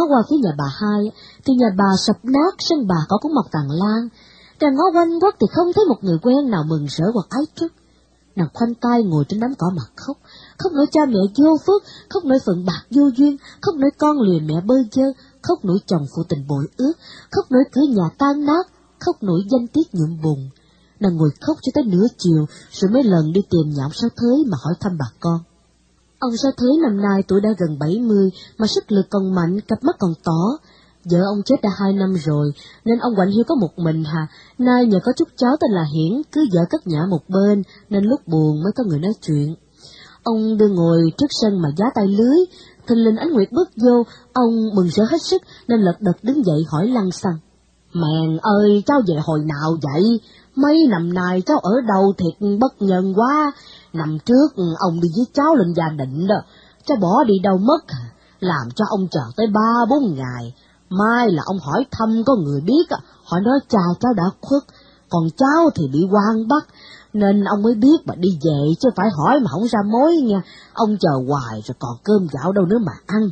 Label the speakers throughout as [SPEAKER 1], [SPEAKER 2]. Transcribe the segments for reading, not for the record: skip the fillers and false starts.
[SPEAKER 1] Ngó qua phía nhà bà hai, thì nhà bà sập nát, sân bà có cũng mọc tàn lan. Nàng ngó quanh quất thì không thấy một người quen nào mừng rỡ hoặc ái trức. Nàng khoanh tay ngồi trên đám cỏ mà khóc, khóc nỗi cha mẹ vô phước, khóc nỗi phận bạc vô duyên, khóc nỗi con lìa mẹ bơ vơ, khóc nỗi chồng phụ tình bội ước, khóc nỗi cửa nhà tan nát, khóc nỗi danh tiết nhuộm bùn. Nàng ngồi khóc cho tới nửa chiều, rồi mấy lần đi tìm nhà ông Sáu Thới mà hỏi thăm bà con. Ông Sáu Thới năm nay tuổi đã gần 70, mà sức lực còn mạnh, cặp mắt còn tỏ. Vợ ông chết đã 2 năm rồi, nên ông quạnh hiu có một mình hà. Nay nhờ có chút cháu tên là Hiển, cứ vợ cất nhã một bên, nên lúc buồn mới có người nói chuyện. Ông đưa ngồi trước sân mà giá tay lưới, thình lình Ánh Nguyệt bước vô, ông mừng rỡ hết sức, nên lật đật đứng dậy hỏi lăng xăng. Mèn ơi, cháu về hồi nào vậy? Mấy năm nay cháu ở đâu thiệt bất nhân quá. Năm trước ông đi với cháu lên Gia Định đó, cháu bỏ đi đâu mất, làm cho ông chờ tới 3-4 ngày. Mai là ông hỏi thăm có người biết, họ nói cha cháu đã khuất, còn cháu thì bị quan bắt, nên ông mới biết mà đi về, chứ phải hỏi mà không ra mối nha. Ông chờ hoài rồi còn cơm gạo đâu nữa mà ăn.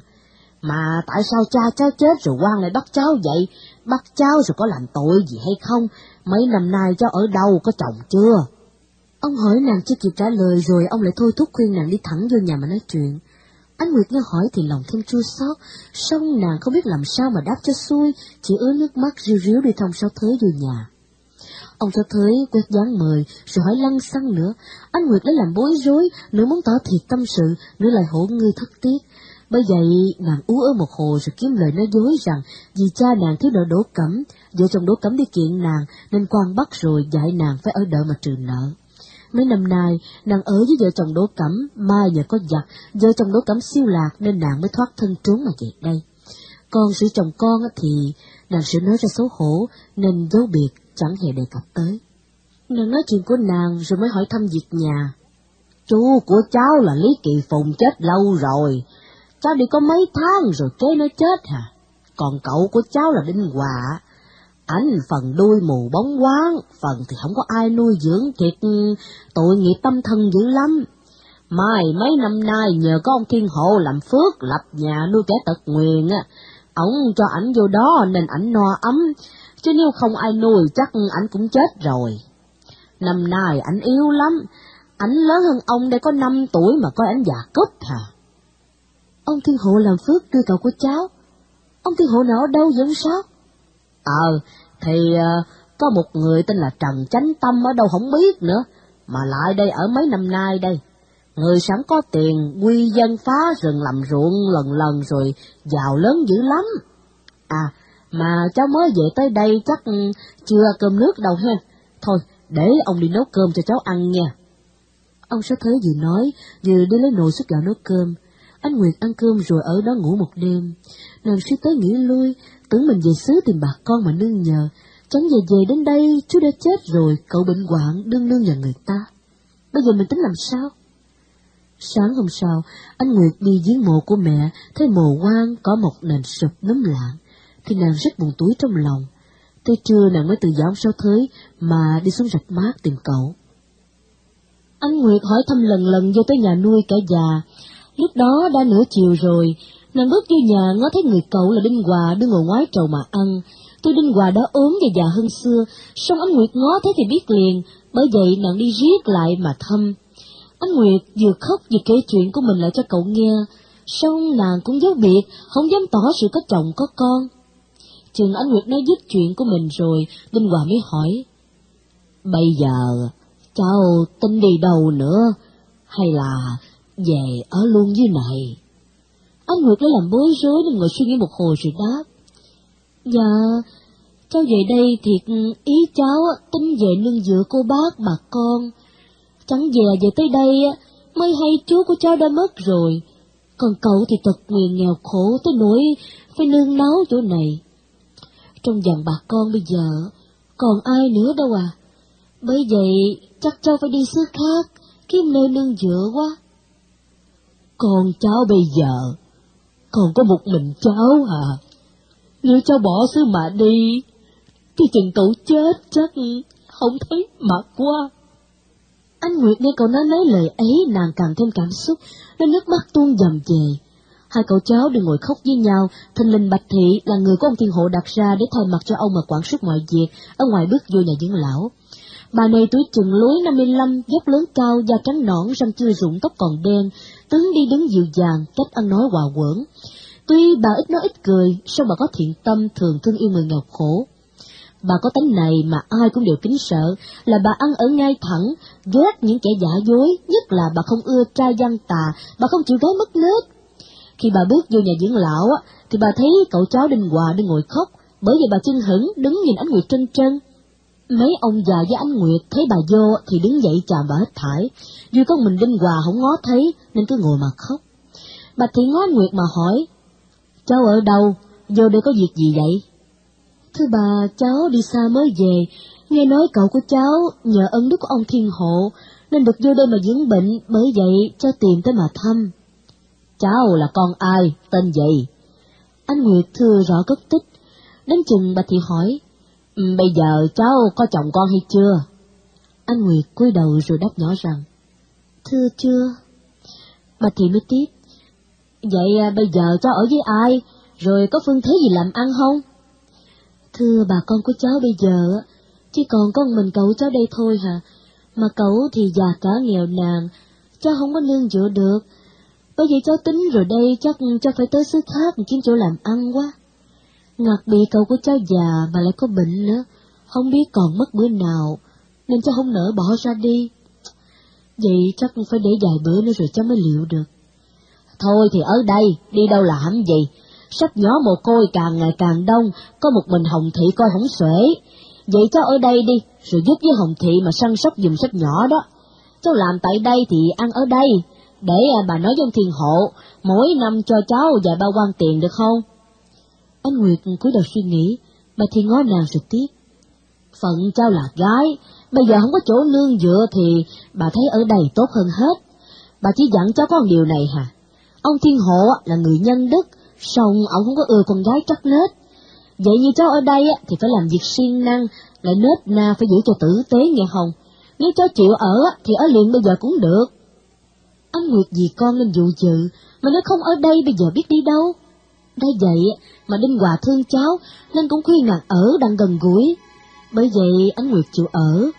[SPEAKER 1] Mà tại sao cha cháu chết rồi quan lại bắt cháu vậy? Bắt cháu rồi có làm tội gì hay không? Mấy năm nay cháu ở đâu, có chồng chưa? Ông hỏi nàng chưa kịp trả lời rồi ông lại thôi thúc khuyên nàng đi thẳng vô nhà mà nói chuyện. Ánh Nguyệt nghe hỏi thì lòng thêm chua xót, song nàng không biết làm sao mà đáp cho xuôi, chỉ ứa nước mắt riu riu đi thong Sáu Thới vô nhà. Ông Sáu Thới quét dáng mời, rồi hỏi lăng xăng nữa. Ánh Nguyệt lấy làm bối rối, nửa muốn tỏ thiệt tâm sự, nửa lại hổ ngươi thất tiếc. Bởi vậy nàng ú ớ một hồi rồi kiếm lời nói dối rằng vì cha nàng thiếu nợ Đỗ Cẩm, vợ chồng Đỗ Cẩm đi kiện nàng nên quan bắt rồi dạy nàng phải ở đợi mà trừ nợ. Mấy năm nay nàng ở với vợ chồng Đỗ Cẩm, mai nhờ có giặc, vợ chồng Đỗ Cẩm siêu lạc nên nàng mới thoát thân trốn mà về đây. Còn sự chồng con thì nàng sẽ nói ra xấu hổ nên giấu biệt chẳng hề đề cập tới. Nàng nói chuyện của nàng rồi mới hỏi thăm việc nhà. Chú của cháu là Lý Kỳ Phùng chết lâu rồi, cháu đi có mấy tháng rồi kế nó chết hả? Còn cậu của cháu là Đinh Hòa, ảnh phần đuôi mù bóng quáng, phần thì không có ai nuôi dưỡng, thiệt tội nghiệp tâm thân dữ lắm. Mai mấy năm nay nhờ có ông Thiên Hộ làm phước lập nhà nuôi kẻ tật nguyền á, ổng cho ảnh vô đó nên ảnh no ấm, chứ nếu không ai nuôi chắc ảnh cũng chết rồi. Năm nay ảnh yếu lắm, ảnh lớn hơn ông đây có 5 tuổi mà coi ảnh già cúp hả? Ông Thiên Hộ làm phước nuôi cậu của cháu. Ông Thiên Hộ nào ở đâu vậy sao? Thì có một người tên là Trần Chánh Tâm ở đâu không biết nữa, mà lại đây ở mấy năm nay đây. Người sẵn có tiền, quy dân phá rừng làm ruộng lần rồi giàu lớn dữ lắm. Mà cháu mới về tới đây chắc chưa cơm nước đâu ha. Thôi, để ông đi nấu cơm cho cháu ăn nha. Ông Sáu Thới vừa nói, vừa đi lấy nồi súp gạo nấu cơm. Ánh Nguyệt ăn cơm rồi ở đó ngủ một đêm. Nàng suy tới nghĩ lui, tưởng mình về xứ tìm bà con mà nương nhờ. Chẳng về đến đây, chú đã chết rồi, cậu bệnh hoạn đương nương nhờ người ta. Bây giờ mình tính làm sao? Sáng hôm sau, Ánh Nguyệt đi giếng mộ của mẹ, thấy mồ quan có một nền sụp núm lạng, thì nàng rất buồn túi trong lòng. Tới trưa nàng mới từ giã ông Sáu Thới mà đi xuống rạch mát tìm cậu. Ánh Nguyệt hỏi thăm lần vô tới nhà nuôi cả già. Lúc đó đã nửa chiều rồi, nàng bước vô nhà ngó thấy người cậu là Đinh Hòa đứng ngồi ngoái trầu mà ăn. Tuy Đinh Hòa đã ốm và già hơn xưa, song Ánh Nguyệt ngó thấy thì biết liền, bởi vậy nàng đi riết lại mà thăm. Ánh Nguyệt vừa khóc vừa kể chuyện của mình lại cho cậu nghe, song nàng cũng giấu biệt, không dám tỏ sự có chồng có con. Chừng Ánh Nguyệt nói dứt chuyện của mình rồi, Đinh Hòa mới hỏi: Bây giờ cháu tính đi đâu nữa, hay là về ở luôn dưới này? Ánh Nguyệt lấy làm bối rối nên ngồi suy nghĩ một hồi rồi đáp: Dạ, cháu về đây thiệt ý cháu tính về nương dựa cô bác bà con. Chẳng về tới đây mới hay chú của cháu đã mất rồi, còn cậu thì tật nguyền nghèo khổ tới nỗi phải nương náu chỗ này. Trong dàn bà con bây giờ còn ai nữa đâu à, bởi vậy chắc cháu phải đi xứ khác kiếm nơi nương dựa quá. Con cháu bây giờ còn có một mình cháu à? Nếu cháu bỏ xứ mà đi thì chừng cậu chết chắc không thấy mặt quá. Anh Nguyệt nghe cậu nói mấy lời ấy, nàng càng thêm cảm xúc, nên nước mắt tuôn dầm về. Hai cậu cháu đi ngồi khóc với nhau, thình lình Bạch Thị là người của ông Thiên Hộ đặt ra để thay mặt cho ông mà quản sức mọi việc ở ngoài bước vô nhà dưỡng lão. Bà này tuổi chừng lối 55, dốc lớn cao, da trắng nõn, răng chưa rụng, tóc còn đen, tướng đi đứng dịu dàng, cách ăn nói hòa quởn. Tuy bà ít nói ít cười, song bà có thiện tâm, thường thương yêu người nghèo khổ. Bà có tánh này mà ai cũng đều kính sợ, là bà ăn ở ngay thẳng, ghét những kẻ giả dối, nhất là bà không ưa trai gian tà, bà không chịu gái mất nết. Khi bà bước vô nhà dưỡng lão thì bà thấy cậu cháu Đinh Hòa đi ngồi khóc, bởi vì bà chưng hửng đứng nhìn Ánh Nguyệt trân trân. Mấy ông già với Ánh Nguyệt thấy bà vô thì đứng dậy chào bà hết thảy, duy con mình Đinh Hòa không ngó thấy nên cứ ngồi mà khóc. Bà Thị ngó Ánh Nguyệt mà hỏi, cháu ở đâu, vô đây có việc gì vậy? Thưa bà, cháu đi xa mới về, nghe nói cậu của cháu nhờ ân đức của ông Thiên Hộ nên được vô đây mà dưỡng bệnh, bởi vậy cháu tìm tới mà thăm. Cháu là con ai, tên gì? Ánh Nguyệt thưa rõ cất tích. Đến chừng bà Thị hỏi, bây giờ cháu có chồng con hay chưa? Anh Nguyệt cúi đầu rồi đáp nhỏ rằng, thưa chưa. Bà Thị mới tiếp, vậy bây giờ cháu ở với ai, rồi có phương thế gì làm ăn không? Thưa bà, con của cháu bây giờ chỉ còn có mình cậu cháu đây thôi hả, mà cậu thì già cả nghèo nàn, cháu không có nương dựa được. Bởi vậy cháu tính rồi đây chắc cháu phải tới xứ khác kiếm chỗ làm ăn quá. Ngặt bị cậu của cháu già mà lại có bệnh nữa, không biết còn mất bữa nào, nên cháu không nỡ bỏ ra đi. Vậy chắc phải để vài bữa nữa rồi cháu mới liệu được. Thôi thì ở đây, đi đâu làm gì? Sắp nhỏ mồ côi càng ngày càng đông, có một mình Hồng Thị coi không xuể. Vậy cháu ở đây đi, rồi giúp với Hồng Thị mà săn sóc giùm sách nhỏ đó. Cháu làm tại đây thì ăn ở đây, để bà nói với ông Thiên Hộ, mỗi năm cho cháu vài bao quan tiền được không? Anh Nguyệt cúi đầu suy nghĩ, bà Thị ngó nàng rồi tiếp. Phận cháu là gái, bây giờ không có chỗ nương dựa thì bà thấy ở đây tốt hơn hết. Bà chỉ dặn cháu có một điều này hả? Ông Thiên Hộ là người nhân đức, song ông không có ưa con gái trắc nết. Vậy như cháu ở đây thì phải làm việc siêng năng, lại nết na phải giữ cho tử tế nghe không? Nếu cháu chịu ở thì ở liền bây giờ cũng được. Anh Nguyệt vì con nên dụ dự, mà nếu không ở đây bây giờ biết đi đâu. Đã vậy mà Đinh Hòa thương cháu nên cũng khuyên nàng ở đang gần gũi. Bởi vậy anh Nguyệt chịu ở.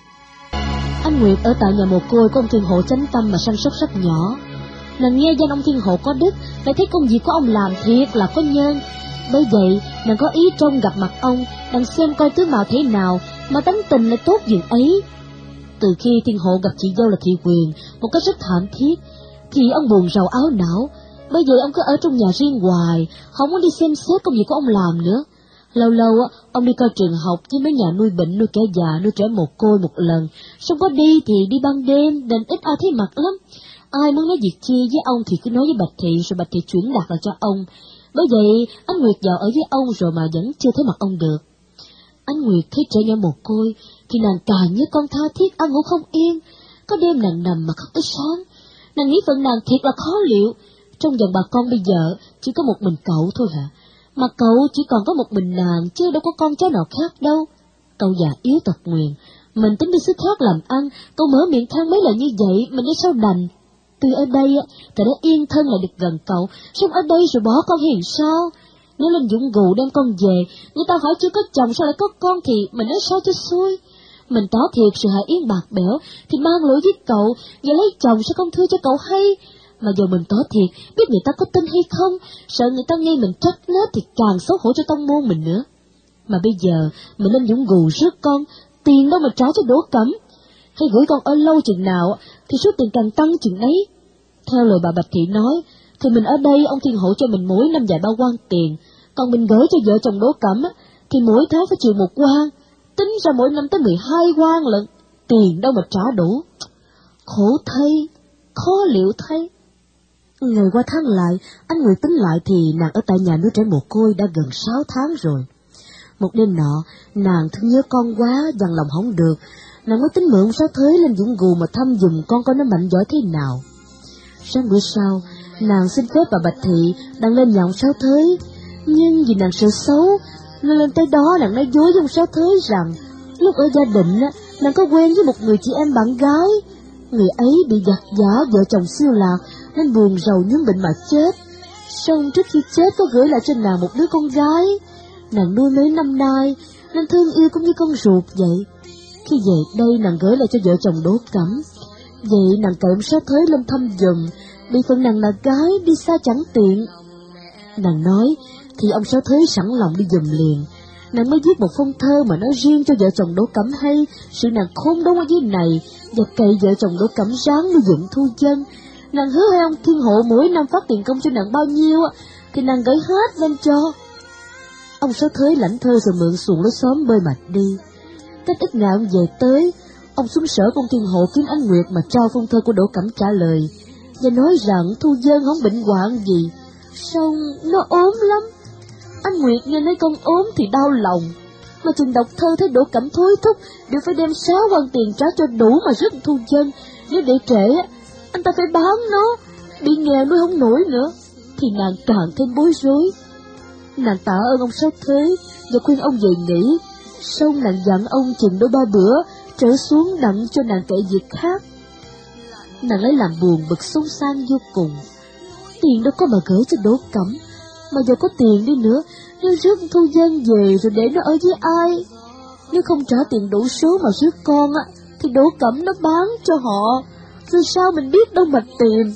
[SPEAKER 1] Anh Nguyệt ở tại nhà mồ côi của ông Thiên Hộ chánh tâm mà săn sóc sách nhỏ. Nàng nghe danh ông Thiên Hộ có đức, lại thấy công việc của ông làm thiệt là có nhân. Bởi vậy nàng có ý trong gặp mặt ông, nàng xem coi tướng mạo thế nào mà tánh tình lại tốt dường ấy. Từ khi Thiên Hộ gặp chị dâu là Thị Quyền một cách rất thảm thiết, thì ông buồn rầu áo não. Bởi vậy ông cứ ở trong nhà riêng hoài, không muốn đi xem xét công việc của ông làm nữa. Lâu lâu ông đi coi trường học với mấy nhà nuôi bệnh, nuôi kẻ già, nuôi trẻ mồ côi một lần. Xong có đi thì đi ban đêm, nên ít ai thấy mặt lắm. Ai muốn nói việc chi với ông thì cứ nói với Bạch Thị, rồi Bạch Thị chuyển đạt lại cho ông. Bởi vậy anh Nguyệt vào ở với ông rồi mà vẫn chưa thấy mặt ông được. Anh Nguyệt thấy trẻ nhỏ mồ côi thì nàng càng nhớ con tha thiết, ăn ngủ không yên. Có đêm nàng nằm mà khóc tới sáng. Nàng nghĩ phận nàng thiệt là khó liệu. Trong dòng bà con bây giờ chỉ có một mình cậu thôi hả? Mà cậu chỉ còn có một mình nàng, chứ đâu có con cháu nào khác đâu. Cậu già yếu tật nguyền, mình tính đi xứ khác làm ăn, cậu mở miệng than mấy lời như vậy, mình nói sao đành. Từ ở đây thì đã yên thân lại được gần cậu, xong ở đây rồi bỏ con hiền sao? Nếu lên Dũng Gù đem con về, người ta hỏi chưa có chồng sao lại có con thì mình nói sao cho xuôi. Mình tỏ thiệt sự hại yên bạc bẽo thì mang lỗi với cậu, giờ lấy chồng sẽ không thưa cho cậu hay. Mà giờ mình tỏ thiệt, biết người ta có tin hay không, sợ người ta nghe mình trách nết thì càng xấu hổ cho tông môn mình nữa. Mà bây giờ mình lên Dũng Gù rước con, tiền đâu mà trả cho Đỗ Cẩm. Hay gửi con ở lâu chừng nào thì số tiền càng tăng chừng ấy. Theo lời bà Bạch Thị nói, thì mình ở đây ông Thiên Hộ cho mình mỗi năm vài bao quan tiền, còn mình gửi cho vợ chồng Đỗ Cẩm thì mỗi tháng phải chịu một quan, tính ra mỗi năm tới 12 quan lận, tiền đâu mà trả đủ. Khổ thay, khó liệu thay. Ngày qua tháng lại, anh Nguyệt tính lại thì nàng ở tại nhà nuôi trẻ mồ côi đã gần 6 tháng rồi. Một đêm nọ, nàng thương nhớ con quá, dằn lòng không được, nàng mới tính mượn Sáu Thới lên Dũng Gù mà thăm giùm con coi nó mạnh giỏi thế nào. Sáng bữa sau, nàng xin phép bà Bạch Thị đang lên nhà ông Sáu Thới, nhưng vì nàng sợ xấu, nên lên tới đó nàng nói dối với ông Sáu Thới rằng lúc ở gia đình nàng có quen với một người chị em bạn gái. Người ấy bị giặt giả vợ chồng siêu lạc nên buồn rầu nhuốm bệnh mà chết. Xong trước khi chết có gửi lại cho nàng một đứa con gái. Nàng nuôi mấy năm nay, nên thương yêu cũng như con ruột vậy. Khi về đây nàng gửi lại cho vợ chồng Đỗ Cẩm. Vậy nàng cậy ông Sáu Thới lên thăm giùm, bị phận nàng là gái đi xa chẳng tiện. Nàng nói thì ông Sáu Thới sẵn lòng đi giùm liền. Nàng mới viết một phong thơ mà nói riêng cho vợ chồng Đỗ Cẩm hay sự nàng khốn đốn ở dưới này, và cậy vợ chồng Đỗ Cẩm ráng nuôi dưỡng Thu Dân. Nàng hứa hai ông thiên hộ mỗi năm phát tiền công cho nàng bao nhiêu thì nàng gửi hết lên cho. Ông Sáu Thới lãnh thơ rồi mượn xuồng lối xóm bơi mà đi. Cách ít ngày ông về tới, ông xuống sở công thiên hộ kiếm Ánh Nguyệt mà trao phong thơ của Đỗ Cẩm trả lời, và nói rằng Thu Dân không bệnh hoạn gì, xong nó ốm lắm. Ánh Nguyệt nghe nói con ốm thì đau lòng, mà chừng đọc thơ thấy Đỗ Cẩm thối thúc đều phải đem 6 quan tiền trả cho đủ mà rước Thu Dân. Nếu để trễ anh ta phải bán nó, bị nghèo nuôi không nổi nữa, thì nàng càng thêm bối rối. Nàng tạ ơn ông Sáu Thới và khuyên ông về nghỉ, xong nàng dặn ông chừng đôi 3 bữa trở xuống đặng cho nàng kể việc khác. Nàng lấy làm buồn bực xốn sang vô cùng. Tiền đâu có mà gửi cho Đỗ Cẩm, mà giờ có tiền đi nữa, nếu rước Thu Dân về rồi để nó ở với ai? Nếu không trả tiền đủ số mà rước con thì Đỗ Cẩm nó bán cho họ, rồi sao mình biết đâu mà tìm.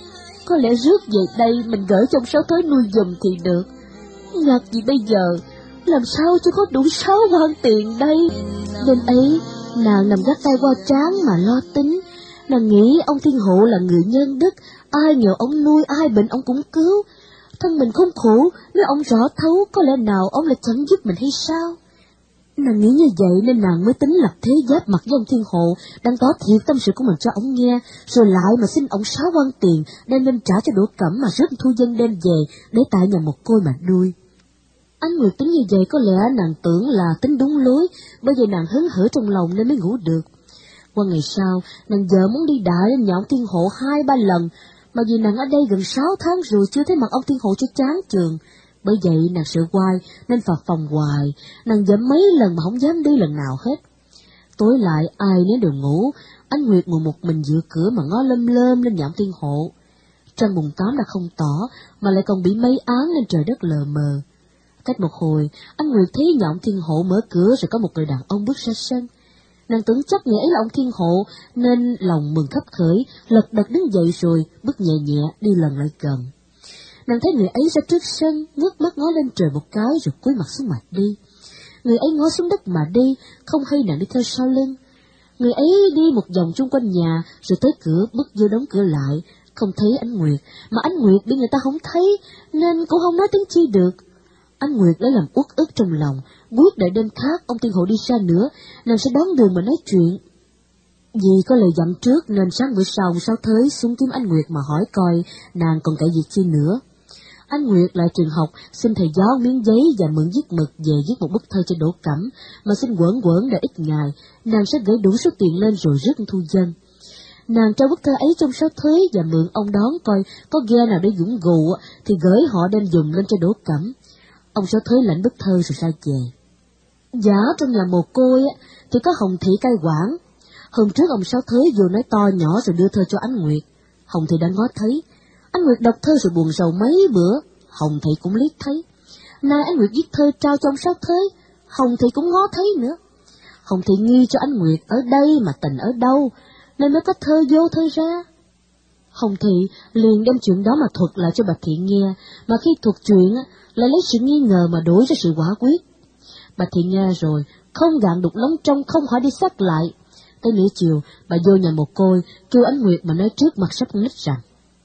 [SPEAKER 1] Có lẽ rước về đây mình gửi cho ông Sáu Thới nuôi giùm thì được. Ngặt gì bây giờ, làm sao cho có đủ 6 quan tiền đây? Đêm ấy, nàng nằm gác tay qua trán mà lo tính. Nàng nghĩ ông thiên hộ là người nhân đức, ai nghèo ông nuôi, ai bệnh ông cũng cứu. Thân mình không khổ, nếu ông rõ thấu, có lẽ nào ông lại chẳng giúp mình hay sao? Nàng nghĩ như vậy nên nàng mới tính lập thế giáp mặt với ông thiên hộ, đang tỏ thiệt tâm sự của mình cho ông nghe, rồi lại mà xin ông 6 quan tiền đem lên trả cho Đỗ Cẩm mà rước Thu Dân đem về để tại nhà một côi mà nuôi. Ánh Nguyệt tính như vậy có lẽ nàng tưởng là tính đúng lối, bởi vậy nàng hớn hở trong lòng nên mới ngủ được. Qua ngày sau, nàng vợ muốn đi đại lên nhà ông thiên hộ 2-3 lần, mà vì nàng ở đây gần 6 tháng rồi chưa thấy mặt ông thiên hộ cho chán chường. Bởi vậy nàng sợ quay nên phạt phòng hoài, nàng dẫm mấy lần mà không dám đi lần nào hết. Tối lại ai nấy đều ngủ, Ánh Nguyệt ngồi một mình giữa cửa mà ngó lơm lơm lên nhà ông thiên hộ. Trăng mùng 8 đã không tỏ, mà lại còn bị mây áng nên trời đất lờ mờ. Cách một hồi, Ánh Nguyệt thấy nhà ông thiên hộ mở cửa rồi có một người đàn ông bước ra sân. Nàng tưởng chắc người ấy là ông thiên hộ nên lòng mừng khấp khởi, lật đật đứng dậy rồi bước nhẹ nhẹ đi lần lại gần. Nàng thấy người ấy ra trước sân, ngước mắt ngó lên trời một cái rồi cúi mặt xuống mà đi. Người ấy ngó xuống đất mà đi, không hay nàng đi theo sau lưng. Người ấy đi một vòng chung quanh nhà rồi tới cửa bước vô đóng cửa lại, không thấy Ánh Nguyệt, mà Ánh Nguyệt bị người ta không thấy nên cũng không nói tiếng chi được. Ánh Nguyệt lấy làm uất ức trong lòng, quyết đợi đêm khác ông thiên hộ đi xa nữa, nàng sẽ đón đường mà nói chuyện. Vì có lời dặn trước nên sáng bữa sau ông Sáu Thới xuống kiếm Ánh Nguyệt mà hỏi coi nàng còn kể việc chi nữa. Ánh Nguyệt lại trường học xin thầy giáo miếng giấy và mượn viết mực về viết một bức thơ cho Đỗ Cẩm, mà xin quẩn đã ít ngày, nàng sẽ gửi đủ số tiền lên rồi rước Thu Dân. Nàng trao bức thơ ấy trong Sáu Thới và mượn ông đón coi có ghe nào để dũng gù thì gửi họ đem dùng lên cho Đỗ Cẩm. Ông Sáu Thới lãnh bức thơ rồi ra về. Giả trong nhà mồ côi thì có Hồng Thị cai quản. Hôm trước ông Sáu Thới vừa nói to nhỏ rồi đưa thơ cho Ánh Nguyệt. Hồng Thị đã ngó thấy. Ánh Nguyệt đọc thơ rồi buồn rầu mấy bữa, Hồng Thị cũng liếc thấy. Nay Ánh Nguyệt viết thơ trao cho ông Sáu Thới, Hồng Thị cũng ngó thấy nữa. Hồng Thị nghi cho Ánh Nguyệt ở đây mà tình ở đâu, nên mới có thơ vô thơ ra. Hồng Thị liền đem chuyện đó mà thuật lại cho Bạch Thị nghe, mà khi thuật chuyện lại lấy sự nghi ngờ mà đổi ra sự quả quyết. Bạch Thị nghe rồi, không gạn đục lóng trong, không hỏi đi xác lại. Tới nửa chiều, bà vô nhà một côi, kêu Ánh Nguyệt mà nói trước mặt sắp nít rằng: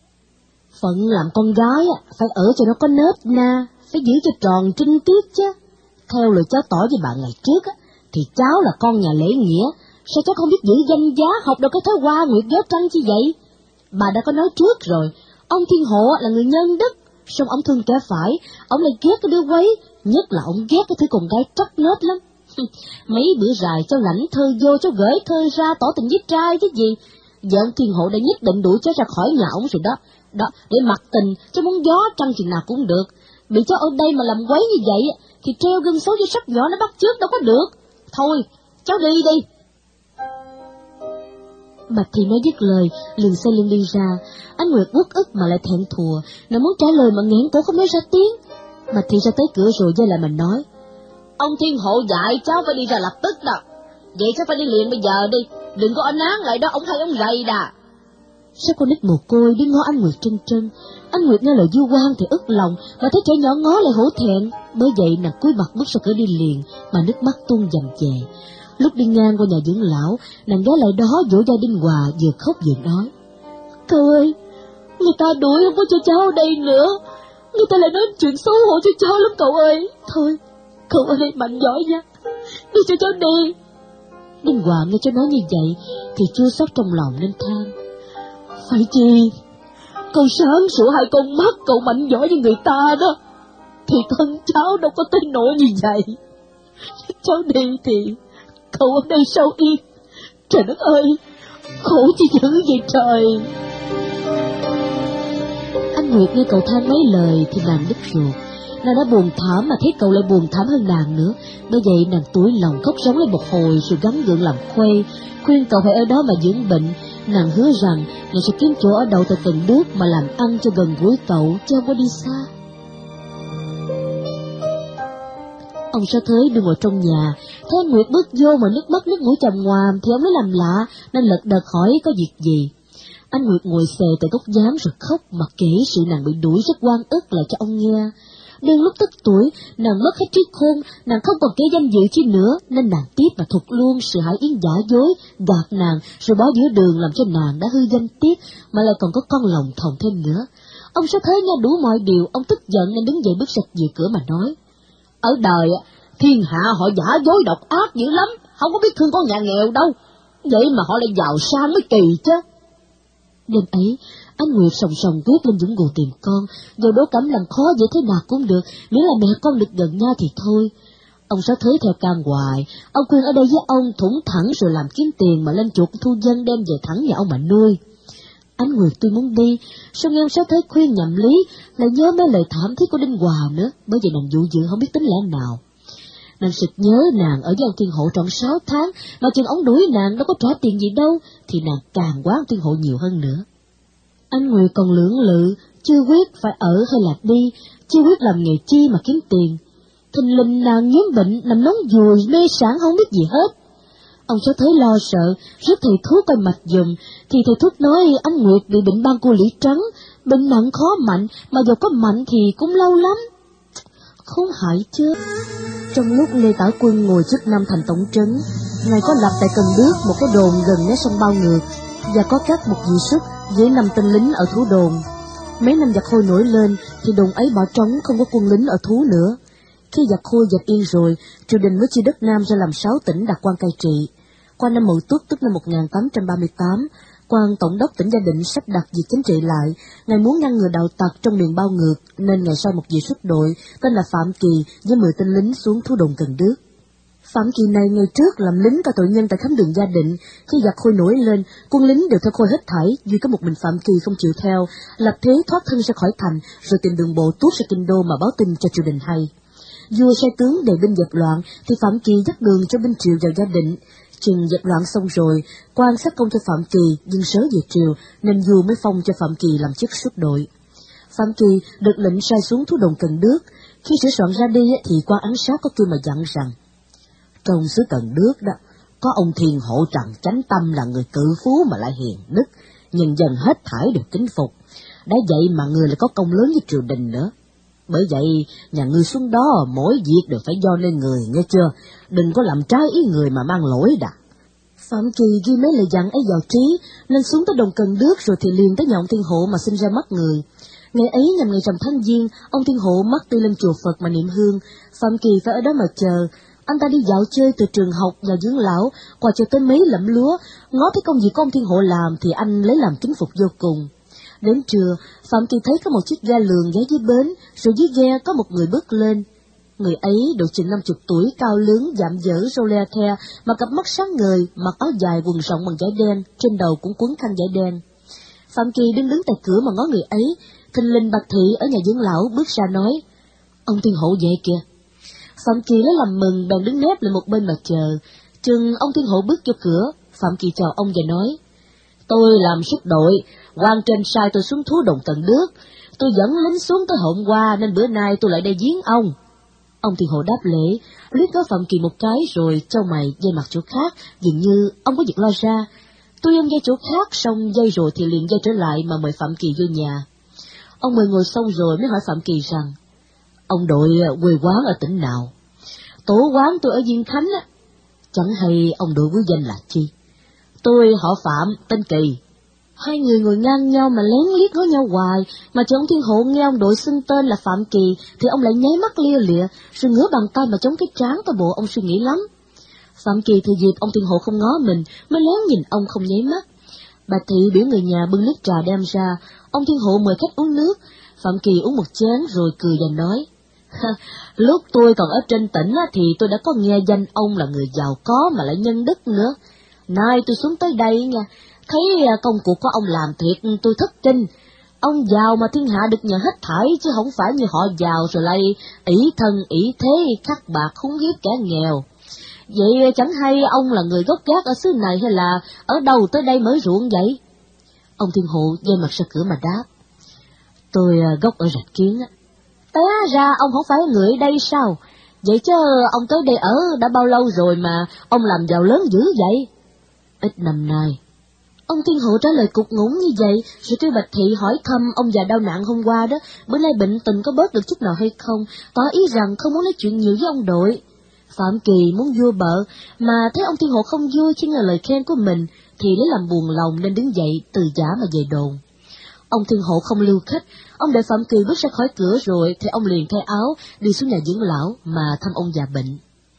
[SPEAKER 1] phận làm con gái phải ở cho nó có nếp na, phải giữ cho tròn trinh tiết chứ. Theo lời cháu tỏ với bà ngày trước thì cháu là con nhà lễ nghĩa, sao cháu không biết giữ danh giá, học được cái thói hoa nguyệt gió trăng chi vậy? Bà đã có nói trước rồi, ông thiên hộ là người nhân đức, song ông thương kẻ phải, ông lại ghét cái đứa quấy, nhất là ông ghét cái thứ con gái trắc nết lắm. Mấy bữa dài cháu lãnh thơ vô, cháu gửi thơ ra tỏ tình với trai chứ gì. Giờ ông thiên hộ đã nhất định đuổi cháu ra khỏi nhà ông rồi đó. Đó, để mặc tình, cháu muốn gió trăng chừng nào cũng được. Bị cháu ở đây mà làm quấy như vậy thì treo gân xấu với sắp nhỏ nó bắt chước đâu có được. Thôi, cháu đi đi. Bạch Thị nói dứt lời, liền xoay lưng đi ra. Anh Nguyệt uất ức mà lại thẹn thùa, nàng muốn trả lời mà nghẹn cổ không nói ra tiếng. Bạch Thị ra tới cửa rồi giơ lại mình nói:
[SPEAKER 2] Ông Thiên Hộ dạy cháu phải đi ra lập tức đó. Vậy cháu phải đi liền bây giờ đi, đừng có nán lại đó, ông hay ông gầy đà.
[SPEAKER 1] Sao con nít mồ côi đi ngó anh Nguyệt trân trân. Anh Nguyệt nghe lời du quan thì ức lòng, mà thấy trẻ nhỏ ngó lại hổ thẹn. Bởi vậy nàng cúi mặt bước ra cửa đi liền, mà nước mắt tuôn dầm về. Lúc đi ngang qua nhà dưỡng lão, nàng ghé lại đó dỗ Gia Đinh Hòa, vừa khóc vừa nói: Cậu ơi, người ta đuổi không có cho cháu ở đây nữa, người ta lại nói chuyện xấu hổ cho cháu lắm cậu ơi. Thôi, cậu ơi mạnh giỏi nha, đi cho cháu đi. Đinh Hòa nghe cháu nói như vậy thì chua xót trong lòng nên than: Phải chi, cậu sáng sủa hai con mắt, cậu mạnh giỏi như người ta đó, thì thân cháu đâu có tới nỗi như vậy. Cháu đi thì cậu ở đây sao yên. Trời đất ơi, khổ chi dữ vậy trời. Anh Nguyệt nghe cậu than mấy lời thì nàng đứt ruột. Nàng đã buồn thảm mà thấy cậu lại buồn thảm hơn nàng nữa. Bởi vậy nàng tủi lòng khóc giống lên một hồi rồi gắng gượng làm khuê, khuyên cậu phải ở đó mà dưỡng bệnh. Nàng hứa rằng nàng sẽ kiếm chỗ ở đậu tại Cần Đước mà làm ăn cho gần gũi cậu, chứ không có đi xa. Ông Sáu Thới đứng ngồi trong nhà, thấy anh Nguyệt bước vô mà nước mắt nước mũi chầm ngoàm thì ông lấy làm lạ nên lật đật hỏi có việc gì. Anh Nguyệt ngồi xề tại góc giám rồi khóc mà kể sự nàng bị đuổi rất oan ức lại cho ông nghe. Đương lúc tức tuổi, nàng mất hết trí khôn, nàng không còn kế danh dự chi nữa, nên nàng tiếp mà thuật luôn sự hãi yến giả dối, gạt nàng rồi bỏ giữa đường làm cho nàng đã hư danh tiết, mà lại còn có con lòng thòng thêm nữa. Ông Sáu Thới nghe đủ mọi điều, ông tức giận nên đứng dậy bước ra về cửa mà nói: Ở đời thiên hạ họ giả dối độc ác dữ lắm, không có biết thương con nhà nghèo đâu, vậy mà họ lại giàu sang mới kỳ chứ. Đêm ấy, anh Nguyệt sòng sòng quyết lên Dũng Gù tìm con, dù Đỗ Cẩm làm khó dễ thế nào cũng được, miễn là mẹ con được gần nhau thì thôi. Ông Sáu Thới theo can hoài, ông khuyên ở đây với ông thủng thẳng rồi làm kiếm tiền mà lên chuộc thu dân đem về thẳng nhà ông mà nuôi. Anh Nguyệt tuy muốn đi, sao nghe ông Sáu Thới khuyên nhầm lý, lại nhớ mấy lời thảm thiết của Đinh Hòa nữa, bởi vậy nàng dụ dự không biết tính lẽ nào. Nàng sực nhớ nàng ở với ông Thiên Hộ trọn 6 tháng, mà chừng ông đuổi nàng đâu có trả tiền gì đâu, thì nàng càng quá ông Thiên Hộ nhiều hơn nữa. Anh Nguyệt còn lưỡng lự, chưa quyết phải ở hay là đi, chưa quyết làm nghề chi mà kiếm tiền. Thình lình nàng nhiễm bệnh, nằm nóng dùi, mê sảng không biết gì hết. Ông Sáu Thới lo sợ, rước thầy thuốc coi mạch giùm, thì thầy thuốc nói anh Nguyệt bị bệnh ban cô lỷ trắng, bệnh nặng khó mạnh, mà dù có mạnh thì cũng lâu lắm. Khốn hại chứ. Trong lúc Lê Tảo Quân ngồi chức Nam thành tổng trấn, ngài có lập tại Cần Đước một cái đồn gần mé sông Bao Ngược, và có cắt một dị sức với 5 tên lính ở Thú Đồn. Mấy năm giặc Khôi nổi lên thì đồn ấy bỏ trống, không có quân lính ở Thú nữa. Khi giặc Khôi dẹp yên rồi, triều đình mới chia đất Nam ra làm 6 tỉnh đặt quan cai trị. Qua năm Mậu Tuất tức năm 1838, quan tổng đốc tỉnh Gia Định sắp đặt việc chính trị lại. Ngài muốn ngăn ngừa đạo tặc trong miền Bao Ngược, nên ngài sai một dị xuất đội tên là Phạm Kỳ với 10 tên lính xuống Thú Đồn Cần Đước. Phạm Kỳ này ngày trước làm lính cả tội nhân tại khám đường Gia Định. Khi giặc Khôi nổi lên, quân lính đều theo Khôi hết thảy, duy có một mình Phạm Kỳ không chịu theo, lập thế thoát thân ra khỏi thành, rồi tìm đường bộ tuốt ra kinh đô mà báo tin cho triều đình hay. Vua sai tướng đề binh dẹp loạn, thì Phạm Kỳ dắt đường cho binh triều vào Gia Định. Chừng dẹp loạn xong rồi, quan sát công cho Phạm Kỳ dâng sớ về triều, nên vua mới phong cho Phạm Kỳ làm chức xuất đội. Phạm Kỳ được lệnh sai xuống Thú Đồn Cần Đước. Khi sửa soạn ra đi thì quan ám sát có kêu mà dặn rằng: Trong xứ Cần Đước đó, có ông Thiên Hộ Trần Chánh Tâm là người cự phú mà lại hiền đức, nhân dân hết thảy được kính phục. Đã vậy mà người lại có công lớn với triều đình nữa. Bởi vậy, nhà ngươi xuống đó mỗi việc đều phải do lên người, nghe chưa? Đừng có làm trái ý người mà mang lỗi đã. Phạm Kỳ ghi mấy lời dặn ấy vào trí, nên xuống tới Đồn Cần Đước rồi thì liền tới nhà ông Thiên Hộ mà xin ra mắt người. Ngày ấy nhằm ngày rằm tháng Giêng, ông Thiên Hộ mắc đi lên chùa Phật mà niệm hương. Phạm Kỳ phải ở đó mà chờ. Anh ta đi dạo chơi từ trường học và dưỡng lão, qua cho tới mấy lẫm lúa, ngó thấy công việc của ông Thiên Hộ làm thì anh lấy làm kính phục vô cùng. Đến trưa, Phạm Kỳ thấy có một chiếc ghe lường ghé dưới bến, rồi dưới ghe có một người bước lên. Người ấy độ chừng 50 tuổi, cao lớn, dạm dở, râu le the, mà cặp mắt sáng ngời, mặc áo dài quần rộng bằng vải đen, trên đầu cũng quấn khăn vải đen. Phạm Kỳ đứng tại cửa mà ngó người ấy, thình lình Bạch Thị ở nhà dưỡng lão bước ra nói: Ông Thiên Hộ về kìa. Phạm Kỳ lấy làm mừng, bèn đứng nép lại một bên mà chờ. Chừng ông Thiên Hộ bước vô cửa, Phạm Kỳ chào ông và nói:
[SPEAKER 2] Tôi làm súc đội, quan trên sai tôi xuống thú Đồng Tận Đước. Tôi dẫn lính xuống tới hôm qua nên bữa nay tôi lại đây giếng ông.
[SPEAKER 1] Ông Thiên Hộ đáp lễ, liếc có Phạm Kỳ một cái rồi chau mày dây mặt chỗ khác, dường như ông có việc lo ra. Tôi em dây chỗ khác xong dây rồi thì liền dây trở lại mà mời Phạm Kỳ vô nhà. Ông mời ngồi xong rồi mới hỏi Phạm Kỳ rằng, ông đội quê quán ở tỉnh nào?
[SPEAKER 2] Tổ quán tôi ở Diên Khánh á.
[SPEAKER 1] Chẳng hay ông đội quý danh là chi?
[SPEAKER 2] Tôi họ Phạm, tên Kỳ.
[SPEAKER 1] Hai người ngồi ngang nhau mà lén liếc ngó nhau hoài, mà cho ông Thiên Hộ nghe ông đội xưng tên là Phạm Kỳ thì ông lại nháy mắt lia lịa, rồi ngửa bàn tay mà chống cái trán, coi bộ ông suy nghĩ lắm. Phạm Kỳ thừa dịp ông Thiên Hộ không ngó mình, mới lén nhìn ông không nháy mắt. Bà Thị biểu người nhà bưng nước trà đem ra, ông Thiên Hộ mời khách uống nước. Phạm Kỳ uống một chén rồi cười và nói,
[SPEAKER 2] lúc tôi còn ở trên tỉnh thì tôi đã có nghe danh ông là người giàu có mà lại nhân đức nữa. Nay tôi xuống tới đây nha, thấy công cuộc của ông làm thiệt tôi thất kinh. Ông giàu mà thiên hạ được nhờ hết thảy, chứ không phải như họ giàu rồi lại ỷ thân ỷ thế khắc bạc khốn hiếp kẻ nghèo. Vậy chẳng hay ông là người gốc gác ở xứ này hay là ở đâu tới đây mới ruộng vậy?
[SPEAKER 1] Ông Thiên Hộ dây mặt ra cửa mà đáp, tôi gốc ở Rạch Kiến á.
[SPEAKER 2] Té ra ông không phải người ở đây sao? Vậy chứ ông tới đây ở đã bao lâu rồi mà ông làm giàu lớn dữ vậy?
[SPEAKER 1] Ít năm nay. Ông Thiên Hộ trả lời cục ngủng như vậy, rồi kêu Bạch Thị hỏi thăm ông già đau nạn hôm qua đó, bữa nay bệnh tình có bớt được chút nào hay không, tỏ ý rằng không muốn nói chuyện nhiều với ông đội. Phạm Kỳ muốn vua bợ, mà thấy ông Thiên Hộ không vui khi nghe lời khen của mình, thì lấy làm buồn lòng nên đứng dậy từ giả mà về đồn. Ông Thiên Hộ không lưu khách, ông đợi Phạm Kỳ bước ra khỏi cửa rồi thì ông liền thay áo đi xuống nhà dưỡng lão mà thăm ông già bệnh.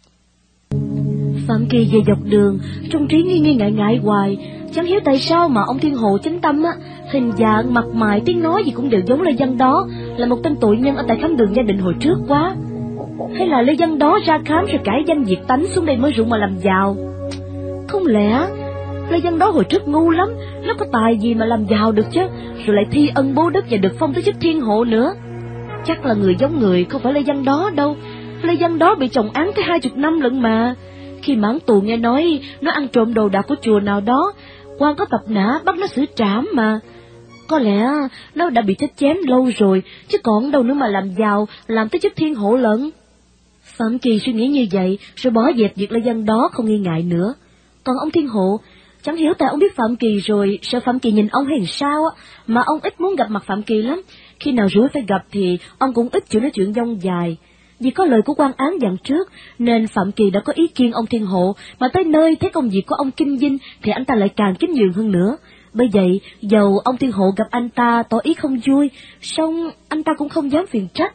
[SPEAKER 1] Phạm Kỳ về dọc đường, trong trí nghi ngại ngại hoài, chẳng hiểu tại sao mà ông Thiên Hộ chánh tâm á, hình dạng, mặt mày, tiếng nói gì cũng đều giống Lê Văn Đó, là một tên tội nhân ở tại khám đường gia đình hồi trước quá. Hay là Lê Văn Đó ra khám rồi cải danh diệt tánh xuống đây mới rụng mà làm giàu? Không lẽ Lê Văn Đó hồi trước ngu lắm, nó có tài gì mà làm giàu được chứ, rồi lại thi ân bố đức và được phong tới chức thiên hộ nữa? Chắc là người giống người, không phải Lê Văn Đó đâu. Lê Văn Đó bị chồng án tới 20 năm lận mà. Khi mãn tù nghe nói nó ăn trộm đồ đạc của chùa nào đó, quan có tập nã bắt nó xử trảm mà. Có lẽ nó đã bị chết chém lâu rồi, chứ còn đâu nữa mà làm giàu, làm tới chức thiên hộ lận. Phạm Kỳ suy nghĩ như vậy, rồi bỏ dẹp việc Lê Văn Đó không nghi ngại nữa. Còn ông Thiên Hộ, chẳng hiểu tại ông biết Phạm Kỳ rồi, sợ Phạm Kỳ nhìn ông hay sao á, mà ông ít muốn gặp mặt Phạm Kỳ lắm. Khi nào rủi phải gặp thì ông cũng ít chịu nói chuyện dông dài. Vì có lời của quan án dặn trước, nên Phạm Kỳ đã có ý kiêng ông Thiên Hộ, mà tới nơi thấy công việc của ông kinh dinh thì anh ta lại càng kính nhường hơn nữa. Bởi vậy, dầu ông Thiên Hộ gặp anh ta tỏ ý không vui, song anh ta cũng không dám phiền trách.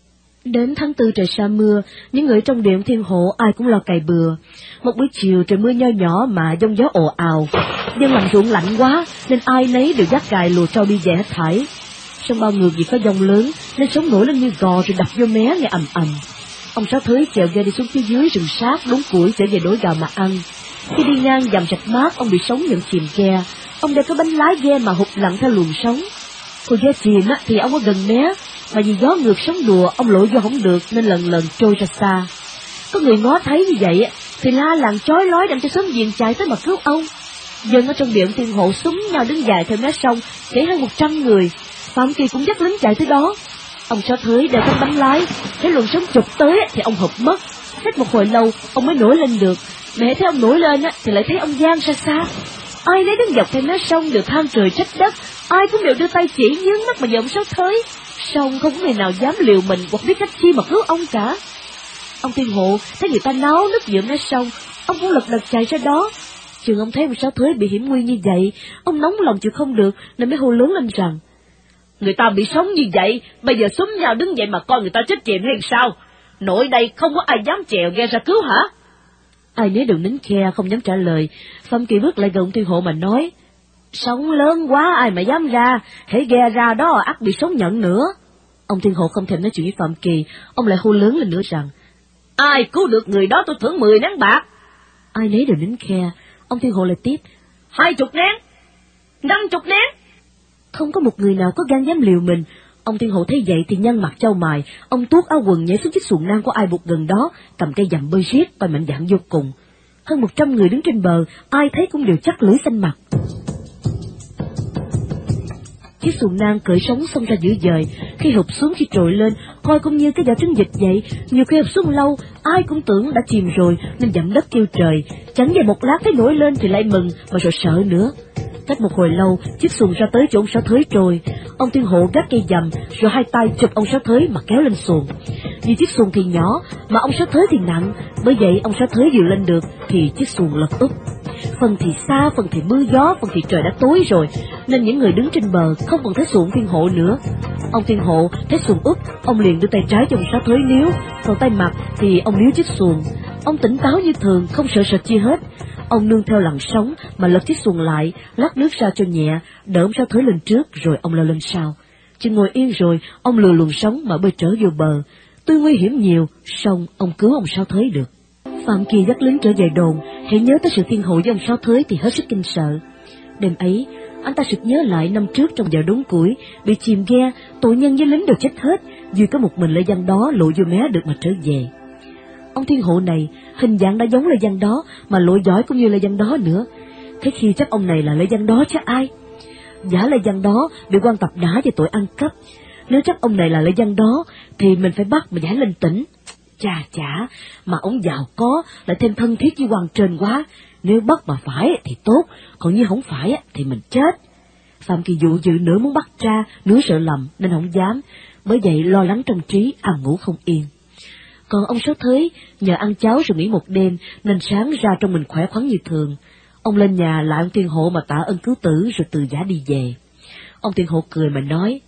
[SPEAKER 1] Đến tháng 4 trời sa mưa, những người trong điện Thiên Hộ ai cũng lo cày bừa. Một buổi chiều trời mưa nho nhỏ mà giông gió ồ ào, dân làm ruộng lạnh quá nên ai nấy đều dắt cài lùa trâu đi về hết thảy. Song bao người vì có giông lớn nên sóng nổi lên như gò rồi đập vô mé nghe ầm ầm. Ông Sáu Thới chèo ghe đi xuống phía dưới rừng sát đốn củi để về đốn gạo mà ăn. Khi đi ngang dầm rạch mát, ông bị sóng nhận chìm ghe. Ông đeo cái bánh lái ghe mà hụt lặn theo luồng sóng. Hồi ghe chìm thì ông có gần né, mà vì gió ngược sóng đùa ông lội vô không được nên lần lần trôi ra xa. Có người ngó thấy như vậy thì la làng chói lói đem cho xóm giềng chạy tới mà cứu ông. Dân ở trong điện Thiên Hộ súng nhau đứng dài theo mé sông, chảy hơn 100 người. Phạm Kỳ cũng dắt lính chạy tới đó. Ông Sáu Thới đeo tấm bánh lái, thấy luồng sóng chụp tới thì ông hụt mất. Hết một hồi lâu ông mới nổi lên được. Mẹ thấy ông nổi lên thì lại thấy ông giang xa xa. Ai nấy đứng dọc theo mé sông đều than trời trách đất, ai cũng đều đưa tay chỉ nhướng mắt mà nhìn ông Sáu Thới. Song không có người nào dám liều mình hoặc biết cách chi mà cứu ông cả. Ông Thiên Hộ thấy người ta náo nước giữa mé sông, ông cũng lật đật chạy ra đó. Chừng ông thấy ông Sáu Thới bị hiểm nguy như vậy, ông nóng lòng chịu không được nên mới hô lớn lên rằng:
[SPEAKER 2] người ta bị sống như vậy, bây giờ xúm nhau đứng dậy mà coi người ta chết chìm hay sao? Nổi đây không có ai dám chèo ghe ra cứu hả?
[SPEAKER 1] Ai nấy đều nín khe không dám trả lời. Phạm Kỳ bước lại gần ông Thiên Hộ mà nói:
[SPEAKER 2] sóng lớn quá ai mà dám ra, hễ ghe ra đó ắt bị sóng nhận nữa.
[SPEAKER 1] Ông Thiên Hộ không thèm nói chuyện với Phạm Kỳ, ông lại hô lớn lên nữa rằng:
[SPEAKER 2] ai cứu được người đó tôi thưởng 10 nén bạc.
[SPEAKER 1] Ai nấy đều nín khe. Ông Thiên Hộ lại tiếp:
[SPEAKER 2] 20 nén, 50 nén.
[SPEAKER 1] Không có một người nào có gan dám liều mình. Ông Thiên Hộ thấy vậy thì nhăn mặt trao mày, ông tuốt áo quần nhảy xuống chiếc xuồng nan của ai buộc gần đó, cầm cây dầm bơi riết, coi mạnh dạn vô cùng. Hơn 100 người đứng trên bờ, ai thấy cũng đều chắc lưỡi xanh mặt.
[SPEAKER 2] Chiếc xuồng nang cởi sóng xông ra giữa dời, khi hụp xuống khi trồi lên, coi cũng như cái vỏ trứng vịt vậy. Nhiều khi hụp xuống lâu, ai cũng tưởng đã chìm rồi nên dặm đất kêu trời. Chẳng về một lát thấy nổi lên thì lại mừng mà rồi sợ nữa. Cách một hồi lâu, chiếc xuồng ra tới chỗ ông Sáu Thới trồi. Ông Thiên Hộ gác cây dầm, rồi hai tay chụp ông Sáu Thới mà kéo lên xuồng. Vì chiếc xuồng thì nhỏ, mà ông Sáu Thới thì nặng, bởi vậy ông Sáu Thới vừa lên được thì chiếc xuồng lật úp. Phần thì xa, phần thì mưa gió, phần thì trời đã tối rồi, nên những người đứng trên bờ không còn thấy xuồng Thiên Hộ nữa. Ông Thiên Hộ thấy xuồng úp, ông liền đưa tay trái cho ông Sáu Thới níu, còn tay mặt thì ông níu chiếc xuồng. Ông tỉnh táo như thường, không sợ sệt chi hết. Ông nương theo làn sóng mà lật chiếc xuồng lại, lắc nước ra cho nhẹ, đỡ ông Sáu Thới lên trước rồi ông leo lên sau. Chừng ngồi yên rồi, ông lừa luồng sóng mà bơi trở vô bờ. Tuy nguy hiểm nhiều, song ông cứu ông Sáu Thới được. Phạm Kỳ dắt lính trở về đồn, hãy nhớ tới sự Thiên Hộ với ông Sáu Thới thì hết sức kinh sợ. Đêm ấy, anh ta sực nhớ lại năm trước trong giờ đốn củi, bị chìm ghe, tội nhân với lính đều chết hết, duy có một mình Lê Văn đó lội vô mé được mà trở về. Ông Thiên Hộ này, hình dạng đã giống Lê Văn đó, mà lội giỏi cũng như Lê Văn đó nữa. Thế khi chắc ông này là Lê Văn đó chứ ai? Giả Lê Văn đó bị quan tập đá về tội ăn cắp. Nếu chắc ông này là Lê Văn đó, thì mình phải bắt mà giải lên tỉnh. Chà, mà ông giàu có, lại thêm thân thiết với quan trên quá. Nếu bắt mà phải thì tốt, còn như không phải thì mình chết. Phạm Kỳ dụ dự nửa muốn bắt ra, nửa sợ lầm nên không dám, bởi vậy lo lắng trong trí, ăn ngủ không yên. Còn ông Sáu Thới nhờ ăn cháo rồi nghỉ một đêm nên sáng ra trong mình khỏe khoắn như thường. Ông lên nhà lại ông Thiên Hộ mà tạ ơn cứu tử rồi từ giả đi về. Ông Thiên Hộ cười mà nói,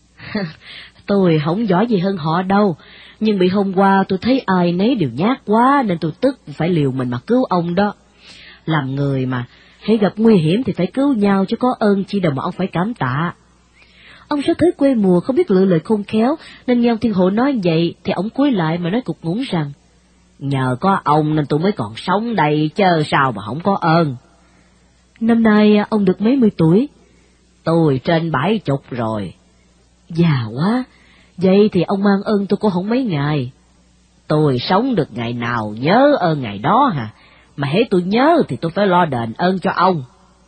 [SPEAKER 2] tôi không giỏi gì hơn họ đâu, nhưng bị hôm qua tôi thấy ai nấy đều nhát quá nên tôi tức phải liều mình mà cứu ông đó. Làm người mà, hễ gặp nguy hiểm thì phải cứu nhau chứ có ơn chi đâu mà ông phải cảm tạ. Ông Sáu Thới quê mùa không biết lựa lời khôn khéo, nên nghe ông Thiên Hộ nói vậy thì ông cúi lại mà nói cục ngủng rằng, nhờ có ông nên tôi mới còn sống đây chứ sao mà không có ơn. Năm nay ông được mấy mươi tuổi? Tôi trên 70 rồi. Già quá, vậy thì ông mang ơn tôi cũng không mấy ngày. Tôi sống được ngày nào nhớ ơn ngày đó hả, mà hễ tôi nhớ thì tôi phải lo đền ơn cho ông.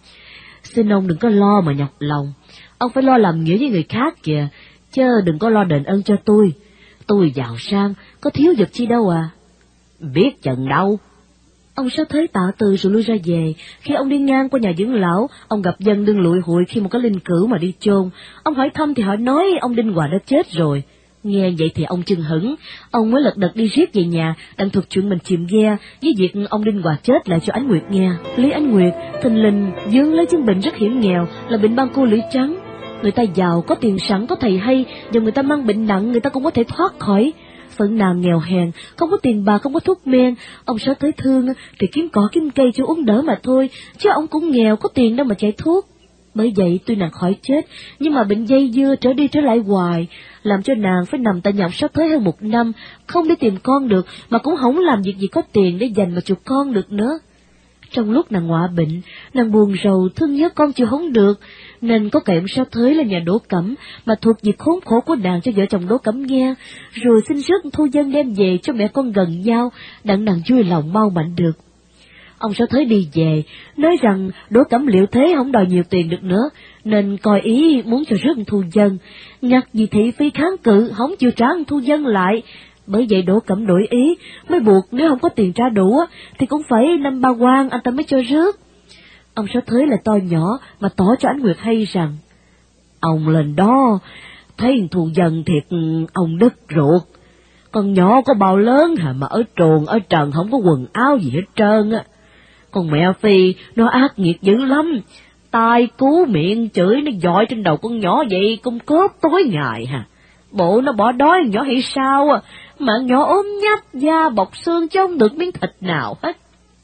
[SPEAKER 2] Xin ông đừng có lo mà nhọc lòng, ông phải lo làm nghĩa với người khác kìa, chứ đừng có lo đền ơn cho tôi. Tôi giàu sang, có thiếu vật chi đâu à. Biết chừng đâu. Ông Sáu Thới tạ từ rồi lui ra về. Khi ông đi ngang qua nhà dưỡng lão, ông gặp dân đương lụi hụi khi một cái linh cữu mà đi chôn. Ông hỏi thăm thì họ nói ông Đinh Hòa đã chết rồi. Nghe vậy thì ông chưng hửng, ông mới lật đật đi riết về nhà, đặng thuật chuyện mình chìm ghe với việc ông Đinh Hòa chết lại cho Ánh Nguyệt nghe. Lý Ánh Nguyệt thình lình vướng lấy chứng bệnh rất hiểm nghèo là bệnh ban cô lưỡi trắng. Người ta giàu có tiền sẵn, có thầy hay, và người ta mang bệnh nặng người ta cũng có thể thoát khỏi. Phận nàng nghèo hèn, không có tiền bạc, không có thuốc men, ông Sáu Thới thương thì kiếm cỏ kiếm cây cho uống đỡ mà thôi, chứ ông cũng nghèo, có tiền đâu mà chạy thuốc. Bởi vậy tuy nàng khỏi chết, nhưng mà bệnh dây dưa trở đi trở lại hoài, làm cho nàng phải nằm tại nhà ông Sáu Thới hơn 1 năm, không đi tìm con được, mà cũng không làm việc gì có tiền để dành mà chuộc con được nữa. Trong lúc nàng ngọa bệnh, nàng buồn rầu thương nhớ con chịu không được, nên có kệ ông Sáu Thới lên nhà Đỗ Cẩm mà thuộc việc khốn khổ của nàng cho vợ chồng Đỗ Cẩm nghe, rồi xin rước thu dân đem về cho mẹ con gần nhau, đặng nàng vui lòng mau mạnh được. Ông Sáu Thới đi về, nói rằng Đỗ Cẩm liệu thế không đòi nhiều tiền được nữa, nên coi ý muốn cho rước thu dân. Ngặt vì thị phi kháng cự, không chịu trả thu dân lại. Bởi vậy Đỗ Cẩm đổi ý, mới buộc nếu không có tiền trả đủ thì cũng phải năm ba quan anh ta mới cho rước. Ông Sáu Thới là to nhỏ mà tỏ cho Ánh Nguyệt hay rằng, ông lên đó thấy thu dân thiệt ông đứt ruột, con nhỏ có bao lớn hả mà ở truồng ở trần không có quần áo gì hết trơn á. Con mẹ Phi nó ác nghiệt dữ lắm, tai cú miệng chửi nó dọi trên đầu con nhỏ vậy cung cốp tối ngày hả. Bộ nó bỏ đói nhỏ hay sao mà nhỏ ốm nhách da bọc xương chứ không được miếng thịt nào hết.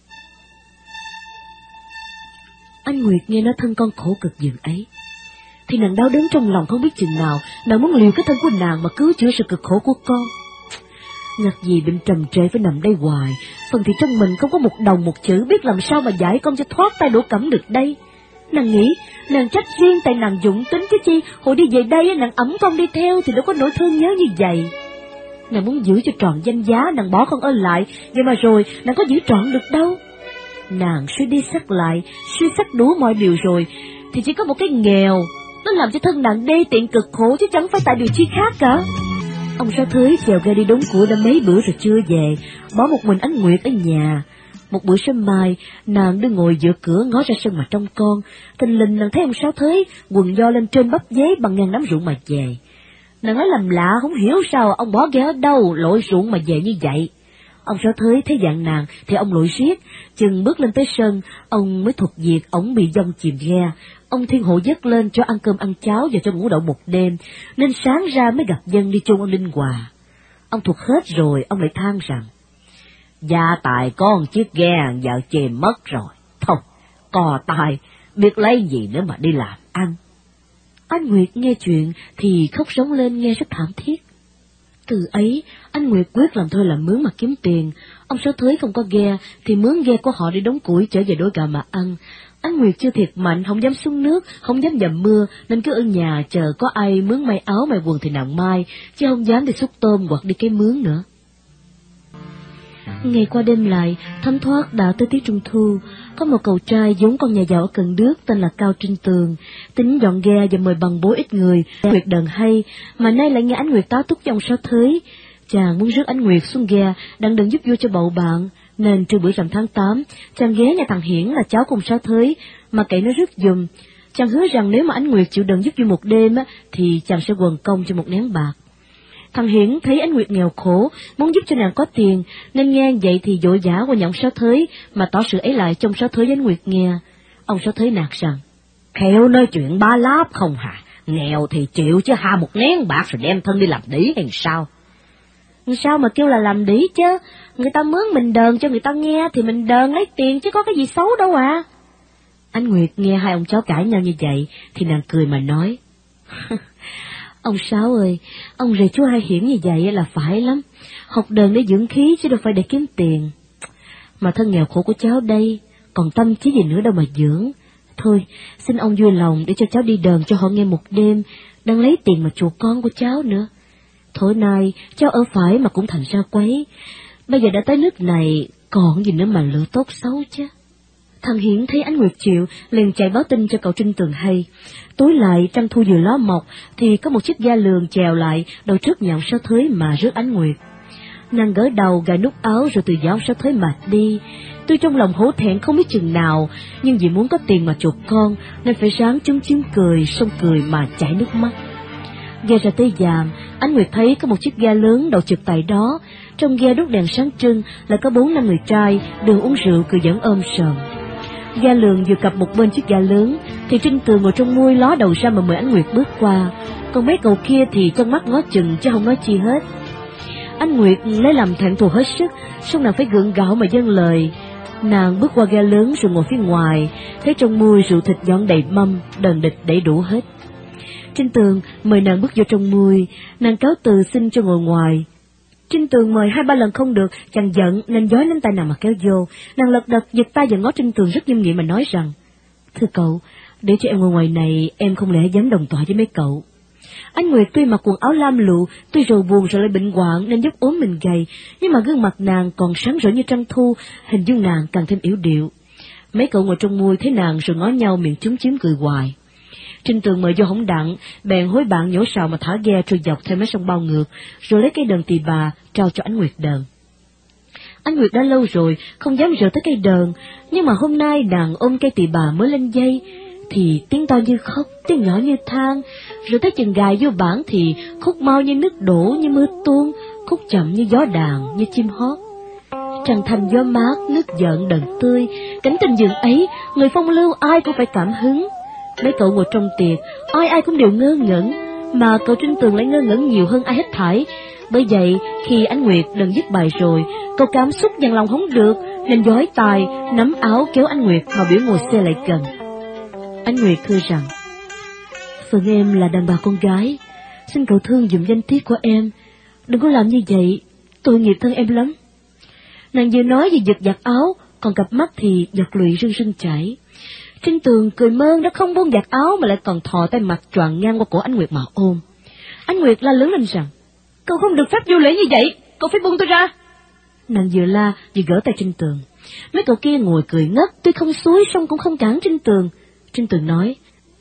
[SPEAKER 2] Anh Nguyệt nghe nó thân con khổ cực dường ấy thì nàng đau đớn trong lòng không biết chừng nào, nàng muốn liều cái thân của nàng mà cứu chữa sự cực khổ của con. Ngặt gì bệnh trầm trệ phải nằm đây hoài, phần thì trong mình không có một đồng một chữ, biết làm sao mà giải con cho thoát tay Đỗ Cẩm được đây. Nàng nghĩ, nàng trách riêng tại nàng dụng tính chứ chi, hồi đi về đây nàng ẵm con đi theo thì đâu có nỗi thương nhớ như vậy. Nàng muốn giữ cho trọn danh giá, nàng bỏ con ở lại, vậy mà rồi nàng có giữ trọn được đâu. Nàng suy đi sắc lại, suy sắc đủ mọi điều rồi, thì chỉ có một cái nghèo, Nó làm cho thân nàng đê tiện cực khổ chứ chẳng phải tại điều chi khác cả. Ông Sáu Thới chèo ghe đi đốn củi đã mấy bữa rồi chưa về, bỏ một mình Ánh Nguyệt ở nhà. Một buổi sớm mai, nàng đứng ngồi giữa cửa ngó ra sân mà trông con, thình lình nàng thấy ông Sáu Thới quần do lên trên bắp dế bằng ngang nắm ruộng mà về. Nàng nói làm lạ, không hiểu sao ông bỏ ghe ở đâu, lội ruộng mà về như vậy. Ông Sáu Thới thấy dạng nàng thì ông lội riết, chừng bước lên tới sân, ông mới thuật việc ổng bị dông chìm ghe. Ông thiên hộ dứt lên cho ăn cơm ăn cháo và cho ngủ đậu một đêm, nên sáng ra mới gặp dân đi chôn ông Linh Hòa. Ông thuật hết rồi, ông lại than rằng, gia tài có một chiếc ghe vợ chìm mất rồi, thôi, cò tài, biết lấy gì nữa mà đi làm ăn. Ánh Nguyệt nghe chuyện thì khóc rống lên nghe rất thảm thiết. Từ ấy, Ánh Nguyệt quyết làm thôi làm mướn mà kiếm tiền. Ông Sáu Thới không có ghe thì mướn ghe của họ đi đóng củi trở về đôi gà mà ăn. Ánh Nguyệt chưa thiệt mạnh, không dám xuống nước, không dám dầm mưa, nên cứ ở nhà chờ có ai mướn may áo may quần thì nàng mai, chứ không dám đi xúc tôm hoặc đi cái mướn nữa. Ngày qua đêm lại, thấm thoát đã tới tiết Trung Thu, có một cậu trai vốn con nhà giàu ở Cần Đước tên là Cao Trinh Tường, tính dọn ghe và mời bằng bố ít người. Ánh Nguyệt đờn hay, mà nay lại nghe Ánh Nguyệt tá túc với ông Sáu Thới. Chàng muốn rước Ánh Nguyệt xuống ghe, đừng giúp vua cho bầu bạn, nên trừ bữa rằm tháng 8, chàng ghé nhà thằng Hiển là cháu cùng Sáu Thới, mà cậy nó rước giùm. Chàng hứa rằng nếu mà Ánh Nguyệt chịu đựng giúp vua một đêm thì chàng sẽ quần công cho một nén bạc. Thằng Hiển thấy Ánh Nguyệt nghèo khổ, muốn giúp cho nàng có tiền, nên nghe vậy thì vội vã qua nhà ông Sáu Thới, mà tỏ sự ấy lại trong Sáu Thới với Ánh Nguyệt nghe. Ông Sáu Thới nạt rằng, khéo nói chuyện ba láp không hả, nghèo thì chịu chứ ha một nén bạc rồi đem thân đi làm đĩ hay sao? Sao mà kêu là làm đĩ chứ, người ta mướn mình đờn cho người ta nghe thì mình đờn lấy tiền chứ có cái gì xấu đâu à. Ánh Nguyệt nghe hai ông cháu cãi nhau như vậy thì nàng cười mà nói, ông Sáu ơi, ông rể chú Hai Hiển như vậy là phải lắm, học đờn để dưỡng khí chứ đâu phải để kiếm tiền. Mà thân nghèo khổ của cháu đây, còn tâm trí gì nữa đâu mà dưỡng. Thôi, xin ông vui lòng để cho cháu đi đờn cho họ nghe một đêm, đang lấy tiền mà chuộc con của cháu nữa. Thổi nay, cháu ở phải mà cũng thành ra quấy, bây giờ đã tới nước này, còn gì nữa mà lựa tốt xấu chứ. Thằng Hiển thấy Ánh Nguyệt chịu, liền chạy báo tin cho cậu Trinh Tường hay. Tối lại trăng thu vừa ló mọc, thì có một chiếc ga lường chèo lại đầu trước nhà ông Sáu Thới mà rước Ánh Nguyệt. Nàng gỡ đầu gài nút áo rồi từ gió ông Sáu Thới mệt đi. Tuy trong lòng hổ thẹn không biết chừng nào, nhưng vì muốn có tiền mà chuộc con, nên phải ráng chúm chím cười, xong cười mà chảy nước mắt. Ghe ra tới Giàm, Ánh Nguyệt thấy có một chiếc ghe lớn đậu chụp tại đó. Trong ghe đốt đèn sáng trưng, lại có 4-5 người trai đường uống rượu cười giỡn ôm sờm. Ga lường vừa cập một bên chiếc ga lớn, thì Trinh Tường ngồi trong mui ló đầu ra mà mời Ánh Nguyệt bước qua. Còn mấy cậu kia thì con mắt ngó chừng chứ không nói chi hết. Ánh Nguyệt lấy làm thẹn thù hết sức, xong nàng phải gượng gạo mà dâng lời. Nàng bước qua ga lớn rồi ngồi phía ngoài, thấy trong mui rượu thịt dọn đầy mâm, đờn địch đầy đủ hết. Trinh Tường mời nàng bước vô trong mui, nàng cáo từ xin cho ngồi ngoài. Trinh Tường mời 2-3 lần không được, chàng giận nên giói nắm tay nàng mà kéo vô. Nàng lật đật giật tay và ngó Trinh Tường rất nghiêm nghị mà nói rằng, thưa cậu, để cho em ngồi ngoài này, em không lẽ dám đồng tọa với mấy cậu. Ánh Nguyệt tuy mặc quần áo lam lụ, tuy rầu buồn rồi lại bệnh hoạn nên dốc ốm mình gầy, nhưng mà gương mặt nàng còn sáng rỡ như trăng thu, hình dung nàng càng thêm yểu điệu. Mấy cậu ngồi trong mui thấy nàng rồi ngó nhau miệng chúm chím cười hoài. Trinh Tường mời vô hổng đặng, bèn hối bạn nhổ sào mà thả ghe trôi dọc theo mấy sông bao ngược, rồi lấy cây đờn tỳ bà trao cho Ánh Nguyệt đờn. Ánh Nguyệt đã lâu rồi không dám rờ tới cây đờn, nhưng mà hôm nay nàng ôm cây tỳ bà mới lên dây, thì tiếng to như khóc, tiếng nhỏ như than, rồi tới chừng gài vô bản thì khúc mau như nước đổ, như mưa tuôn, khúc chậm như gió đàn, như chim hót. Trăng thanh gió mát, nước giận đờn tươi, cảnh tình dường ấy, người phong lưu ai cũng phải cảm hứng. Mấy cậu ngồi trong tiệc, ai cũng đều ngơ ngẩn, mà cậu Trinh Tường lại ngơ ngẩn nhiều hơn ai hết thảy. Bởi vậy, khi Ánh Nguyệt lần dứt bài rồi, cậu cảm xúc dằn lòng không được, nên giói tai, nắm áo kéo Ánh Nguyệt mà biểu ngồi xe lại gần. Ánh Nguyệt thưa rằng, phần em là đàn bà con gái, xin cậu thương dùm danh tiết của em, đừng có làm như vậy, tội nghiệp thân em lắm. Nàng vừa nói vừa giật giặt áo, còn cặp mắt thì giọt lụy rưng rưng chảy. Trinh Tường cười mơn đã không buông giặt áo mà lại còn thò tay mặt choàng ngang qua cổ Ánh Nguyệt mà ôm. Ánh Nguyệt la lớn lên rằng, cậu không được phép vô lễ như vậy, cậu phải buông tôi ra. Nàng vừa la vừa gỡ tay Trinh Tường. Mấy cậu kia ngồi cười ngất, tuy không xúi song cũng không cản Trinh Tường. Trinh Tường nói,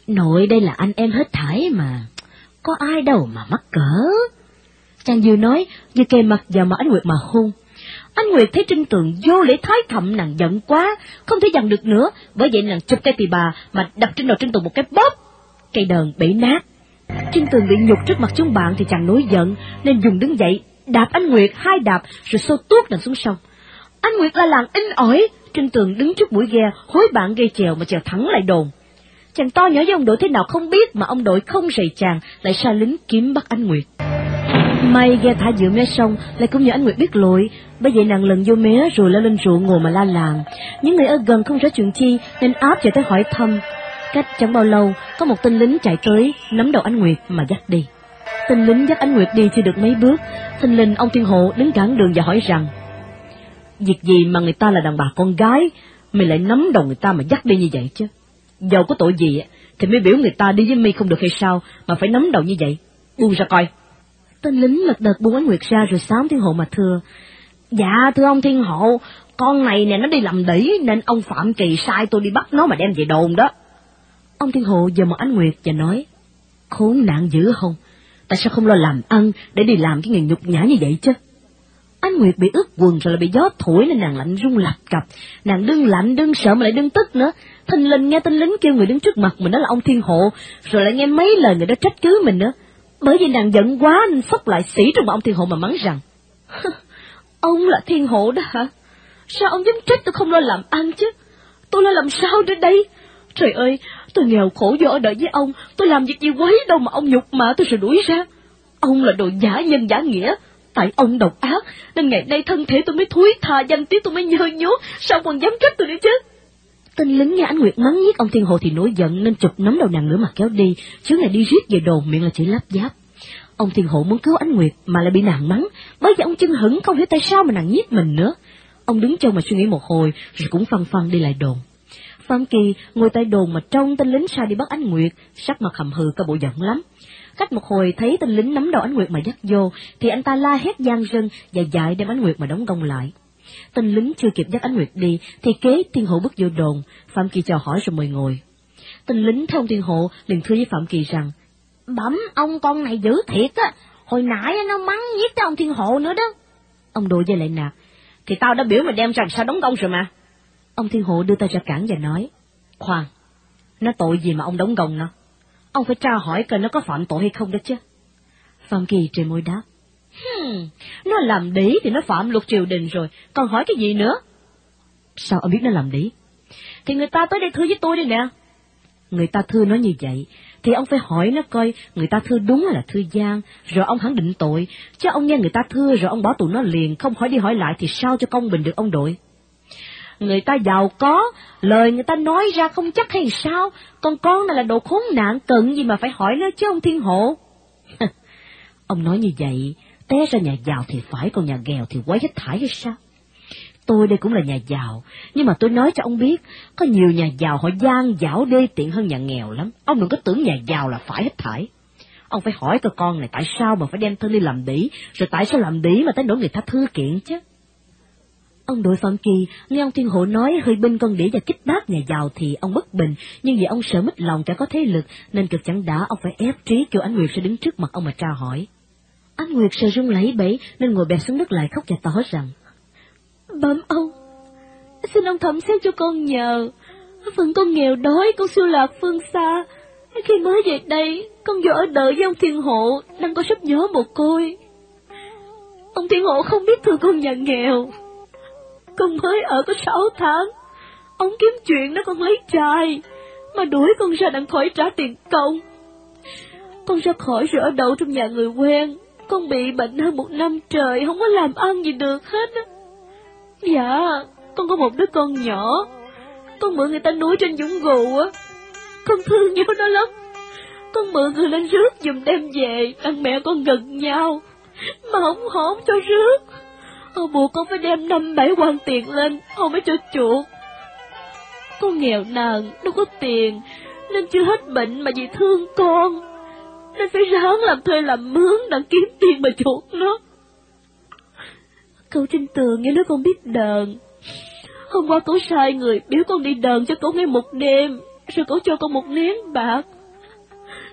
[SPEAKER 2] Nội đây là anh em hết thảy mà, có ai đâu mà mắc cỡ. Chàng vừa nói, vừa kề mặt vào mặt Ánh Nguyệt mà hôn. Ánh Nguyệt thấy Trinh Tường vô lễ thái thậm, nàng giận quá, không thể dằn được nữa, bởi vậy nàng chụp cây tỳ bà mà đập trên đầu Trinh Tường một cái bóp, cây đờn bể nát. Trinh Tường bị nhục trước mặt chúng bạn thì chàng nổi giận, nên dùng đứng dậy, đạp Ánh Nguyệt 2 đạp, rồi xô tuốt nàng xuống sông. Ánh Nguyệt la làng inh ỏi, Trinh Tường đứng trước mũi ghe, hối bạn ghe chèo mà chèo thẳng lại đồn. Chàng to nhỏ với ông đội thế nào không biết, mà ông đội không rầy chàng, lại sai lính kiếm bắt Ánh Nguyệt. May ghe thả giữa mé sông, lại cũng nhờ Ánh Nguyệt biết lội, bởi vậy nàng lần vô mé rồi leo lên ruộng ngồi mà la làng. Những người ở gần không rõ chuyện chi nên áp chạy tới hỏi thăm. Cách chẳng bao lâu, có một tên lính chạy tới, nắm đầu Ánh Nguyệt mà dắt đi. Tên lính dắt Ánh Nguyệt đi chưa được mấy bước, thình lình ông Thiên Hộ đứng cản đường và hỏi rằng: việc gì mà người ta là đàn bà con gái, mày lại nắm đầu người ta mà dắt đi như vậy chứ? Dầu có tội gì thì mới biểu người ta đi với mi không được hay sao mà phải nắm đầu như vậy? Buông ra coi. Tên lính lật đật buông Ánh Nguyệt ra rồi xám Thiên Hộ mà thưa: dạ thưa ông Thiên Hộ, con này nè nó đi làm đĩ nên ông Phạm Kỳ sai tôi đi bắt nó mà đem về đồn đó. Ông Thiên Hộ giờ một Ánh Nguyệt và nói: khốn nạn dữ không? Tại sao không lo làm ăn để đi làm cái nghề nhục nhã như vậy chứ? Ánh Nguyệt bị ướt quần rồi lại bị gió thổi nên nàng lạnh run lập cập, nàng đương lạnh đương sợ mà lại đương tức nữa. Thình lình nghe tên lính kêu người đứng trước mặt mình đó là ông Thiên Hộ, rồi lại nghe mấy lời người đó trách cứ mình nữa. Bởi vì nàng giận quá nên xốc lại xỉ trong mặt ông Thiên Hộ mà mắng rằng: ông là Thiên Hộ đó hả? Sao ông dám trách tôi không lo làm ăn chứ? Tôi lo làm sao đến đây? Trời ơi, tôi nghèo khổ vô ở đợi với ông, tôi làm việc gì quấy đâu mà ông nhục mạ tôi rồi đuổi ra. Ông là đồ giả nhân giả nghĩa, tại ông độc ác nên ngày nay thân thể tôi mới thúi tha, danh tiếng tôi mới nhơ nhốt, sao còn dám trách tôi nữa chứ? Tên lính nghe Ánh Nguyệt mắng nhiếc ông Thiên Hộ thì nổi giận nên chụp nắm đầu nàng nữa mà kéo đi, chứ này đi riết về đồn miệng là chửi lắp giáp. Ông Thiên Hộ muốn cứu Ánh Nguyệt mà lại bị nàng mắng, bởi vì ông chưng hửng không hiểu tại sao mà nàng nhiếc mình nữa. Ông đứng trông mà suy nghĩ một hồi rồi cũng phăng phăng đi lại đồn. Phạm Kỳ ngồi tại đồn mà trông tên lính sai đi bắt Ánh Nguyệt, sắc mặt hầm hừ cả bộ giận lắm. Cách một hồi thấy tên lính nắm đầu Ánh Nguyệt mà dắt vô, thì anh ta la hét gian rân và dại đem Ánh Nguyệt mà đóng gông lại. Tên lính chưa kịp dắt Ánh Nguyệt đi, thì kế Thiên Hộ bước vô đồn. Phạm Kỳ chào hỏi rồi mời ngồi. Tên lính thấy ông Thiên Hộ liền thưa với Phạm Kỳ rằng: bẩm ông, con này dữ thiệt á, hồi nãy nó mắng nhiếc tới ông Thiên Hộ nữa đó. Ông đội dây lại nạt: thì tao đã biểu mày đem ra sao đóng gông rồi mà. Ông Thiên Hộ đưa tay ra cản và nói: khoan, nó tội gì mà ông đóng gông nó? Ông phải tra hỏi coi nó có phạm tội hay không đó chứ. Phạm Kỳ trề môi đáp: nó làm đĩ thì nó phạm luật triều đình rồi, còn hỏi cái gì nữa? Sao ông biết nó làm đĩ? Thì người ta tới đây thưa với tôi đây nè. Người ta thưa nó như vậy thì ông phải hỏi nó coi người ta thưa đúng hay là thưa gian, rồi ông hẳn định tội. Chứ ông nghe người ta thưa rồi ông bỏ tù nó liền, không hỏi đi hỏi lại thì sao cho công bình được ông đội? Người ta giàu có, lời người ta nói ra không chắc hay sao, còn con này là đồ khốn nạn, cần gì mà phải hỏi nó chứ ông Thiên Hộ. Ông nói như vậy, té ra nhà giàu thì phải, còn nhà nghèo thì quấy hết thải hay sao? Tôi đây cũng là nhà giàu, nhưng mà tôi nói cho ông biết, có nhiều nhà giàu họ gian dảo đê tiện hơn nhà nghèo lắm. Ông đừng có tưởng nhà giàu là phải hết thải. Ông phải hỏi coi con này tại sao mà phải đem thân đi làm đĩ, rồi tại sao làm đĩ mà tới nỗi người ta thư kiện chứ. Ông đội Phạm Kỳ nghe ông Thiên Hộ nói hơi binh con đĩ và kích bác nhà giàu thì ông bất bình, nhưng vì ông sợ mít lòng cả có thế lực nên cực chẳng đã ông phải ép trí kêu Ánh Nguyệt sẽ đứng trước mặt ông mà tra hỏi. Ánh Nguyệt sợ run lẩy bẩy nên ngồi bẹp xuống đất lại khóc và tỏ rằng: bẩm ông, xin ông thẩm xét cho con nhờ. Phần con nghèo đói, con siêu lạc phương xa. Khi mới về đây, con vô ở đợi với ông Thiên Hộ đang có sắp nhớ một côi. Ông Thiên Hộ không biết thương con nhà nghèo. Con mới ở có 6 tháng, ông kiếm chuyện nó con lấy trai, mà đuổi con ra đặng khỏi trả tiền công. Con ra khỏi rồi ở đậu trong nhà người quen, con bị bệnh hơn 1 năm trời, không có làm ăn gì được hết á. Dạ, con có một đứa con nhỏ, con mượn người ta nuôi trên Vũng Gù á, con thương nhớ nó lắm. Con mượn người lên rước giùm đem về, đàn mẹ con gần nhau, mà không cho rước. Buộc con phải đem 5-7 quan tiền lên, không mới cho chuột. Con nghèo nàn, đâu có tiền, nên chưa hết bệnh mà vì thương con, nên phải ráng làm thuê làm mướn đặng kiếm tiền mà chuột nó. Cậu Trinh Tường nghe nói con biết đờn. Hôm qua cậu sai người biểu con đi đờn cho cậu ngay một đêm, rồi cậu cho con 1 nén bạc.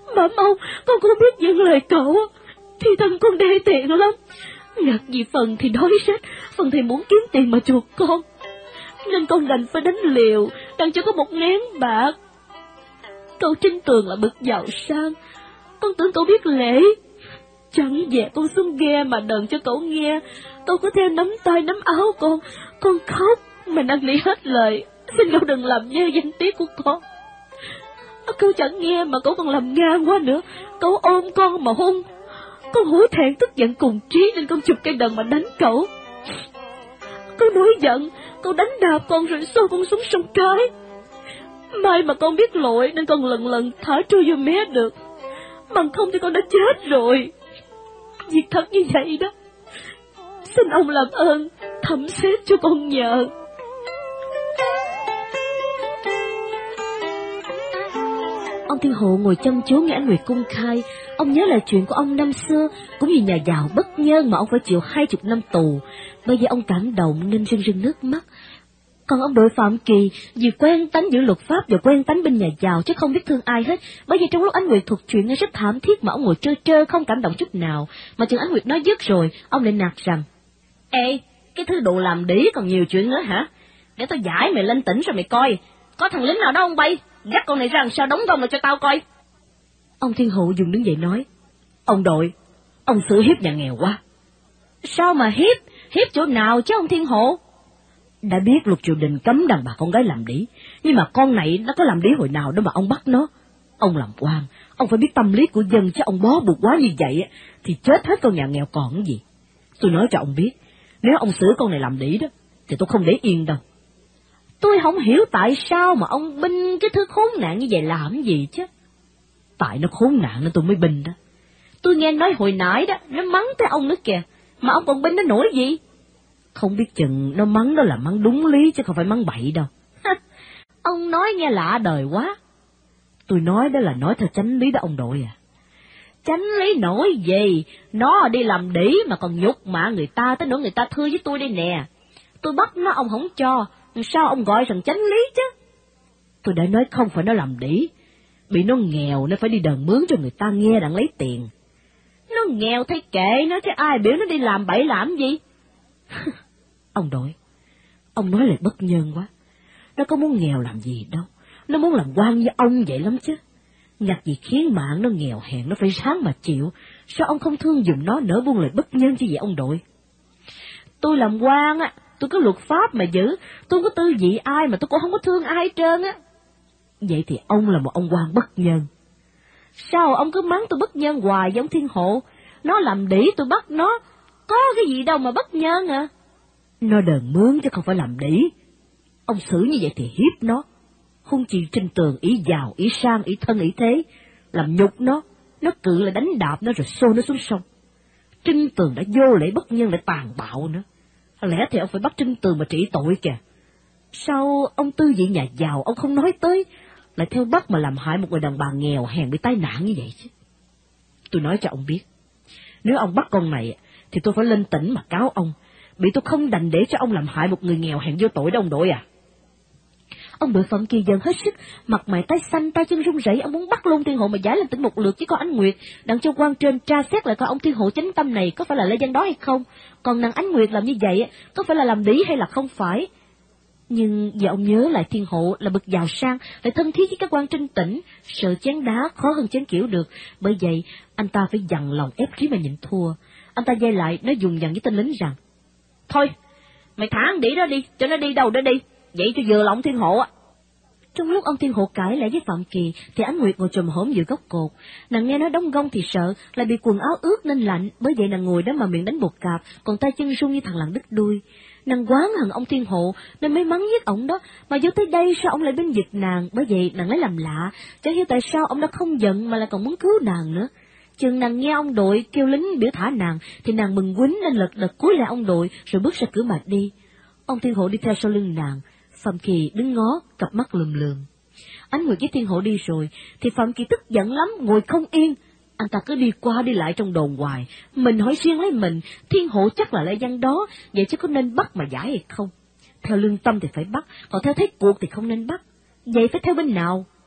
[SPEAKER 1] Bẩm ông, con không biết dâng lời cậu, thì thân con đê tiện lắm. Ngặt vì phần thì đói rách, phần thì muốn kiếm tiền mà chuộc con, nên con đành phải đánh liều, đặng cho có một nén bạc. Cậu Trinh Tường là bậc giàu sang, con tưởng cậu biết lễ. Chẳng dè con xuống ghe mà đờn cho cậu nghe, cậu có theo nắm tay nắm áo con khóc mà năn nỉ hết lời, xin cậu đừng làm nhơ danh tiếng của con. Cậu chẳng nghe mà cậu còn làm ngang quá nữa, cậu ôm con mà hôn. Con hối thẹn tức giận cùng trí nên con chụp cây đờn mà đánh cậu. Cậu nổi giận, cậu đánh đạp con rồi xô con xuống sông Cái. May mà con biết lỗi nên con lần lần thả trôi vô mé được, bằng không thì con đã chết rồi. Việc thật như vậy đó, xin ông làm ơn thẩm xét cho con nhờ. Ông Thiên Hộ ngồi chăm chú nghe Ánh Nguyệt cung khai. Ông nhớ lại chuyện của ông năm xưa, cũng như nhà giàu bất nhân mà ông phải chịu 20 năm tù. Bây giờ ông cảm động nên rưng rưng nước mắt. Còn ông Đội Phạm Kỳ vì quen tánh giữ luật pháp và quen tánh bên nhà giàu chứ không biết thương ai hết. Bởi vì trong lúc Ánh Nguyệt thuật chuyện nghe rất thảm thiết mà ông ngồi trơ trơ không cảm động chút nào. Mà chừng Ánh Nguyệt nói dứt rồi, ông lại nạt rằng: Ê, cái thứ đồ làm đĩ còn nhiều chuyện nữa hả? Để tao giải mày lên tỉnh rồi mày coi, có thằng lính nào đó không bay, dắt con này ra làm sao đóng gông lại cho tao coi. Ông Thiên Hộ dùng đứng dậy nói: Ông Đội, ông xử hiếp nhà nghèo quá. Sao mà hiếp chỗ nào chứ ông Thiên Hộ? Đã biết luật triều đình cấm đàn bà con gái làm đĩ, nhưng mà con này nó có làm đĩ hồi nào đâu mà ông bắt nó. Ông làm quan, ông phải biết tâm lý của dân, chứ ông bó buộc quá như vậy thì chết hết con nhà nghèo còn cái gì. Tôi nói cho ông biết, nếu ông xử con này làm đĩ đó thì tôi không để yên đâu. Tôi không hiểu tại sao mà ông binh cái thứ khốn nạn như vậy làm gì chứ. Tại nó khốn nạn nên tôi mới binh đó. Tôi nghe nói hồi nãy đó, nó mắng tới ông nữa kìa, mà ông còn binh nó nổi gì? Không biết chừng nó mắng đó là mắng đúng lý chứ không phải mắng bậy đâu. Ông nói nghe lạ đời quá. Tôi nói đó là nói theo chánh lý đó ông Đội à. Chánh lý nổi gì, nó đi làm đĩ mà còn nhục mạ người ta tới nỗi người ta thưa với tôi đây nè. Tôi bắt nó ông không cho, sao ông gọi rằng chánh lý chứ? Tôi đã nói không phải nó làm đĩ, bị nó nghèo nó phải đi đờn mướn cho người ta nghe đặng lấy tiền. Nó nghèo thấy kệ nó chứ ai biểu nó đi làm bậy làm gì. Ông Đội, ông nói lại bất nhân quá. Nó có muốn nghèo làm gì đâu, nó muốn làm quan với ông vậy lắm chứ. Nhặt gì khiến mạng nó nghèo hèn nó phải ráng mà chịu, sao ông không thương giùm nó nỡ buông lời bất nhân chứ vậy ông Đội? Tôi làm quan á, tôi có luật pháp mà giữ, tôi không có tư vị ai mà tôi cũng không có thương ai hết trơn á. Vậy thì ông là một ông quan bất nhân. Sao ông cứ mắng tôi bất nhân hoài với ông Thiên Hộ? Nó làm đĩ tôi bắt nó, có cái gì đâu mà bất nhân à? Nó đờn mướn chứ không phải làm đĩ. Ông xử như vậy thì hiếp nó. Hung chi Trinh Tường ý giàu, ý sang, ý thân, ý thế, làm nhục nó cự lại đánh đạp nó rồi xô nó xuống sông. Trinh Tường đã vô lễ bất nhân lại tàn bạo nữa. Lẽ thì ông phải bắt Trinh Tường mà trị tội kìa. Sao ông tư vị nhà giàu ông không nói tới, lại theo bắt mà làm hại một người đàn bà nghèo hèn bị tai nạn như vậy chứ? Tôi nói cho ông biết, nếu ông bắt con này thì tôi phải lên tỉnh mà cáo ông, bị tôi không đành để cho ông làm hại một người nghèo hèn vô tội đó ông Đội à. Ông Đội Phạm Kỳ giận hết sức, mặt mày tái xanh, tay chân run rẩy, ông muốn bắt luôn Thiên Hộ mà giải lên tỉnh một lượt với con Ánh Nguyệt, đặng cho quan trên tra xét lại coi ông Thiên Hộ chánh tâm này có phải là lê dân đó hay không, còn nàng Ánh Nguyệt làm như vậy có phải là làm đĩ hay là không phải. Nhưng giờ ông nhớ lại Thiên Hộ là bậc giàu sang, lại thân thiết với các quan trên tỉnh, sợ chén đá khó hơn chén kiểu được, bởi vậy anh ta phải dằn lòng ép khí mà nhịn thua. Anh ta dây lại nói dùng dằn với tên lính rằng: Thôi, mày thả con đĩ đó đi, cho nó đi đâu đó đi, vậy cho vừa lòng Thiên Hộ á. Trong lúc ông Thiên Hộ cãi lại với Phạm Kỳ, thì Ánh Nguyệt ngồi chồm hổm giữa gốc cột. Nàng nghe nói đóng gông thì sợ, lại bị quần áo ướt nên lạnh, bởi vậy nàng ngồi đó mà miệng đánh bột cạp, còn tay chân run như thằng lằn đứt đuôi. Nàng quán hận ông Thiên Hộ nên mới mắng giết ổng đó, mà vô tới đây sao ông lại bênh vực nàng, bởi vậy nàng lấy làm lạ, chẳng hiểu tại sao ông đã không giận mà lại còn muốn cứu nàng nữa. Chừng nàng nghe ông Đội kêu lính biểu thả nàng, thì nàng mừng quýnh nên lật đật cúi lại ông Đội rồi bước ra cửa mà đi. Ông Thiên Hộ đi theo sau lưng nàng. Phạm Kỳ đứng ngó, cặp mắt lườm lườm. Ánh Nguyệt với Thiên Hộ đi rồi, thì Phạm Kỳ tức giận lắm, ngồi không yên. Anh ta cứ đi qua đi lại trong đồn hoài, mình hỏi riêng lấy mình, Thiên Hộ chắc là lê dân đó, vậy chứ có nên bắt mà giải hay không? Theo lương tâm thì phải bắt, còn theo thế cuộc thì không nên bắt. Vậy phải theo bên nào?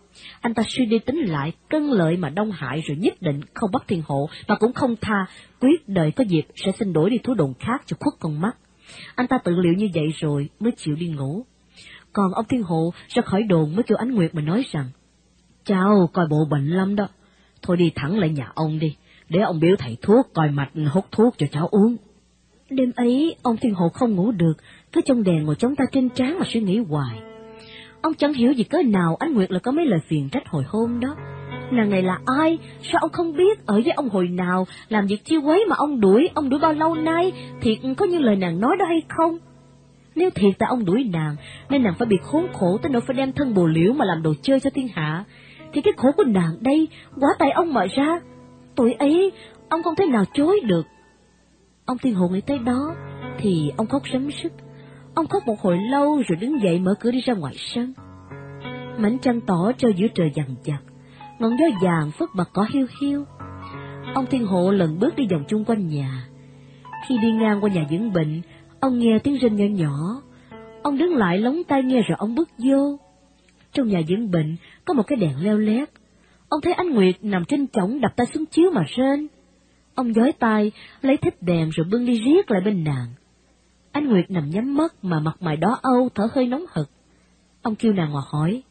[SPEAKER 2] Anh ta suy đi tính lại, cân lợi mà đông hại rồi nhất định không bắt Thiên Hộ mà cũng không tha, quyết đợi có dịp sẽ xin đổi đi thú đồn khác cho khuất con mắt. Anh ta tự liệu như vậy rồi mới chịu đi ngủ. Còn ông Thiên Hộ ra khỏi đồn mới kêu Ánh Nguyệt mà nói rằng, cháu coi bộ bệnh lắm đó, thôi đi thẳng lại nhà ông đi, để ông biểu thầy thuốc coi mạch hút thuốc cho cháu uống. Đêm ấy, ông Thiên Hộ không ngủ được, cứ trong đèn ngồi chống tay trên trán mà suy nghĩ hoài. Ông chẳng hiểu gì cớ nào Ánh Nguyệt lại có mấy lời phiền trách hồi hôm đó. Nàng này là ai? Sao ông không biết ở với ông hồi nào, làm việc chi quấy mà ông đuổi bao lâu nay, thiệt có như lời nàng nói đó hay không? Nếu thiệt là ông đuổi nàng, nên nàng phải bị khốn khổ tới nỗi phải đem thân bồ liễu mà làm đồ chơi cho thiên hạ, thì cái khổ của nàng đây, quá tay ông mà ra. Tội ấy, ông không thể nào chối được. Ông Thiên Hộ nghĩ tới đó, thì ông khóc sấm sứt. Ông khóc một hồi lâu rồi đứng dậy mở cửa đi ra ngoài sân. Mảnh trăng tỏ treo giữa trời dằn dặt, ngọn gió vàng phất bật cỏ hiu hiu. Ông Thiên Hộ lần bước đi vòng chung quanh nhà. Khi đi ngang qua nhà dưỡng bệnh, ông nghe tiếng rên nhỏ nhỏ. Ông đứng lại lóng tai nghe rồi ông bước vô. Trong nhà dưỡng bệnh có một cái đèn leo lét. Ông thấy Ánh Nguyệt nằm trên chõng đập tay xuống chiếu mà rên. Ông dói tay lấy thích đèn rồi bưng đi riết lại bên nàng. Ánh Nguyệt nằm nhắm mắt mà mặt mày đỏ âu, thở hơi nóng hực. Ông kêu nàng ngồi hỏi,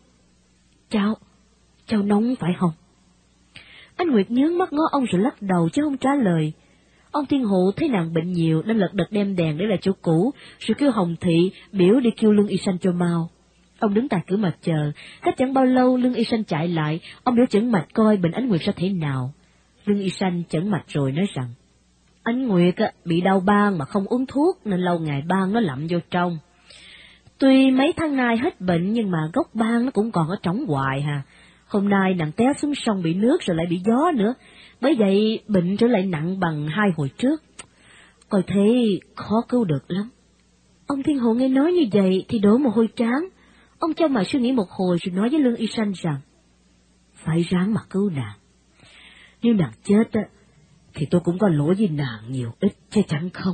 [SPEAKER 2] cháu nóng phải không? Ánh Nguyệt nhướng mắt ngó ông rồi lắc đầu chứ không trả lời. Ông Thiên Hộ thấy nàng bệnh nhiều nên lật đật đem đèn để lại chỗ cũ, rồi kêu Hồng Thị biểu đi kêu Lương Y Sanh cho mau. Ông đứng tại cửa mà chờ, cách chẳng bao lâu Lương Y Sanh chạy lại, ông biểu chẩn mạch coi bệnh Ánh Nguyệt ra thế nào. Lương Y Sanh chẩn mạch rồi nói rằng, Ánh Nguyệt bị đau ban mà không uống thuốc nên lâu ngày ban nó lặm vô trong. Tuy mấy tháng nay hết bệnh nhưng mà gốc ban nó cũng còn ở trống hoài hà. Hôm nay nàng té xuống sông bị nước rồi lại bị gió nữa, bởi vậy bệnh trở lại nặng bằng 2 hồi trước. Coi thế khó cứu được lắm. Ông Thiên Hộ nghe nói như vậy thì đổ mồ hôi trán. Ông cho mày suy nghĩ một hồi rồi nói với Lương Y Sanh rằng, phải ráng mà cứu nàng. Nếu nàng chết thì tôi cũng có lỗi với nàng nhiều ít chứ chẳng không.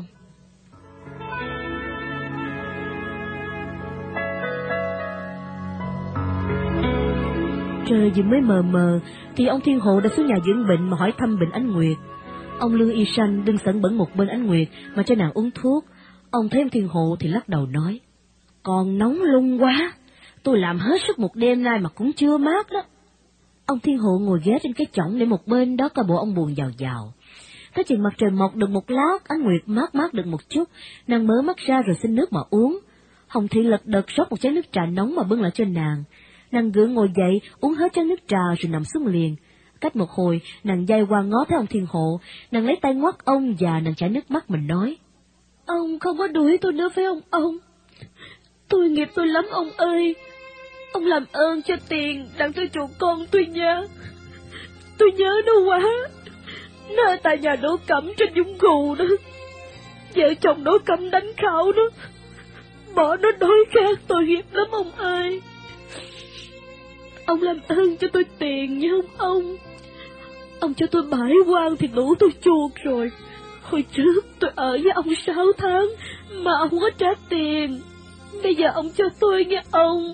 [SPEAKER 2] Trời vừa mới mờ mờ thì ông Thiên Hộ đã xuống nhà dưỡng bệnh mà hỏi thăm bệnh Ánh Nguyệt. Ông Lương Y Sanh đứng sẵn bẩn một bên Ánh Nguyệt mà cho nàng uống thuốc. Ông thấy ông Thiên Hộ thì lắc đầu nói, còn nóng lung quá, tôi làm hết sức một đêm nay mà cũng chưa mát đó. Ông Thiên Hộ ngồi ghé trên cái chõng để một bên đó, coi bộ ông buồn giàu giàu. Tới chừng mặt trời mọc được một lát, Ánh Nguyệt mát được một chút, nàng mở mắt ra rồi xin nước mà uống. Hồng Thị lật đật rót một chén nước trà nóng mà bưng lại cho nàng. Nàng gượng ngồi dậy, uống hết chén nước trà rồi nằm xuống liền. Cách một hồi, nàng day qua ngó thấy ông Thiên Hộ, nàng lấy tay ngoắt ông và nàng chảy nước mắt mình nói, ông không có đuổi tôi nữa phải không ông? Tôi nghiệp tôi lắm ông ơi. Ông làm ơn cho tiền đặng tôi chuộc con tôi nhớ. Tôi nhớ nó quá. Nó ở tại nhà Đỗ Cẩm trên Dũng Gù đó. Vợ chồng Đỗ Cẩm đánh khảo nó, bỏ nó đói khát tội nghiệp lắm ông ơi. Ông làm ơn cho tôi tiền nha ông. Ông cho tôi bãi quan thì đủ tôi chuộc rồi. Hồi trước tôi ở với ông 6 tháng mà ông không có trả tiền. Bây giờ ông cho tôi nghe ông.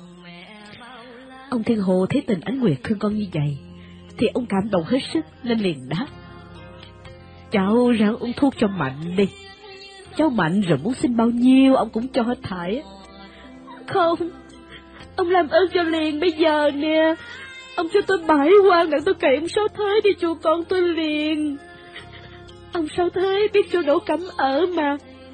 [SPEAKER 2] Ông Thiên Hộ thấy tình Ánh Nguyệt thương con như vậy thì ông cảm động hết sức nên liền đáp, cháu ráng uống thuốc cho mạnh đi. Cháu mạnh rồi muốn xin bao nhiêu ông cũng cho hết thảy. Không, ông làm ơn cho liền bây giờ nè. Ông cho tôi bãi quan đặng tôi cậy ông Sáu Thế đi chuộc con tôi liền. Ông Sáu Thế biết chỗ Đỗ Cẩm ở mà.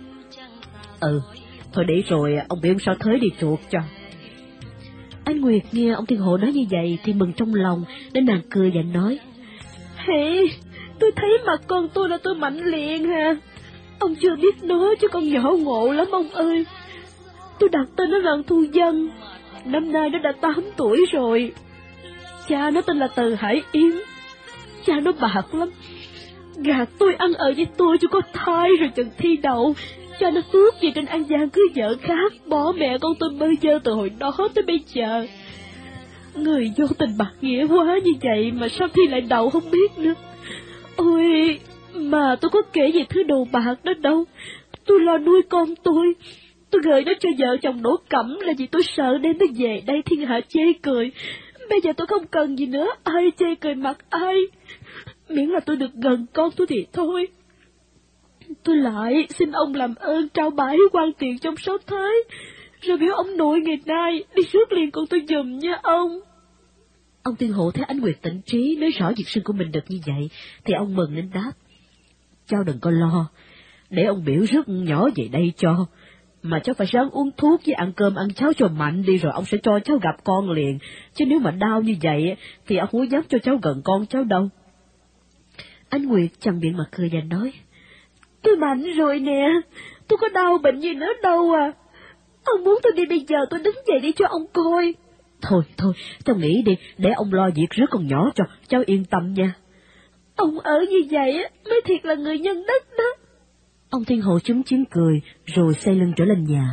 [SPEAKER 2] Thôi để rồi ông biểu ông Sáu Thế đi chuộc cho. Ánh Nguyệt nghe ông Thiên Hộ nói như vậy thì mừng trong lòng, nên nàng cười và nói, Hề, tôi thấy mặt con tôi là tôi mạnh liền ha. Ông chưa biết nó chứ con nhỏ ngộ lắm ông ơi. Tôi đặt tên nó là Thu Dân. Năm nay nó đã 8 tuổi rồi. Cha nó tên là Từ Hải Yến. Cha nó bạc lắm, gạt tôi ăn ở với tôi cho có thai rồi chừng thi đậu. Cha nó tước gì trên An Giang cưới vợ khác, bỏ mẹ con tôi bơ vơ từ hồi đó tới bây giờ. Người vô tình bạc nghĩa quá như vậy mà sao thi lại đậu không biết nữa. Ôi, mà tôi có kể về thứ đồ bạc đó đâu. Tôi lo nuôi con tôi gửi nó cho vợ chồng Đỗ Cẩm là vì tôi sợ đem nó về đây thiên hạ chê cười.
[SPEAKER 1] Bây giờ tôi không cần gì nữa, ai chê cười mặt ai, miễn là tôi được gần con tôi thì thôi. Tôi lại xin ông làm ơn trao bãi quan tiền trong 6 tháng, rồi biểu ông nội ngày nay đi rước liền con tôi giùm nha ông.
[SPEAKER 2] Ông Thiên Hộ thấy Ánh Nguyệt tỉnh trí nói rõ việc sinh của mình được như vậy, thì ông mừng nên đáp: cháu đừng có lo, để ông biểu rước nhỏ về đây cho. Mà cháu phải ráng uống thuốc với ăn cơm ăn cháo cho mạnh đi, rồi ông sẽ cho cháu gặp con liền. Chứ nếu mà đau như vậy thì ông không dám cho cháu gần con cháu đâu.
[SPEAKER 1] Ánh Nguyệt chằn miệng mà cười và nói: tôi mạnh rồi nè, tôi có đau bệnh gì nữa đâu à. Ông muốn tôi đi bây giờ tôi đứng dậy đi cho ông coi.
[SPEAKER 2] Thôi, cháu nghĩ đi, để ông lo việc rước con nhỏ cho, cháu yên tâm nha.
[SPEAKER 1] Ông ở như vậy mới thiệt là người nhân đất đó.
[SPEAKER 2] Ông Thiên Hộ chúm chím cười, rồi xoay lưng trở lên nhà.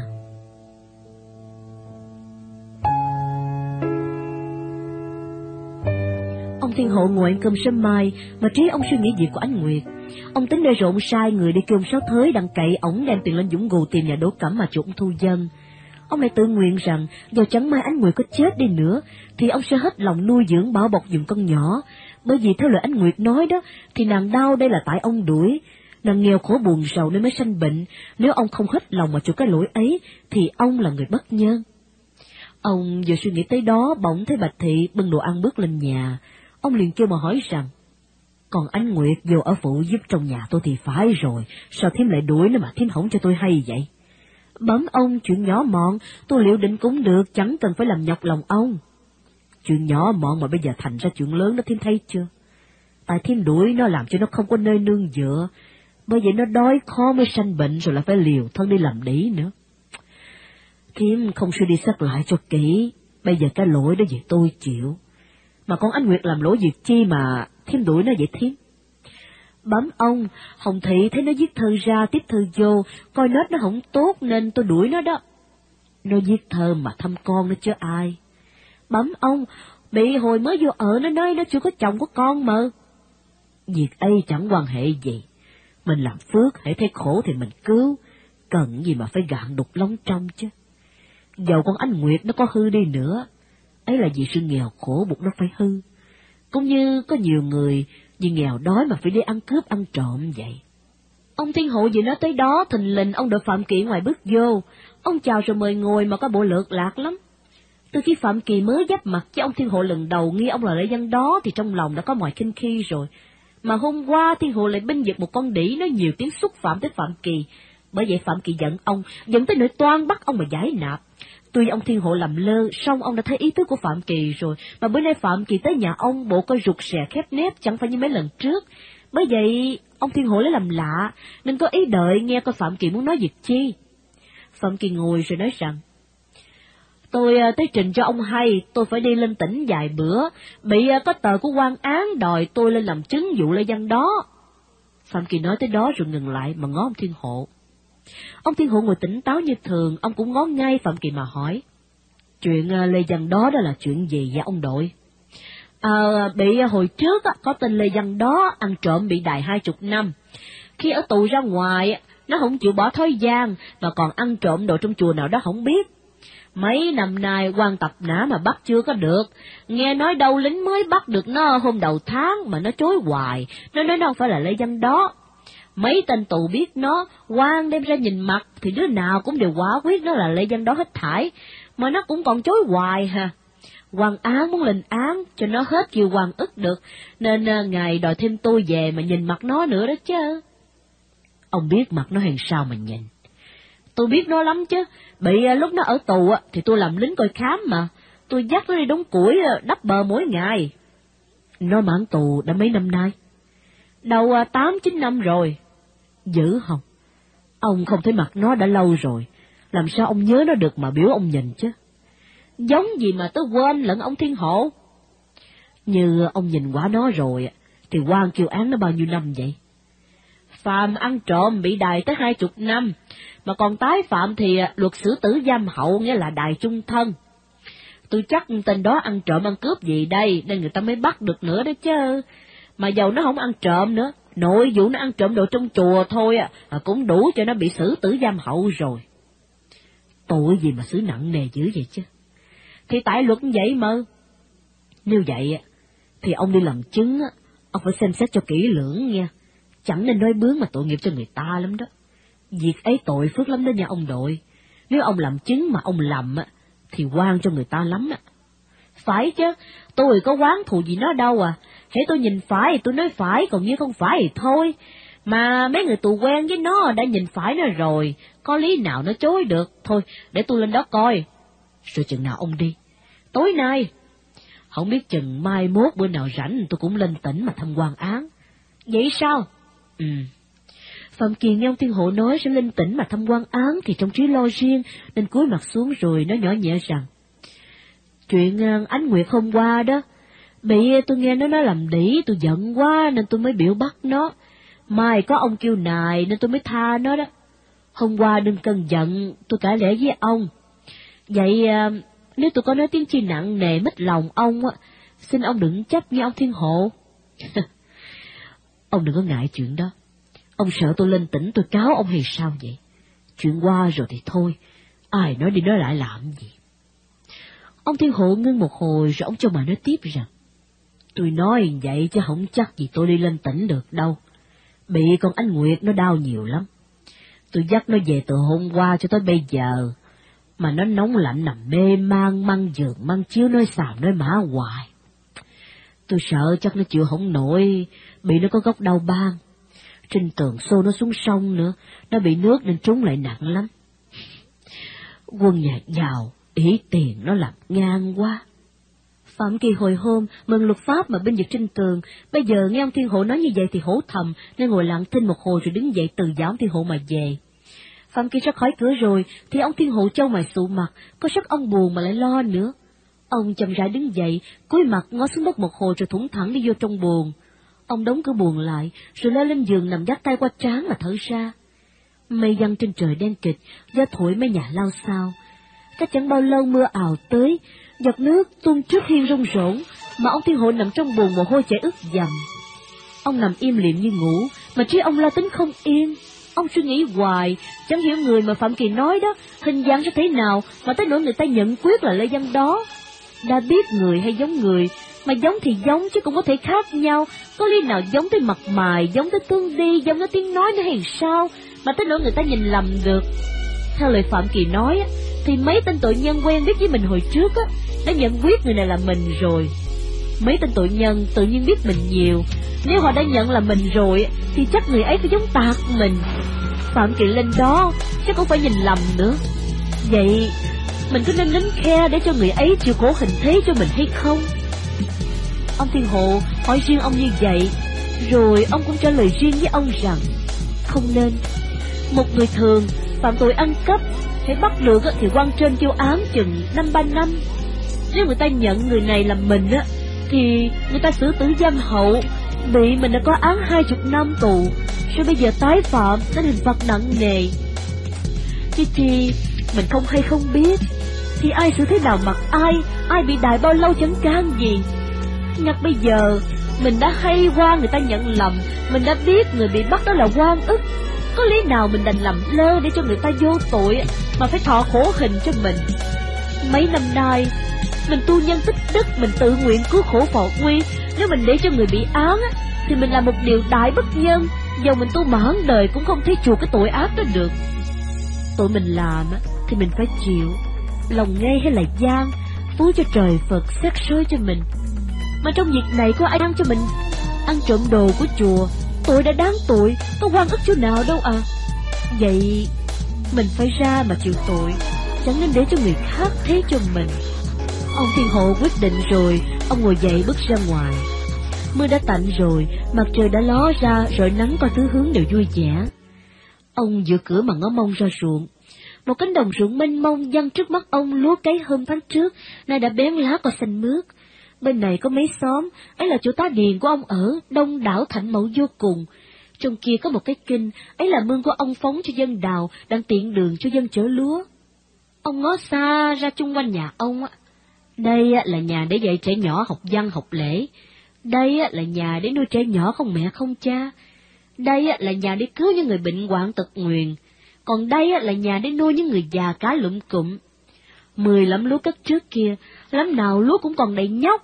[SPEAKER 2] Ông Thiên Hộ ngồi ăn cơm sớm mai, mà trí ông suy nghĩ việc của Ánh Nguyệt. Ông tính để rộn sai người đi kêu ông Sáu Thới đặng cậy ổng đem tiền lên Dũng Gù tìm nhà Đỗ Cẩm mà chuộc thu dân. Ông lại tự nguyện rằng giờ chẳng may Ánh Nguyệt có chết đi nữa thì ông sẽ hết lòng nuôi dưỡng bảo bọc giùm con nhỏ, bởi vì theo lời Ánh Nguyệt nói đó thì nàng đau đây là tại ông đuổi, nàng nghèo khổ buồn rầu nên mới sanh bệnh, nếu ông không hết lòng mà chịu cái lỗi ấy thì ông là người bất nhân. Ông vừa suy nghĩ tới đó bỗng thấy Bạch Thị bưng đồ ăn bước lên nhà. Ông liền kêu mà hỏi rằng: còn Ánh Nguyệt vô ở phụ giúp trong nhà tôi thì phải rồi, sao thím lại đuổi nó mà thím không cho tôi hay vậy? Bấm ông, chuyện nhỏ mọn tôi liệu định cũng được, chẳng cần phải làm nhọc lòng ông. Chuyện nhỏ mọn mà bây giờ thành ra chuyện lớn đó, thím thấy chưa? Tại thím đuổi nó làm cho nó không có nơi nương dựa, bởi vậy nó đói khó mới sanh bệnh, rồi lại phải liều thân đi làm đĩ nữa. Thím không suy đi xét lại cho kỹ, bây giờ cái lỗi đó về tôi chịu. Mà con Ánh Nguyệt làm lỗi việc chi mà thím đuổi nó vậy thím? Bấm ông, Hồng Thị thấy nó viết thơ ra tiếp thơ vô, coi nết nó không tốt nên tôi đuổi nó đó. Nó viết thơ mà thăm con nó chứ ai. Bấm ông, bị hồi mới vô ở nó nói nó chưa có chồng có con mà. Việc ấy chẳng quan hệ gì, mình làm phước hãy thấy khổ thì mình cứu, cần gì mà phải gạn đục lóng trong chứ. Dầu con Ánh Nguyệt nó có hư đi nữa, ấy là vì sự nghèo khổ buộc nó phải hư, cũng như có nhiều người vì nghèo đói mà phải đi ăn cướp ăn trộm vậy. Ông Thiên Hộ vừa nói tới đó, thình lình ông đội Phạm Kỳ ngoài bước vô. Ông chào rồi mời ngồi mà có bộ lượt lạc lắm. Từ khi Phạm Kỳ mới giáp mặt với ông Thiên Hộ lần đầu nghi ông là lễ dân đó thì trong lòng đã có mọi khinh khi rồi. Mà hôm qua Thiên Hộ lại binh vực một con đĩ nói nhiều tiếng xúc phạm tới Phạm Kỳ. Bởi vậy Phạm Kỳ giận ông, dẫn tới nỗi toan bắt ông mà giải nạp. Tuy ông Thiên Hộ làm lơ, song ông đã thấy ý tứ của Phạm Kỳ rồi, mà bữa nay Phạm Kỳ tới nhà ông bộ coi rụt rè khép nép chẳng phải như mấy lần trước. Bởi vậy ông Thiên Hộ lấy làm lạ, nên có ý đợi nghe coi Phạm Kỳ muốn nói việc chi. Phạm Kỳ ngồi rồi nói rằng: tôi tới trình cho ông hay, tôi phải đi lên tỉnh vài bữa, bị có tờ của quan án đòi tôi lên làm chứng vụ lê văn đó. Phạm Kỳ nói tới đó rồi ngừng lại mà ngó ông Thiên Hộ. Ông Thiên Hộ ngồi tỉnh táo như thường, ông cũng ngó ngay Phạm Kỳ mà hỏi: chuyện lê văn đó là chuyện gì vậy ông đội? Bị hồi trước có tên lê văn đó ăn trộm bị đày 20 năm. Khi ở tù ra ngoài, nó không chịu bỏ thói gian, mà còn ăn trộm đồ trong chùa nào đó không biết. Mấy năm nay quan tập nã mà bắt chưa có được, nghe nói đâu lính mới bắt được nó hôm đầu tháng mà nó chối hoài, nó nói nó không phải là lê văn đó. Mấy tên tù biết nó, quan đem ra nhìn mặt thì đứa nào cũng đều quả quyết nó là lê văn đó hết thảy, mà nó cũng còn chối hoài ha. Quan án muốn lên án cho nó hết kiều quan ức được, nên ngài đòi thêm tôi về mà nhìn mặt nó nữa đó chứ. Ông biết mặt nó hàng sao mà nhìn? Tôi biết nó lắm chứ, bị lúc nó ở tù thì tôi làm lính coi khám mà, tôi dắt nó đi đống củi đắp bờ mỗi ngày. Nó mãn tù đã mấy năm nay? Đâu 8-9 năm rồi. Dữ không? Ông không thấy mặt nó đã lâu rồi, làm sao ông nhớ nó được mà biểu ông nhìn chứ? Giống gì mà tớ quên lẫn ông Thiên Hộ. Như ông nhìn quả nó rồi thì quan kêu án nó bao nhiêu năm vậy? Phạm ăn trộm bị đày tới 20 năm, mà còn tái phạm thì luật xử tử giam hậu, nghĩa là đày chung thân. Tôi chắc tên đó ăn trộm ăn cướp gì đây, nên người ta mới bắt được nữa đó chứ. Mà dầu nó không ăn trộm nữa, nội vụ nó ăn trộm đồ trong chùa thôi cũng đủ cho nó bị xử tử giam hậu rồi. Tội gì mà xử nặng nề dữ vậy chứ? Thì tại luật vậy mà. Nếu vậy thì ông đi làm chứng, ông phải xem xét cho kỹ lưỡng nha. Chẳng nên nói bướng mà tội nghiệp cho người ta lắm đó. Việc ấy tội phước lắm đó nha ông đội. Nếu ông làm chứng mà ông lầm thì oan cho người ta lắm. Phải chứ, tôi có oán thù gì nó đâu à. Hễ tôi nhìn phải thì tôi nói phải, còn như không phải thì thôi. Mà mấy người tù quen với nó đã nhìn phải nó rồi, có lý nào nó chối được. Thôi, để tôi lên đó coi. Rồi chừng nào ông đi? Tối nay. Không biết chừng mai mốt bữa nào rảnh tôi cũng lên tỉnh mà thăm quan án. Vậy sao? Phạm Kiền nghe ông Thiên Hộ nói sẽ lên tỉnh mà thăm quan án thì trong trí lo riêng, nên cúi mặt xuống rồi nói nhỏ nhẹ rằng: Chuyện Ánh Nguyệt hôm qua đó, bị tôi nghe nó nói làm đĩ, tôi giận quá nên tôi mới biểu bắt nó. Mai có ông kêu nài nên tôi mới tha nó đó. Hôm qua đừng cơn giận, tôi cãi lẽ với ông. Vậy nếu tôi có nói tiếng chi nặng nề mất lòng ông xin ông đừng trách như ông Thiên Hộ. Ông đừng có ngại chuyện đó. Ông sợ tôi lên tỉnh tôi cáo ông hay sao vậy? Chuyện qua rồi thì thôi, ai nói đi nói lại làm gì? Ông Thiên Hộ ngưng một hồi rồi ông cho mà nói tiếp rằng: Tôi nói vậy chứ không chắc gì tôi đi lên tỉnh được đâu. Bị con Ánh Nguyệt nó đau nhiều lắm. Tôi dắt nó về từ hôm qua cho tới bây giờ, mà nó nóng lạnh nằm mê man măng giường măng chiếu nói xàm nói mã hoài. Tôi sợ chắc nó chịu không nổi, bị nó có gốc đau ban. Trên tường xô nó xuống sông nữa, nó bị nước nên trúng lại nặng lắm. Quân nhà giàu, ý tiền nó làm ngang quá. Phạm Kỳ hồi hôm mừng luật pháp mà binh vực trên tường, bây giờ nghe ông Thiên Hộ nói như vậy thì hổ thầm, nên ngồi lặng thinh một hồi rồi đứng dậy từ giả ông Thiên Hộ mà về. Phạm Kỳ ra khỏi cửa rồi, thì ông Thiên Hộ trâu mày sụ mặt, có sắc ông buồn mà lại lo nữa. Ông chậm rãi đứng dậy, cúi mặt ngó xuống đất một hồi rồi thủng thẳng đi vô trong buồng. Ông đóng cửa buồng lại, rồi leo lên giường nằm dắt tay qua trán mà thở ra. Mây giăng trên trời đen kịt, gió thổi mấy nhà lao xao. Cách chẳng bao lâu mưa ào tới, giọt nước tuôn trước hiên rông rỗng, mà ông Thiên Hộ nằm trong buồng mồ hôi chảy ướt dầm. Ông nằm im lìm như ngủ, mà trí ông lo tính không yên. Ông suy nghĩ hoài, chẳng hiểu người mà Phạm Kỳ nói đó, hình dáng ra thế nào mà tới nỗi người ta nhận quyết là Lê Văn đó. Đã biết người hay giống người, mà giống thì giống chứ cũng có thể khác nhau, có lý nào giống tới mặt mày, giống tới tương đi, giống tới tiếng nói nữa hay sao, mà tới nỗi người ta nhìn lầm được. Theo lời Phạm Kỳ nói thì mấy tên tội nhân quen biết với mình hồi trước đã nhận quyết người này là mình rồi. Mấy tên tội nhân tự nhiên biết mình nhiều, nếu họ đã nhận là mình rồi thì chắc người ấy phải giống tạc mình. Phạm Kỳ lên đó chắc cũng phải nhìn lầm nữa. Vậy mình có nên nín khe để cho người ấy chịu khổ hình thế cho mình hay không? Ông Thiên Hộ hỏi riêng ông như vậy, rồi ông cũng trả lời riêng với ông rằng không nên. Một người thường phạm tội ăn cắp, hãy bắt được thì quan trên kêu án chừng 5-3 năm. Nếu người ta nhận người này làm mình thì người ta xử tử giam hậu, bị mình đã có án 20 năm tù, rồi bây giờ tái phạm nên hình phạt nặng nề. Chi mình không hay không biết, thì ai xử thế nào mặc ai bị đày bao lâu chẳng can gì. Nhặt bây giờ mình đã hay qua người ta nhận lầm, mình đã biết người bị bắt đó là oan ức, có lý nào mình đành làm lơ để cho người ta vô tội mà phải thọ khổ hình cho mình. Mấy năm nay mình tu nhân tích đức, mình tự nguyện cứu khổ phò nguy. Nếu mình để cho người bị án thì mình làm một điều đại bất nhân, dầu mình tu mãn đời cũng không thể chuộc cái tội ác đó được. Tội mình làm thì mình phải chịu, lòng ngay hay là gian, phú cho trời Phật xét soi cho mình. Mà trong việc này có ai ăn cho mình ăn trộm đồ của chùa, tội đã đáng tội, có oan ức chỗ nào đâu à. Vậy mình phải ra mà chịu tội, chẳng nên để cho người khác thế cho mình. Ông Thiên Hộ quyết định rồi, ông ngồi dậy bước ra ngoài. Mưa đã tạnh rồi, mặt trời đã ló ra, rọi nắng coi tứ hướng đều vui vẻ. Ông dựa cửa mà ngó mông ra ruộng. Một cánh đồng ruộng mênh mông giăng trước mắt ông, lúa cấy hôm tháng trước, nay đã bén lá cỏ xanh mướt. Bên này có mấy xóm, ấy là chỗ tá điền của ông ở, đông đảo thạnh mẫu vô cùng. Trong kia có một cái kinh, ấy là mương của ông phóng cho dân đào, đang tiện đường cho dân chở lúa. Ông ngó xa ra chung quanh nhà ông đây là nhà để dạy trẻ nhỏ học văn học lễ. Đây là nhà để nuôi trẻ nhỏ không mẹ không cha. Đây là nhà để cứu những người bệnh hoạn tật nguyền. Còn đây là nhà để nuôi những người già cá lụm cụm. 10 lắm lúa cất trước kia, lắm nào lúa cũng còn đầy nhóc.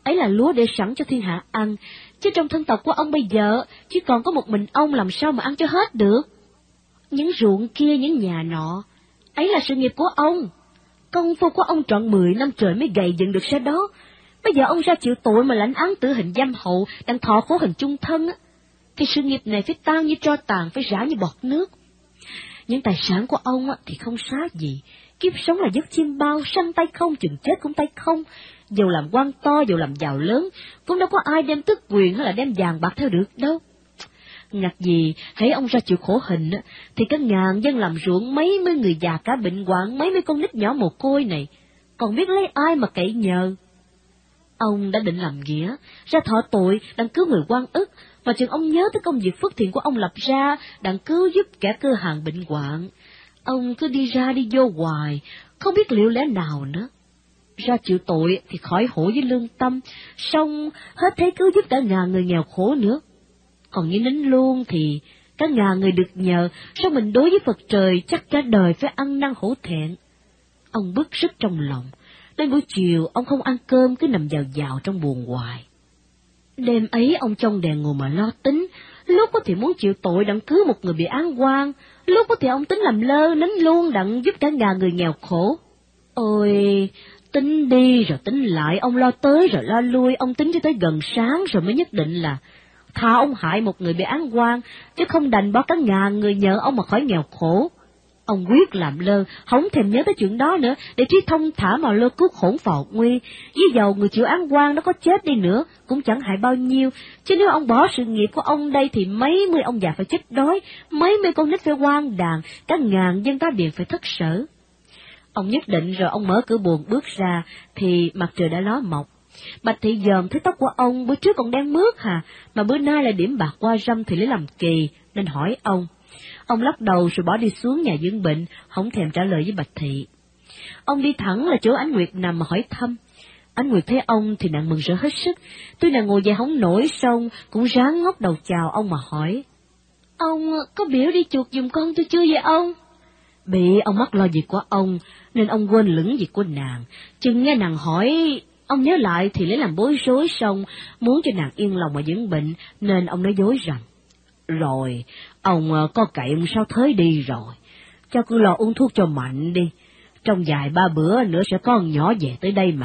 [SPEAKER 1] ấy là lúa để sẵn cho thiên hạ ăn, chứ trong thân tộc của ông bây giờ, chỉ còn có một mình ông làm sao mà ăn cho hết được. Những ruộng kia, những nhà nọ, ấy là sự nghiệp của ông. Công phu của ông trọn 10 năm trời mới gầy dựng được xe đó. Bây giờ ông ra chịu tội mà lãnh án tử hình giam hậu, đang thọ khổ hình chung thân á, thì sự nghiệp này phải tan như tro tàn, phải rã như bọt nước. Những tài sản của ông á thì không xá gì, kiếp sống là giấc chim bao, săn tay không, chừng chết cũng tay không. Dầu làm quan to, dầu làm giàu lớn, cũng đâu có ai đem tước quyền hay là đem vàng bạc theo được đâu. Ngặt gì, hãy ông ra chịu khổ hình á, thì các ngàn dân làm ruộng, mấy mươi người già cả bệnh hoạn, mấy mươi con nít nhỏ mồ côi này, còn biết lấy ai mà cậy nhờ. Ông đã định làm nghĩa, ra thọ tội, đang cứu người oan ức, mà chừng ông nhớ tới công việc phước thiện của ông lập ra, đang cứu giúp kẻ cơ hàng bệnh hoạn. Ông cứ đi ra đi vô hoài, không biết liệu lẽ nào nữa. Ra chịu tội thì khỏi hổ với lương tâm, xong hết thế cứu giúp cả ngàn người nghèo khổ nữa. Còn như nín luôn thì cả ngàn người được nhờ, sao mình đối với Phật trời chắc cả đời phải ăn năn hổ thẹn. Ông bức rứt trong lòng, đến buổi chiều ông không ăn cơm, cứ nằm vào trong buồn hoài. Đêm ấy ông trong đèn ngồi mà lo tính, lúc có thì muốn chịu tội đặng cứu một người bị án oan, lúc có thì ông tính làm lơ nín luôn đặng giúp cả ngàn người nghèo khổ. Ôi, tính đi rồi tính lại, ông lo tới rồi lo lui, ông tính cho tới gần sáng rồi mới nhất định là thà ông hại một người bị án oan, chứ không đành bỏ cả ngàn người nhờ ông mà khỏi nghèo khổ. Ông quyết làm lơ, không thèm nhớ tới chuyện đó nữa, để trí thông thả mà lơ cứu khổn phò nguy. Với dầu người chịu án oan nó có chết đi nữa, cũng chẳng hại bao nhiêu, chứ nếu ông bỏ sự nghiệp của ông đây thì mấy mươi ông già phải chết đói, mấy mươi con nít phải hoang đàn, cả ngàn dân tá điền phải thất sở. Ông nhất định rồi ông mở cửa buồng bước ra, thì mặt trời đã ló mọc. Bạch Thị dòm thấy tóc của ông bữa trước còn đen mướt mà bữa nay lại điểm bạc qua râm thì lấy làm kỳ, nên hỏi ông. Ông lắc đầu rồi bỏ đi xuống nhà dưỡng bệnh, không thèm trả lời với Bạch Thị. Ông đi thẳng là chỗ Ánh Nguyệt nằm mà hỏi thăm. Ánh Nguyệt thấy ông thì nàng mừng rỡ hết sức, tuy nàng ngồi dậy không nổi, xong cũng ráng ngóc đầu chào ông mà hỏi. Ông có biểu đi chuộc giùm con tôi chưa vậy ông? Bị ông mắc lo việc của ông, nên ông quên lửng việc của nàng. Chừng nghe nàng hỏi, ông nhớ lại thì lấy làm bối rối, xong muốn cho nàng yên lòng mà dưỡng bệnh, nên ông nói dối rằng. Rồi, ông có cậy ông Sáu Thới đi rồi, cho cứ lo uống thuốc cho mạnh đi, trong vài ba bữa nữa sẽ có con nhỏ về tới đây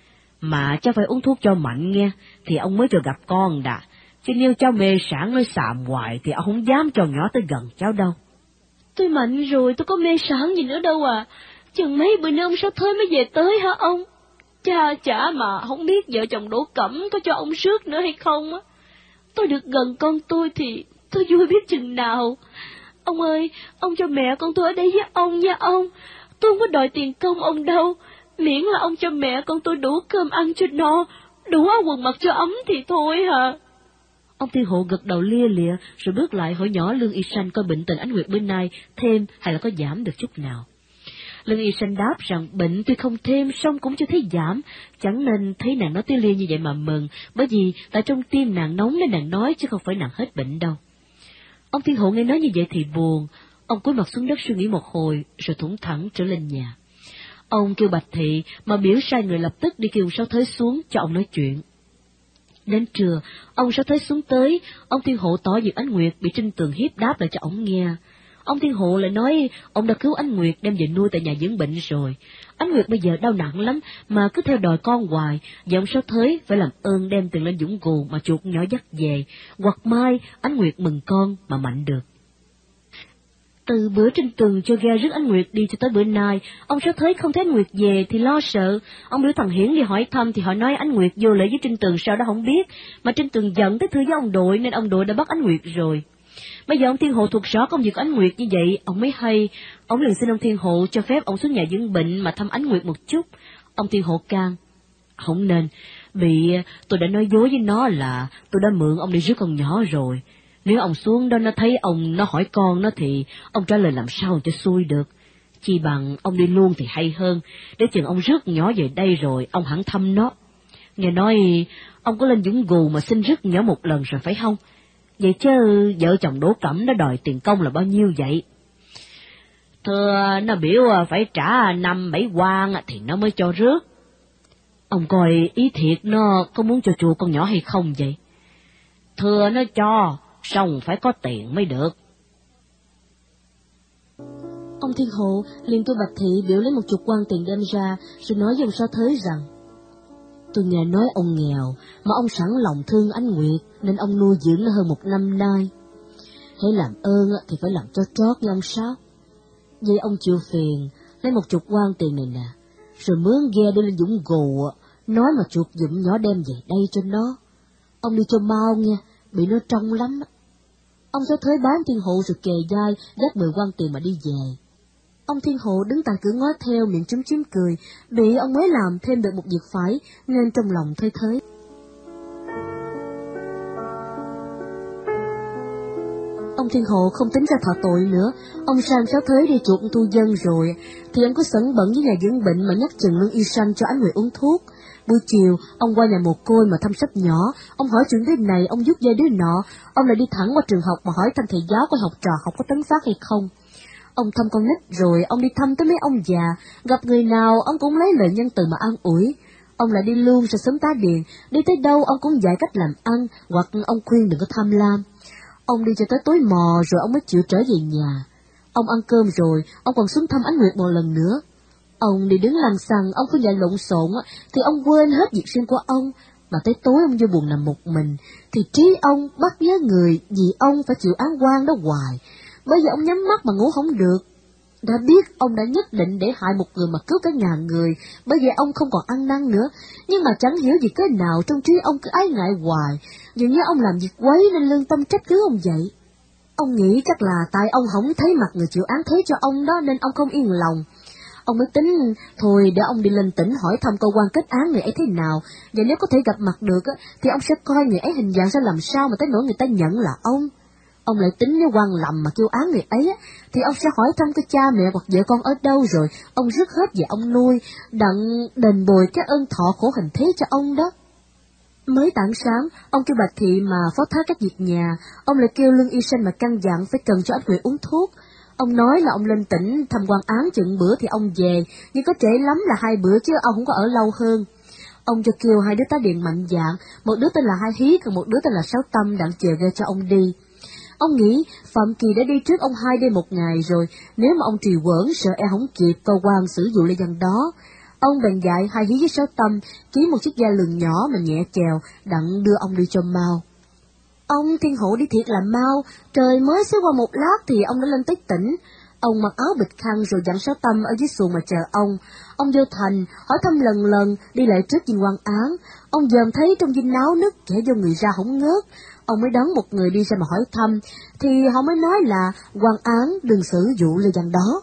[SPEAKER 1] mà cháu phải uống thuốc cho mạnh nghe, thì ông mới cho gặp con đã, chứ nếu cháu mê sản nói xàm hoài thì ông không dám cho nhỏ tới gần cháu đâu. Tôi mạnh rồi, tôi có mê sản gì nữa đâu à, chừng mấy bữa nữa ông Sáu Thới mới về tới hả ông? Chả mà không biết vợ chồng Đỗ Cẩm có cho ông rước nữa hay không á. Tôi được gần con tôi thì tôi vui biết chừng nào. Ông ơi, ông cho mẹ con tôi ở đây với ông nha ông. Tôi không có đòi tiền công ông đâu, miễn là ông cho mẹ con tôi đủ cơm ăn cho no, đủ áo quần mặc cho ấm thì thôi hả. Ông Thiên Hộ gật đầu lia lịa, rồi bước lại hỏi nhỏ Lương Y Sanh coi bệnh tình Ánh Nguyệt bữa nay thêm hay là có giảm được chút nào. Lương Y Sanh đáp rằng bệnh tuy không thêm, song cũng chưa thấy giảm, chẳng nên thấy nàng nói tiếng lia như vậy mà mừng, bởi vì tại trong tim nàng nóng nên nàng nói, chứ không phải nàng hết bệnh đâu. Ông Thiên Hộ nghe nói như vậy thì buồn, ông cúi mặt xuống đất suy nghĩ một hồi, rồi thủng thẳng trở lên nhà. Ông kêu Bạch Thị mà biểu sai người lập tức đi kêu ông Sáu Thới xuống cho ông nói chuyện. Đến trưa, ông Sáu Thới xuống tới, ông Thiên Hộ tỏ việc Ánh Nguyệt bị Trinh Tường hiếp đáp lại cho ông nghe. Ông Thiên Hộ lại nói ông đã cứu Ánh Nguyệt đem về nuôi tại nhà dưỡng bệnh rồi. Ánh Nguyệt bây giờ đau nặng lắm mà cứ theo đòi con hoài, và ông Sáu Thới phải làm ơn đem tiền lên Dũng Gù mà chuột nhỏ dắt về, hoặc mai Ánh Nguyệt mừng con mà mạnh được. Từ bữa Trinh Tường cho ghe rước Ánh Nguyệt đi cho tới bữa nay, ông Sáu Thới không thấy Ánh Nguyệt về thì lo sợ. Ông biểu thằng Hiển đi hỏi thăm thì họ nói Ánh Nguyệt vô lễ với Trinh Tường sao đó không biết, mà Trinh Tường giận tới thưa với ông Đội nên ông Đội đã bắt Ánh Nguyệt rồi. Bây giờ ông Thiên Hộ thuộc rõ công việc của Ánh Nguyệt như vậy, ông mới hay, ông liền xin ông Thiên Hộ cho phép ông xuống nhà dưỡng bệnh mà thăm Ánh Nguyệt một chút. Ông Thiên Hộ can, không nên, bị tôi đã nói dối với nó là tôi đã mượn ông đi rước con nhỏ rồi. Nếu ông xuống đó nó thấy ông nó hỏi con nó thì ông trả lời làm sao cho xuôi được. Chi bằng ông đi luôn thì hay hơn, để chừng ông rước nhỏ về đây rồi ông hẳn thăm nó. Nghe nói ông có lên Dũng Gù mà xin rước nhỏ một lần rồi phải không? Vậy chứ vợ chồng Đỗ Cẩm nó đòi tiền công là bao nhiêu vậy? Thưa, nó biểu phải trả 5-7 quan thì nó mới cho rước.
[SPEAKER 2] Ông coi ý thiệt nó có muốn cho chùa con nhỏ hay không vậy? Thưa nó cho, xong phải có tiền mới được.
[SPEAKER 1] Ông Thiên Hộ liền tôi Bạch Thị biểu lấy 10 quan tiền đem ra, rồi nói với ông Sáu Thới rằng: tôi nghe nói ông nghèo, mà ông sẵn lòng thương Ánh Nguyệt, nên ông nuôi dưỡng nó hơn 1 năm nay. Hễ làm ơn thì phải làm cho trót với ông Sáu. Vậy ông chịu phiền, lấy 10 quan tiền này nè, rồi mướn ghe đi lên Dũng Gù, nói mà chuột dụm nhỏ đem về đây cho nó. Ông đi cho mau nghe, bị nó trông lắm. Ông Sáu Thới bán Thiên Hộ rồi kề vai, dắt 10 quan tiền mà đi về. Ông Thiên Hộ đứng tại cửa ngó theo, miệng chúm chím cười, bị ông mới làm thêm được một việc phải, nên trong lòng thơi thới. Ông Thiên Hộ không tính ra thọ tội nữa, ông sang Sáu Thới đi chuộc thu dân rồi, thì ông có sẵn bận với nhà dưỡng bệnh mà nhắc chừng lương y sanh cho Ánh Nguyệt uống thuốc. Buổi chiều, ông qua nhà mồ côi mà thăm sắp nhỏ, ông hỏi chuyện đứa này, ông giúp dây đứa nọ, ông lại đi thẳng qua trường học mà hỏi thăm thầy giáo coi học trò học có tấn phát hay không. Ông thăm con nít rồi, ông đi thăm tới mấy ông già, gặp người nào ông cũng lấy lời nhân từ mà an ủi. Ông lại đi luôn ra xóm Tá Điền, đi tới đâu ông cũng dạy cách làm ăn, hoặc ông khuyên đừng có tham lam. Ông đi cho tới tối mò rồi ông mới chịu trở về nhà. Ông ăn cơm rồi, ông còn xuống thăm Ánh Nguyệt một lần nữa. Ông đi đứng lằng xằng, ông cứ dạy lộn xộn, thì ông quên hết việc riêng của ông, mà tới tối ông vô buồn nằm một mình, thì trí ông bắt nhớ người vì ông phải chịu án oan đó hoài. Bây giờ ông nhắm mắt mà ngủ không được. Đã biết ông đã nhất định để hại một người mà cứu cả ngàn người, bây giờ ông không còn ăn năn nữa, nhưng mà chẳng hiểu gì cái nào trong trí ông cứ ái ngại hoài, dường như ông làm việc quấy nên lương tâm trách cứ ông vậy. Ông nghĩ chắc là tại ông không thấy mặt người chịu án thế cho ông đó nên ông không yên lòng. Ông mới tính thôi để ông đi lên tỉnh hỏi thăm cơ quan kết án người ấy thế nào, và nếu có thể gặp mặt được thì ông sẽ coi người ấy hình dạng ra làm sao mà tới nỗi người ta nhận là ông. Ông lại tính nếu quan lầm mà kêu án người ấy thì ông sẽ hỏi thăm cái cha mẹ hoặc vợ con ở đâu rồi ông rước hết về ông nuôi, đặng đền bồi cái ơn thọ khổ hình thế cho ông đó. Mới tảng sáng, ông kêu Bạch Thị mà phó thác các việc nhà, ông lại kêu lương y sanh mà căn dặn phải cần cho Ánh Nguyệt uống thuốc. Ông nói là ông lên tỉnh thăm quan án chừng bữa thì ông về, nhưng có trễ lắm là 2 bữa chứ ông không có ở lâu hơn. Ông cho kêu 2 đứa Tá Điền mạnh dạn, một đứa tên là Hai Hí, còn một đứa tên là Sáu Tâm đặng chèo ghe cho ông đi. Ông nghĩ Phạm Kỳ đã đi trước ông 2 đêm 1 ngày rồi, nếu mà ông trì hoãn sợ e không kịp cơ quan xử vụ lê văn đó. Ông bèn dạy Hai Hí với Sáu Tâm kiếm một chiếc ghe lường nhỏ mà nhẹ chèo, đặng đưa ông đi cho mau. Ông Thiên Hộ đi thiệt là mau, trời mới xế qua 1 lát thì ông đã lên tới tỉnh. Ông mặc áo bịch khăn rồi dặn Sáu Tâm ở dưới xuồng mà chờ ông. Ông vô thành, hỏi thăm lần, đi lại trước dinh quan án. Ông dòm thấy trong dinh náo nức, kẻ vô người ra không ngớt. Ông mới đón một người đi ra mà hỏi thăm, thì họ mới nói là quan án đừng xử vụ lê văn đó.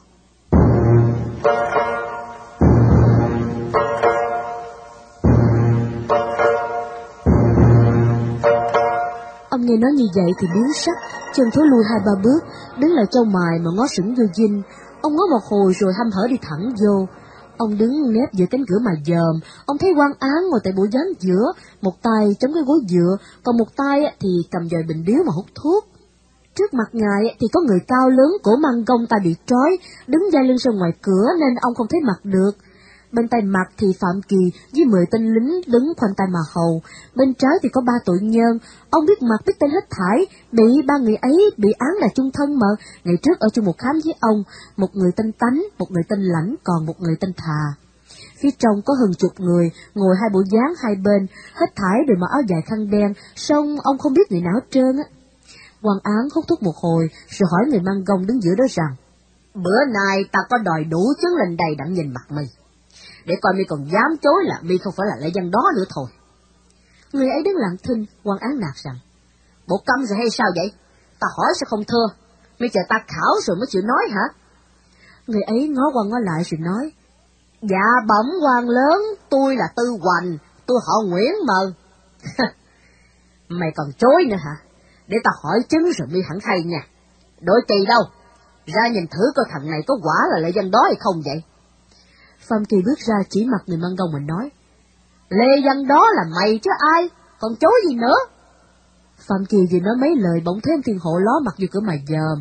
[SPEAKER 1] Ông nghe nói như vậy thì biến sắc, chân thối lui 2-3 bước, đứng lại trâu mài mà ngó sững vô dinh. Ông ngó một hồi rồi hăm hở đi thẳng vô. Ông đứng nép giữa cánh cửa mà dòm, ông thấy quan án ngồi tại bụi gián giữa, một tay chống cái gối dựa, còn một tay thì cầm dòi bình điếu mà hút thuốc. Trước mặt ngài thì có người cao lớn, cổ măng gông tay bị trói, đứng dai lưng ra ngoài cửa nên ông không thấy mặt được. Bên tay mặt thì Phạm Kỳ với 10 tên lính đứng khoanh tay mà hầu, bên trái thì có 3 tội nhân. Ông biết mặt biết tên hết thảy, bị 3 người ấy bị án là chung thân mà, ngày trước ở chung một khám với ông, một người tên Tánh, một người tên Lãnh, còn một người tên Thà. Phía trong có hơn 10 người, ngồi 2 bộ dáng 2 bên, hết thảy đều mặc áo dài khăn đen, song ông không biết người nào hết trơn á. Quan án hút thuốc một hồi, rồi hỏi người mang gông đứng giữa đó rằng: bữa nay ta có đòi đủ chứng lên đây đặng nhìn mặt mi, để coi mi còn dám chối là mi không phải là lê văn đó nữa thôi. Người ấy đứng lặng thinh, quan án nạt rằng: bộ câm rồi hay sao vậy? Ta hỏi sao không thưa? Mi chờ ta khảo rồi mới chịu nói hả? Người ấy ngó qua ngó lại rồi nói: dạ bẩm quan lớn, tôi là Tư Hoành, tôi họ Nguyễn mà. Mày còn chối nữa hả? Để ta hỏi chứng rồi mi hẳn hay nha. Đội Kỳ đâu? Ra nhìn thử coi thằng này có quả là lê văn đó hay không vậy? Phạm Kỳ bước ra chỉ mặt người mang gông mình nói: lê văn đó là mày chứ ai, còn chối gì nữa? Phạm Kỳ vừa nói mấy lời bỗng thấy ông Thiên Hộ ló mặt vô cửa mà dòm.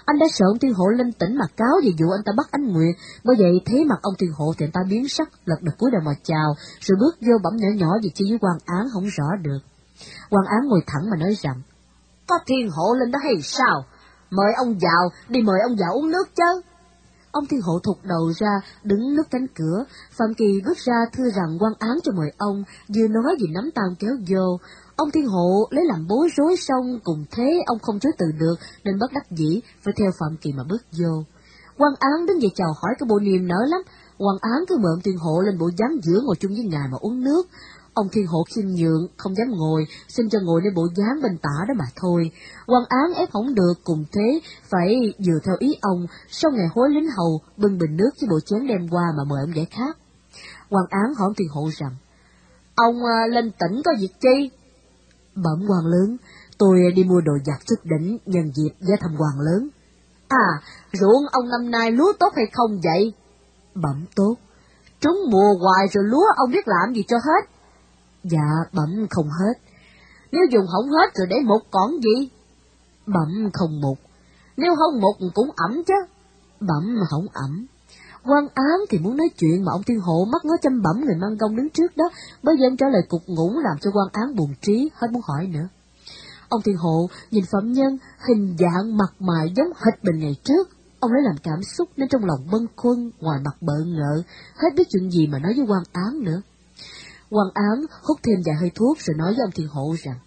[SPEAKER 1] Anh đã sợ ông Thiên Hộ lên tỉnh mà cáo về vụ anh ta bắt Ánh Nguyệt, bởi vậy thấy mặt ông Thiên Hộ thì anh ta biến sắc, lật đật cúi đầu mà chào, rồi bước vô bẩm nhỏ nhỏ gì chi với quan án không rõ được. Quan án ngồi thẳng mà nói rằng, có Thiên Hộ lên đó hay sao? Mời ông vào, đi mời ông vào uống nước chứ. Ông Thiên Hộ thụt đầu ra, đứng nước cánh cửa. Phạm Kỳ bước ra thưa rằng quan án cho mời ông, vừa nói gì nắm tay kéo vô. Ông Thiên Hộ lấy làm bối rối, xong cùng thế ông không chối từ được, nên bất đắc dĩ phải theo Phạm Kỳ mà bước vô. Quan án đứng dậy chào hỏi cái bộ niềm nở lắm. Quan án cứ mời ông Thiên Hộ lên bộ dáng giữa ngồi chung với ngài mà uống nước. Ông Thiên Hộ khiêm nhượng, không dám ngồi, xin cho ngồi lên bộ dáng bên tả đó mà thôi. Quan án ép không được, cùng thế phải vừa theo ý ông. Sau ngày hối lính hầu bưng bình nước với bộ chén đem qua mà mời ông giải khát. Quan án hỏi ông Thiên Hộ rằng, ông lên tỉnh có việc chi? Bẩm quan lớn, tôi đi mua đồ giặt chút đỉnh nhân dịp ghé thăm quan lớn. À, ruộng ông năm nay lúa tốt hay không vậy? Bẩm tốt. Trúng mùa hoài rồi lúa ông biết làm gì cho hết? Dạ, bẩm không hết. Nếu dùng không hết rồi để mục còn gì? Bẩm không mục. Nếu không mục cũng ẩm chứ? Bẩm không ẩm. Quan án thì muốn nói chuyện mà ông Thiên Hộ mắt ngó chăm bẩm người mang gông đứng trước đó, bởi vậy ông trả lời cục ngủng làm cho quan án buồn trí, hết muốn hỏi nữa. Ông Thiên Hộ nhìn phạm nhân, hình dạng mặt mày giống hệt bình ngày trước. Ông lấy làm cảm xúc nên trong lòng bâng khuâng, ngoài mặt bợ ngợ, hết biết chuyện gì mà nói với quan án nữa. Quan án hút thêm vài hơi thuốc rồi nói với ông Thiên Hộ rằng,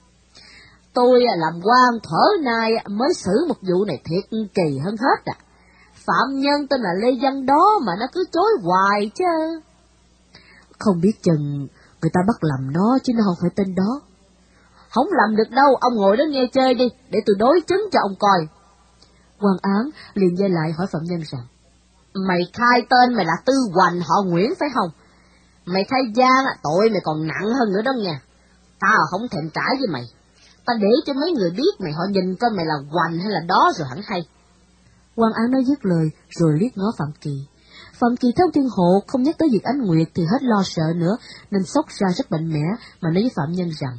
[SPEAKER 1] tôi làm quan thở nay mới xử một vụ này thiệt kỳ hơn hết à. Phạm nhân tên là Lê Văn đó mà nó cứ chối hoài chứ. Không biết chừng người ta bắt lầm nó chứ nó không phải tên đó. Không làm được đâu, ông ngồi đó nghe chơi đi, để tôi đối chứng cho ông coi. Quan án liền dây lại hỏi phạm nhân rằng, mày khai tên mày là Tư Hoành họ Nguyễn phải không? Mày khai gian tội mày còn nặng hơn nữa đó nha. Tao không thèm trả với mày. Tao để cho mấy người biết mày họ nhìn coi mày là Hoành hay là đó rồi hẳn hay. Quan án nói dứt lời rồi liếc ngó Phạm Kỳ. Phạm Kỳ thấy ông Thiên Hộ không nhắc tới việc Ánh Nguyệt thì hết lo sợ nữa, nên xốc ra rất mạnh mẽ mà nói với phạm nhân rằng,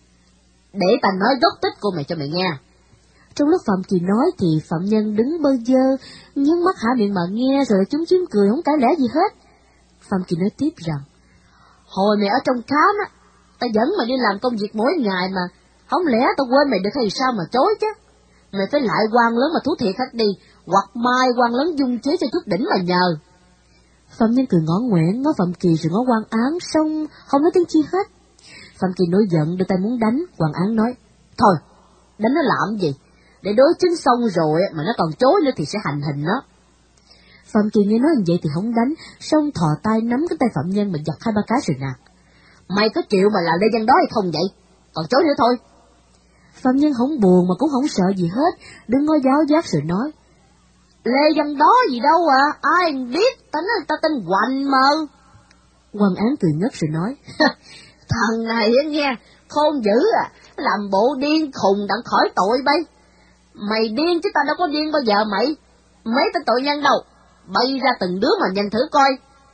[SPEAKER 1] để ta nói gốc tích của mày cho mày nghe. Trong lúc Phạm Kỳ nói thì phạm nhân đứng bơ vơ, nhướng mắt há miệng mà nghe rồi chúng chiếm cười không cãi lẽ gì hết. Phạm Kỳ nói tiếp rằng, hồi mày ở trong khám á, ta dẫn mày đi làm công việc mỗi ngày mà, không lẽ tao quên mày được hay sao mà chối chứ? Mày phải lại quan lớn mà thú thiệt hết đi, hoặc mai quan lớn dung chế cho chút đỉnh mà nhờ. Phạm nhân cười ngõ ngoẻn ngó Phạm Kỳ rồi ngó quan án, xong không nói tiếng chi hết. Phạm Kỳ nổi giận đưa tay muốn đánh, quan án nói, thôi, đánh nó làm gì? Để đối chứng xong rồi mà nó còn chối nữa thì sẽ hành hình nó. Phạm Kỳ nghe nói như vậy thì không đánh, xong thò tay nắm cái tay phạm nhân mà giật 2-3 cái rồi nạt. Mày có chịu mà là Lê Văn đó hay không vậy? Còn chối nữa thôi. Phạm nhân không buồn mà cũng không sợ gì hết, đứng ngó giáo giác rồi nói, Lê Văn đó gì đâu à, ai biết, ta nói ta tên Hoành mà. Quan án cười ngất rồi nói, thằng này nghe, khôn dữ à, làm bộ điên khùng đặng khỏi tội bay. Mày điên chứ ta đâu có điên bao giờ mày. Mấy tên tội nhân đâu, bay ra từng đứa mà nhìn thử coi.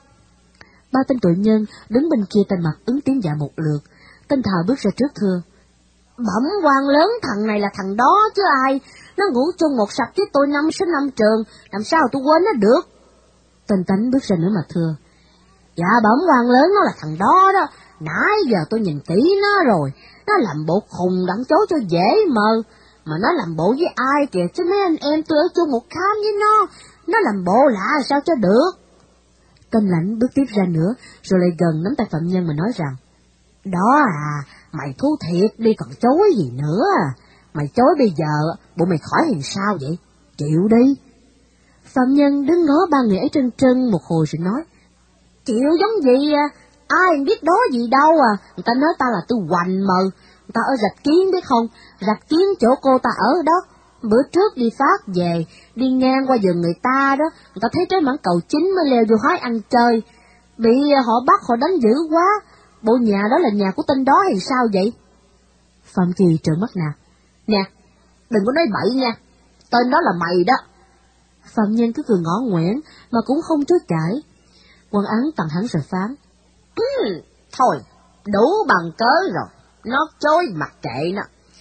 [SPEAKER 1] 3 tên tội nhân đứng bên kia tên mặt ứng tiếng dạ một lượt. Tên Thà bước ra trước thưa, bẩm quan lớn, thằng này là thằng đó chứ ai, nó ngủ chung một sập với tôi 5 năm trường, làm sao tôi quên nó được. Tên Tánh bước ra nữa mà thưa, dạ bẩm quan lớn, nó là thằng đó đó, nãy giờ tôi nhìn kỹ nó rồi, nó làm bộ khùng đặng chối cho dễ mờ, mà nó làm bộ với ai kìa, chứ mấy anh em tôi ở chung một khám với nó làm bộ lạ sao cho được. Tên Lãnh bước tiếp ra nữa, rồi lại gần nắm tay phạm nhân mà nói rằng, đó à, mày thú thiệt đi còn chối gì nữa à, mày chối bây giờ, bộ mày khỏi làm sao vậy, chịu đi. Phạm nhân đứng ngó 3 người ấy trân trân một hồi rồi nói, chịu giống gì à, ai biết đó gì đâu à, người ta nói ta là Tư Hoành mờ, người ta ở Rạch Kiến biết không, Rạch Kiến chỗ cô ta ở đó. Bữa trước đi phát về, đi ngang qua vườn người ta đó, người ta thấy trái mãng cầu chín mới leo vô hái ăn chơi, bị họ bắt họ đánh dữ quá, bộ nhà đó là nhà của tên đó hay sao vậy? Phạm Kỳ trợn mắt nạt, nè, đừng có nói bậy nha, tên đó là mày đó. Phạm nhân cứ cười ngõ ngoẻn mà cũng không chối cãi. Quan án tặng hắn rồi phán, thôi, đủ bằng cớ rồi, nó chối mặc kệ nó.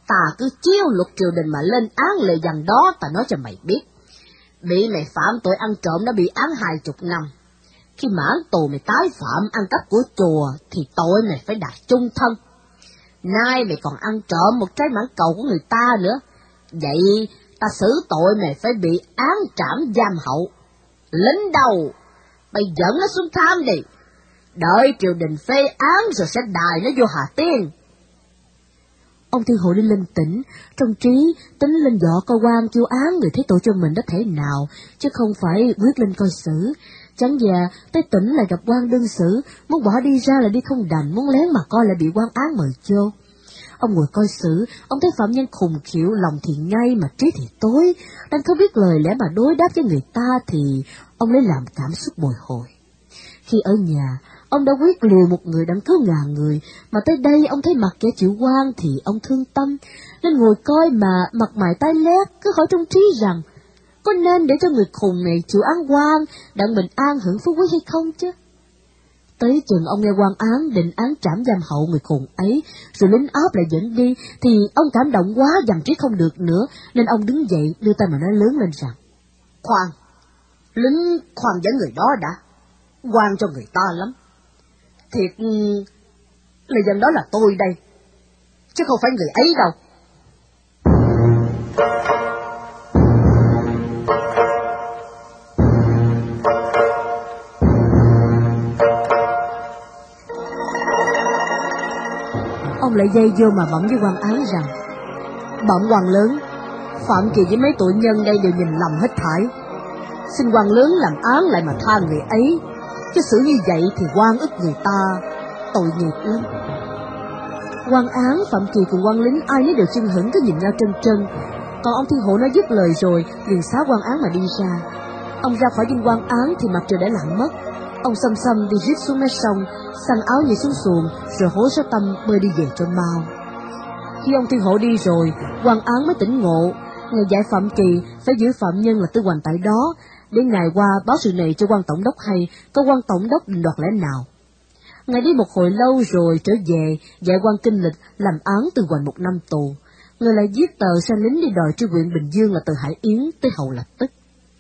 [SPEAKER 2] Ta cứ chiếu luật triều đình mà lên án lệ dằn đó, ta nói cho mày biết. Bị mày phạm tội ăn trộm đã bị án 20 năm. Khi mãn tù mày tái phạm ăn cắp của chùa thì tội mày phải đạt chung thân. Nay mày còn ăn trộm một trái mãng cầu của người ta nữa. Vậy ta xử tội mày phải bị án trảm giam hậu. Lính đầu, mày dẫn nó xuống tham đi. Đợi triều đình phê án rồi sẽ đài nó vô Hà Tiên.
[SPEAKER 1] Ông Thiên Hộ đi lên tỉnh, trong trí tính lên võ cơ quan kêu án người thấy tội cho mình đã thể nào, chứ không phải quyết lên coi xử. Chẳng già tới tỉnh lại gặp quan đương xử, muốn bỏ đi ra là đi không đành, muốn lén mà coi lại bị quan án mời vô. Ông ngồi coi xử, ông thấy phạm nhân khùng khịu, lòng thì ngay mà trí thì tối, đang không biết lời lẽ mà đối đáp với người ta thì ông lấy làm cảm xúc bồi hồi. Khi ở nhà, ông đã quyết liều một người đặng cứu ngàn người, mà tới đây ông thấy mặt kẻ chịu quan thì ông thương tâm, nên ngồi coi mà mặt mày tái lét, cứ hỏi trong trí rằng, có nên để cho người khùng này chịu án quan, đặng bình an hưởng phú quý hay không chứ? Tới chừng ông nghe quan án định án trảm giam hậu người khùng ấy, rồi lính áp lại dẫn đi, thì ông cảm động quá dằn trí không được nữa, nên ông đứng dậy đưa tay mà nói lớn lên rằng,
[SPEAKER 2] khoan, lính khoan dẫn người đó đã, quan cho người ta lắm. Thiệt, lời dân đó là tôi đây, chứ không phải người ấy đâu.
[SPEAKER 1] Ông lại dây vô mà bẩm với quan án rằng, bẩm quan lớn, Phạm Kỳ với mấy tội nhân đây đều nhìn lầm hết thảy. Xin quan lớn làm án lại mà tha người ấy, chứ xử như vậy thì oan ức người ta, tội nghiệp lắm. Quan án, Phạm Kỳ cùng quan lính ai nấy đều chưng hửng cứ nhìn nhau trân trân. Còn ông Thiên Hộ nói dứt lời rồi liền xá quan án mà đi ra. Ông ra khỏi dinh quan án thì mặt trời đã lặn mất. Ông xăm xăm đi rít xuống mé sông, xăng áo nhảy xuống xuồng, rồi hối Sáu Tâm bơi đi về cho mau. Khi ông Thiên Hộ đi rồi, quan án mới tỉnh ngộ. Ngày giải Phạm Kỳ phải giữ phạm nhân là Tư Hoành tại đó, để ngày qua báo sự này cho quan tổng đốc hay, có quan tổng đốc định đoạt lẽ nào. Ngài đi một hồi lâu rồi trở về, dạy quan kinh lịch, làm án Tư Hoành 1 năm tù. Người lại viết tờ sai lính đi đòi tri huyện Bình Dương là từ Hải Yến tới Hậu Lập Tức.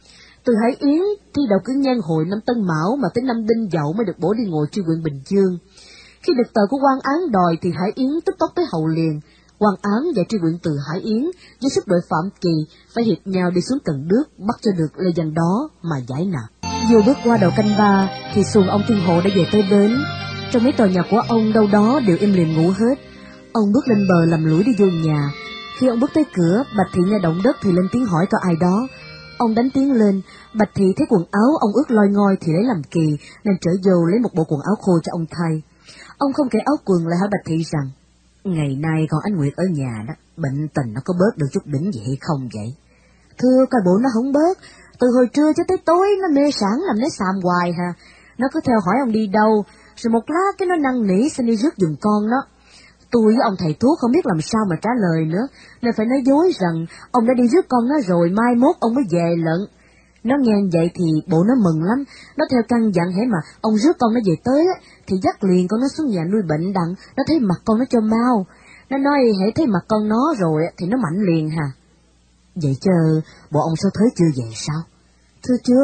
[SPEAKER 1] Từ Hải Yến thi đậu cử nhân hội năm Tân Mão mà tới năm Đinh Dậu mới được bổ đi ngồi tri huyện Bình Dương. Khi được tờ của quan án đòi thì Hải Yến tức tốc tới Hậu liền. Quan án và tri huyện từ Hải Yến với sức đội Phạm Kỳ phải hiệp nhau đi xuống Cần Đước bắt cho được lê dân đó mà giải nạp. Vừa bước qua đầu canh ba thì xuồng ông Thiên Hộ đã về tới bến. Trong mấy tòa nhà của ông đâu đó đều im lìm ngủ hết. Ông bước lên bờ làm lũi đi vô nhà. Khi ông bước tới cửa, Bạch Thị nghe động đất thì lên tiếng hỏi có ai đó. Ông đánh tiếng lên, Bạch Thị thấy quần áo ông ướt loi ngoi thì lấy làm kỳ, nên trở vô lấy một bộ quần áo khô cho ông thay. Ông không cởi áo quần lại hỏi Bạch Thị rằng, ngày nay còn anh Nguyệt ở nhà đó, bệnh tình nó có bớt được chút đỉnh gì hay không vậy? Thưa coi bộ nó không bớt, từ hồi trưa cho tới tối nó mê sảng làm nó xàm hoài hà. Nó cứ theo hỏi ông đi đâu, rồi một lát cái nó năn nỉ xin đi rước giùm con nó. Tôi với ông thầy thuốc không biết làm sao mà trả lời nữa, nên phải nói dối rằng ông đã đi rước con nó rồi, mai mốt ông mới về lận. Nó nghe vậy thì bộ nó mừng lắm, nó theo căn dặn hễ mà ông rước con nó về tới á, thì dắt liền con nó xuống nhà nuôi bệnh đặng, nó thấy mặt con nó cho mau. Nó nói hễ thấy mặt con nó rồi thì nó mạnh liền hà. Vậy chứ bộ ông sao thấy chưa về sao? Thưa chưa,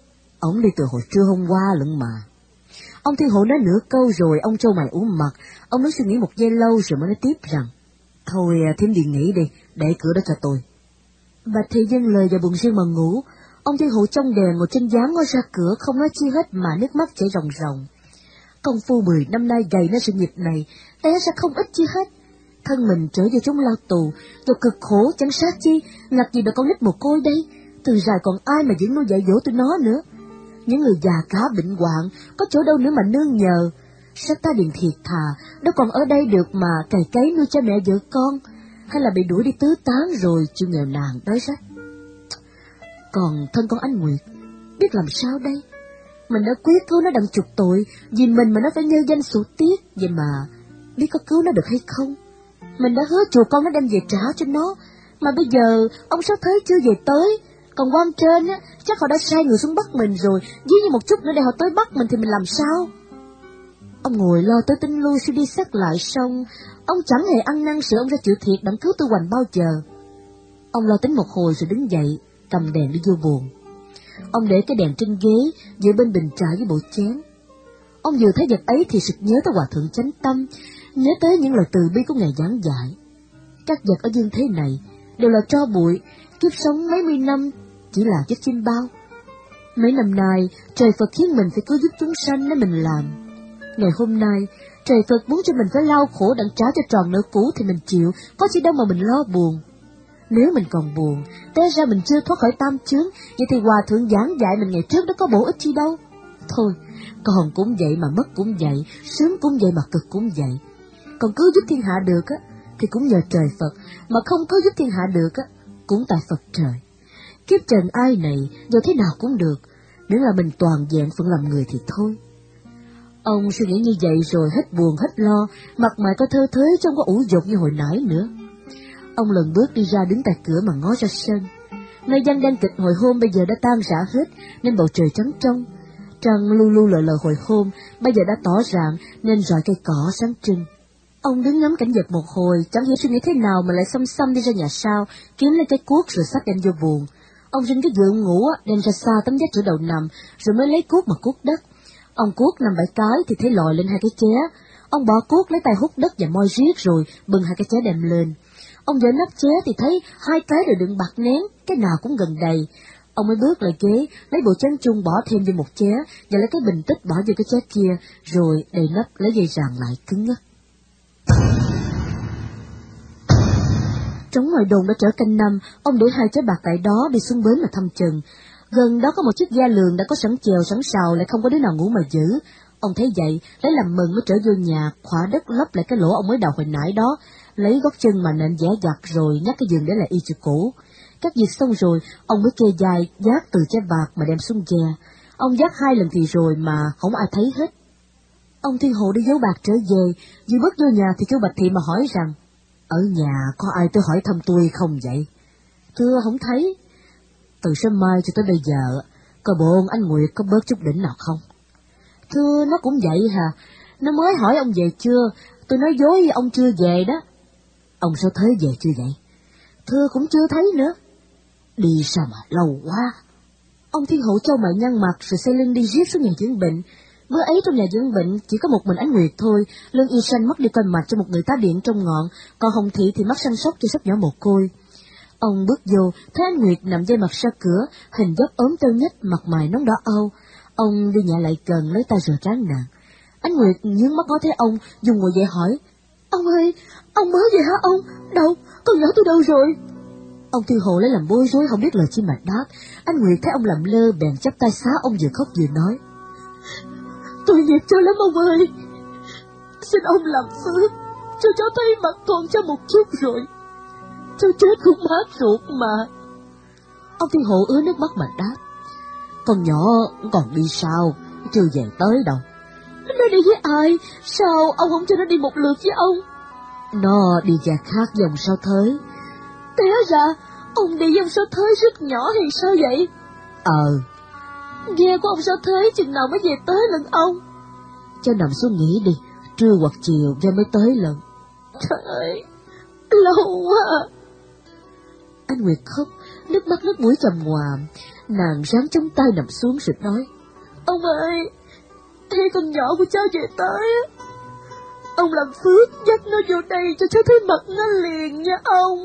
[SPEAKER 1] ổng đi từ hồi trưa hôm qua lận mà. Ông Thiên Hộ nói nửa câu rồi ông trâu mày uống mặt. Ông nói suy nghĩ một giây lâu rồi mới nói tiếp rằng, thôi thím đi nghỉ đi, để cửa đó cho tôi. Bạch Thị dâng lời và buồn riêng mà ngủ. Ông Thiên Hộ trong đèn ngồi trên gián ngó ra cửa không nói chi hết mà nước mắt chảy ròng ròng. Công phu 10 năm nay gầy nên sự nghiệp này té ra không ít chi hết. Thân mình trở về chúng lao tù, dù cực khổ chẳng sát chi, ngặt gì bà con nít mồ côi đây, từ dài còn ai mà dưỡng nuôi dạy dỗ tụi nó nữa. Những người già cá bệnh hoạn, có chỗ đâu nữa mà nương nhờ. Sách ta điện thiệt thà, đâu còn ở đây được mà cày cấy nuôi cha mẹ vợ con, hay là bị đuổi đi tứ tán rồi chịu nghèo nàn đói rách. Còn thân con anh Nguyệt, biết làm sao đây? Mình đã quyết cứu nó đặng chuộc tội, vì mình mà nó phải nhơ danh sủ tiết, vậy mà biết có cứu nó được hay không? Mình đã hứa chuộc con nó đem về trả cho nó, mà bây giờ ông Sáu Thới chưa về tới. Còn quan trên á, chắc họ đã sai người xuống bắt mình rồi, dí như một chút nữa để họ tới bắt mình thì mình làm sao? Ông ngồi lo tới tính lui suy đi xét lại xong, ông chẳng hề ăn năn sự ông ra chịu thiệt đặng cứu Tư Hoành bao giờ. Ông lo tính một hồi rồi đứng dậy, cầm đèn đi vô buồng. Ông để cái đèn trên ghế, giữa bên bình trà với bộ chén. Ông vừa thấy vật ấy thì sực nhớ tới Hòa Thượng Chánh Tâm, nhớ tới những lời từ bi của Ngài giảng dạy. Các vật ở dương thế này đều là tro bụi, kiếp sống mấy mươi năm chỉ là chiếc chim bao. Mấy năm nay, trời Phật khiến mình phải cứu giúp chúng sanh nên mình làm. Ngày hôm nay, trời Phật muốn cho mình phải lau khổ đặng trả cho tròn nợ cũ thì mình chịu, có gì đâu mà mình lo buồn. Nếu mình còn buồn, té ra mình chưa thoát khỏi tam chướng, vậy thì Hòa Thượng giảng dạy mình ngày trước đó có bổ ích chi đâu. Thôi, còn cũng vậy mà mất cũng vậy, sướng cũng vậy mà cực cũng vậy. Còn cứu giúp thiên hạ được á, thì cũng nhờ trời Phật, mà không cứu giúp thiên hạ được á, cũng tại Phật trời. Kiếp trần ai này, dù thế nào cũng được, nếu là mình toàn vẹn phận làm người thì thôi. Ông suy nghĩ như vậy rồi hết buồn hết lo, mặt mày có thơ thới trong có ủ dột như hồi nãy nữa. Ông lần bước đi ra đứng tại cửa mà ngó ra sân. Nơi dân đang kịch hồi hôm bây giờ đã tan rã hết, nên bầu trời trắng trong. Trăng lu lu lờ lờ hồi hôm, bây giờ đã tỏ rạng nên rọi cây cỏ sáng trưng. Ông đứng ngắm cảnh vật một hồi, chẳng hiểu suy nghĩ thế nào mà lại xăm xăm đi ra nhà sau, kiếm lên cái cuốc rồi xách đem vô buồng. Ông rinh cái giường ngủ đem ra xa tấm vách chỗ đầu nằm, rồi mới lấy cuốc mà cuốc đất. Ông cuốc 5-7 cái thì thấy lòi lên 2 cái ché. Ông bỏ cuốc lấy tay hút đất và moi riết rồi bưng 2 cái ché đem lên. Ông dỡ nắp ché thì thấy 2 cái đều đựng bạc nén, cái nào cũng gần đầy. Ông mới bước lại ghế, lấy bộ chén chung bỏ thêm vô một ché, và lấy cái bình tích bỏ vô cái ché kia, rồi đầy nắp lấy dây ràng lại cứng ngắc. Trống ngoài đồn đã trở canh năm, ông để 2 ché bạc tại đó đi xuống bến mà thăm chừng. Gần đó có một chiếc ghe lường đã có sẵn chèo sẵn sào, lại không có đứa nào ngủ mà giữ. Ông thấy vậy, lấy làm mừng mới trở vô nhà, khỏa đất lấp lại cái lỗ ông mới đào hồi nãy đó, lấy gót chân mà nện vẽ gặt rồi nhắc cái giường để lại y chữ cũ. Các việc xong rồi, ông mới kê dài vác từ ché bạc mà đem xuống ghe. Ông vác 2 lần thì rồi mà không ai thấy hết. Ông Thiên Hộ đi giấu bạc trở về, vừa bước vô nhà thì chú Bạch Thị mà hỏi rằng, ở nhà có ai tới hỏi thăm tôi không vậy? Thưa không thấy. Từ sớm mai cho tới bây giờ, coi bộ anh Nguyệt có bớt chút đỉnh nào không? Thưa nó cũng vậy hả, nó mới hỏi ông về chưa, tôi nói dối ông chưa về đó. Ông sao thấy về chưa vậy? Thưa cũng chưa thấy nữa. Đi sao mà lâu quá. Ông Thiên Hậu châu mày nhăn mặt rồi xoay lưng đi riết xuống nhà dưỡng bệnh. Bữa ấy trong nhà dưỡng bệnh chỉ có một mình anh Nguyệt thôi, lương y sanh mất đi coi mạch cho một người tá điện trong ngọn, còn Hồng Thị thì mắc săn sóc cho sắp nhỏ mồ côi. Ông bước vô, thấy anh Nguyệt nằm dây mặt ra cửa, hình dốc ốm teo nhách, mặt mày nóng đỏ âu. Ông đi nhẹ lại gần lấy tay rửa trán nàng. Anh Nguyệt nhướng mắt ngó thấy ông, dùng ngồi dậy hỏi, ông ơi, ông mới về hả ông? Đâu, con nhỏ tôi đâu rồi? Ông Thiên Hộ lấy làm bối rối không biết lời chi mà đáp. Anh Nguyệt thấy ông làm lơ bèn chắp tay xá ông vừa khóc vừa nói, tôi nghiệp cho lắm ông ơi, xin ông làm phước cho cháu thấy mặt con cháu một chút rồi, cháu chết cũng mát ruột mà. Ông Thiên Hộ ứa nước mắt mà đáp, con nhỏ còn đi sao, chưa về tới đâu. Nó đi với ai? Sao ông không cho nó đi một lượt với ông? Nó đi nhà khác với ông Sáu Thới. Té ra ông đi với ông Sáu Thới rất nhỏ hay sao vậy? Ghe của ông Sáu Thới chừng nào mới về tới lần ông? Cho nằm xuống nghỉ đi, trưa hoặc chiều ghe mới tới lần. Trời ơi, lâu quá. Anh Nguyệt khóc, nước mắt nước mũi trầm ngoàm. Nàng ráng chống tay nằm xuống rồi nói, ông ơi, khi con nhỏ của cháu về tới, ông làm phước dắt nó vô đây cho cháu thấy mặt nó liền nha ông.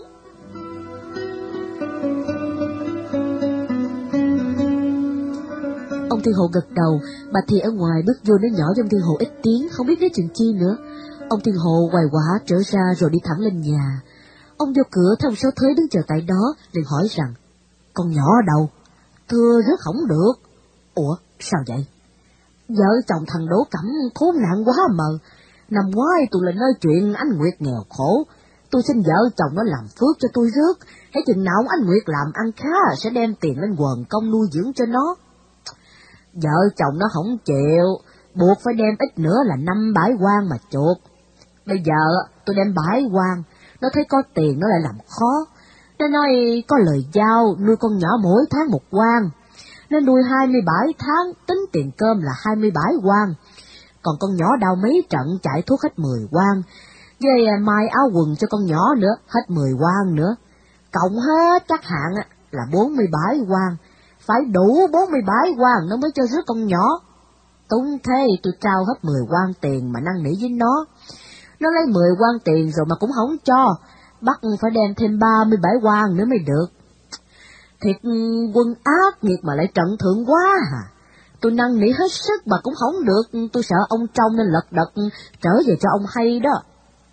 [SPEAKER 1] Ông Thiên Hộ gật đầu, bà Thị ở ngoài bước vô nói nhỏ với ông Thiên Hộ ít tiếng, không biết nói chuyện chi nữa. Ông Thiên Hộ hoài quả trở ra rồi đi thẳng lên nhà. Ông vô cửa thấy ông Sáu Thới đứng chờ tại đó, liền hỏi rằng, con nhỏ ở đâu? Thưa rước không được. Ủa, sao vậy? Vợ chồng thằng Đỗ Cẩm khốn nạn quá mờ. Năm ngoái tôi lên nói chuyện anh Nguyệt nghèo khổ, tôi xin vợ chồng nó làm phước cho tôi rước, hãy chừng nào anh Nguyệt làm ăn khá sẽ đem tiền lên quần công nuôi dưỡng cho nó. Vợ chồng nó không chịu, buộc phải đem ít nữa là 5 bãi quan mà chuột. Bây giờ tôi đem bãi quan, nó thấy có tiền nó lại làm khó. Nó nói có lời giao nuôi con nhỏ mỗi tháng 1 quan, nên nuôi 27 tháng tính tiền cơm là 27 quan.
[SPEAKER 2] còn con nhỏ đau mấy trận chạy thuốc hết 10 quan, với mai áo quần cho con nhỏ nữa, hết 10 quan nữa. Cộng hết chắc hạn là 47 quan, phải đủ 47 quan nó mới cho rước con nhỏ. Túng thế tôi trao hết 10 quan tiền mà năn nỉ với nó. Nó lấy 10 quan tiền rồi mà cũng không cho, bắt phải đem thêm 37 quan nữa mới được. Thiệt quân ác nghiệt mà lại trận thượng quá à. Tôi năn nỉ hết sức mà cũng không được, tôi sợ ông trong nên lật đật trở về cho ông hay đó.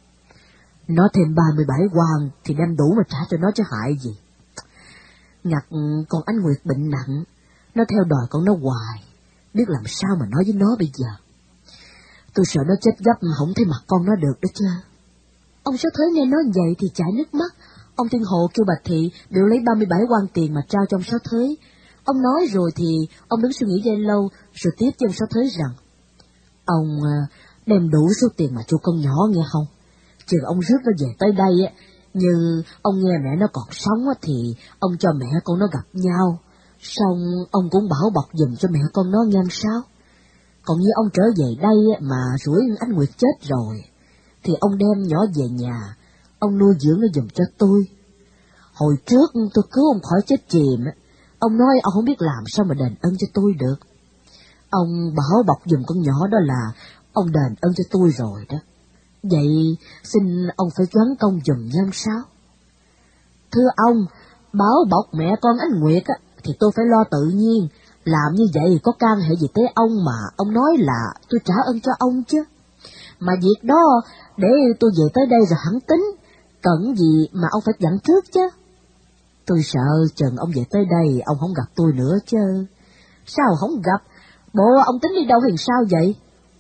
[SPEAKER 2] Nó thêm 37 quan thì đem đủ mà trả cho nó chứ hại gì. Ngặt con Ánh Nguyệt bệnh nặng, nó theo đòi con nó hoài, biết làm sao mà nói với nó bây giờ. Tôi sợ nó chết gấp không thấy mặt con nó được đó chứ.
[SPEAKER 1] Ông Sáu Thới nghe nói vậy thì chảy nước mắt. Ông Thiên Hộ kêu Bạch Thị biểu lấy 37 quan tiền mà trao cho ông Sáu Thới. Ông nói rồi thì ông đứng suy nghĩ giây lâu, rồi tiếp cho ông Sáu Thới rằng: Ông đem đủ số tiền mà cho con nhỏ nghe không? Chừng ông rước nó về tới đây như ông nghe mẹ nó còn sống thì ông cho mẹ con nó gặp nhau, xong ông cũng bảo bọc giùm cho mẹ con nó nghe sao. Còn như ông trở về đây mà rủi Ánh Nguyệt chết rồi, thì ông đem nhỏ về nhà, ông nuôi dưỡng nó giùm cho tôi. Hồi trước tôi cứu ông khỏi chết chìm, ông nói ông không biết làm sao mà đền ơn cho tôi được. Ông bảo bọc giùm con nhỏ đó là ông đền ơn cho tôi rồi đó. Vậy xin ông phải gắn công giùm nhân sao? Thưa ông, bảo bọc mẹ con Ánh Nguyệt thì tôi phải lo tự nhiên. Làm như vậy có can hệ gì tới ông mà ông nói là tôi trả ơn cho ông chứ. Mà việc đó để tôi về tới đây rồi hẳn tính, cần gì mà ông phải dặn trước chứ. Tôi sợ chừng ông về tới đây ông không gặp tôi nữa chứ. Sao không gặp? Bộ ông tính đi đâu hay sao vậy?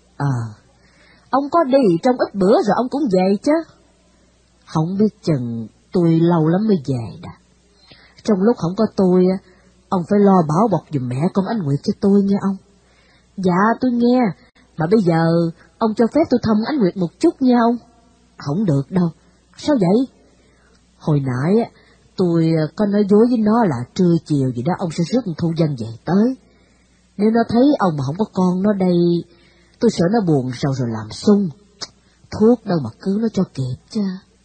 [SPEAKER 1] Ông có đi trong ít bữa rồi ông cũng về chứ. Không biết chừng tôi lâu lắm mới về đã. Trong lúc không có tôi, ông phải lo bảo bọc giùm mẹ con Ánh Nguyệt cho tôi nghe ông. Dạ tôi nghe, mà bây giờ ông cho phép tôi thăm Ánh Nguyệt một chút nha ông. Không được đâu. Sao vậy? Hồi nãy tôi có nói dối với nó là trưa chiều gì đó ông sẽ rước Thu Dân về tới. Nếu nó thấy ông mà không có con nó đây, tôi sợ nó buồn sầu rồi làm sung. Thuốc đâu mà cứu nó cho kịp chứ.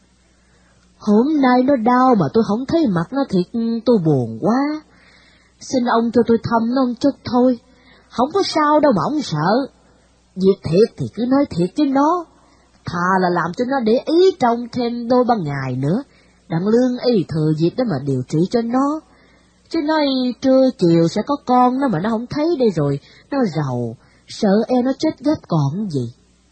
[SPEAKER 1] Hôm nay nó đau mà tôi không thấy mặt nó thiệt tôi buồn quá. Xin ông cho tôi thăm nó một chút thôi. Không có sao đâu mà ông sợ. Việc thiệt thì cứ nói thiệt với nó. Thà là làm cho nó để ý trong thêm đôi ba ngày nữa. Đặng lương y thừa dịp đó mà điều trị cho nó. Chứ nói trưa chiều sẽ có con nó mà nó không thấy đây rồi. Nó rầu, sợ nó chết gấp còn gì.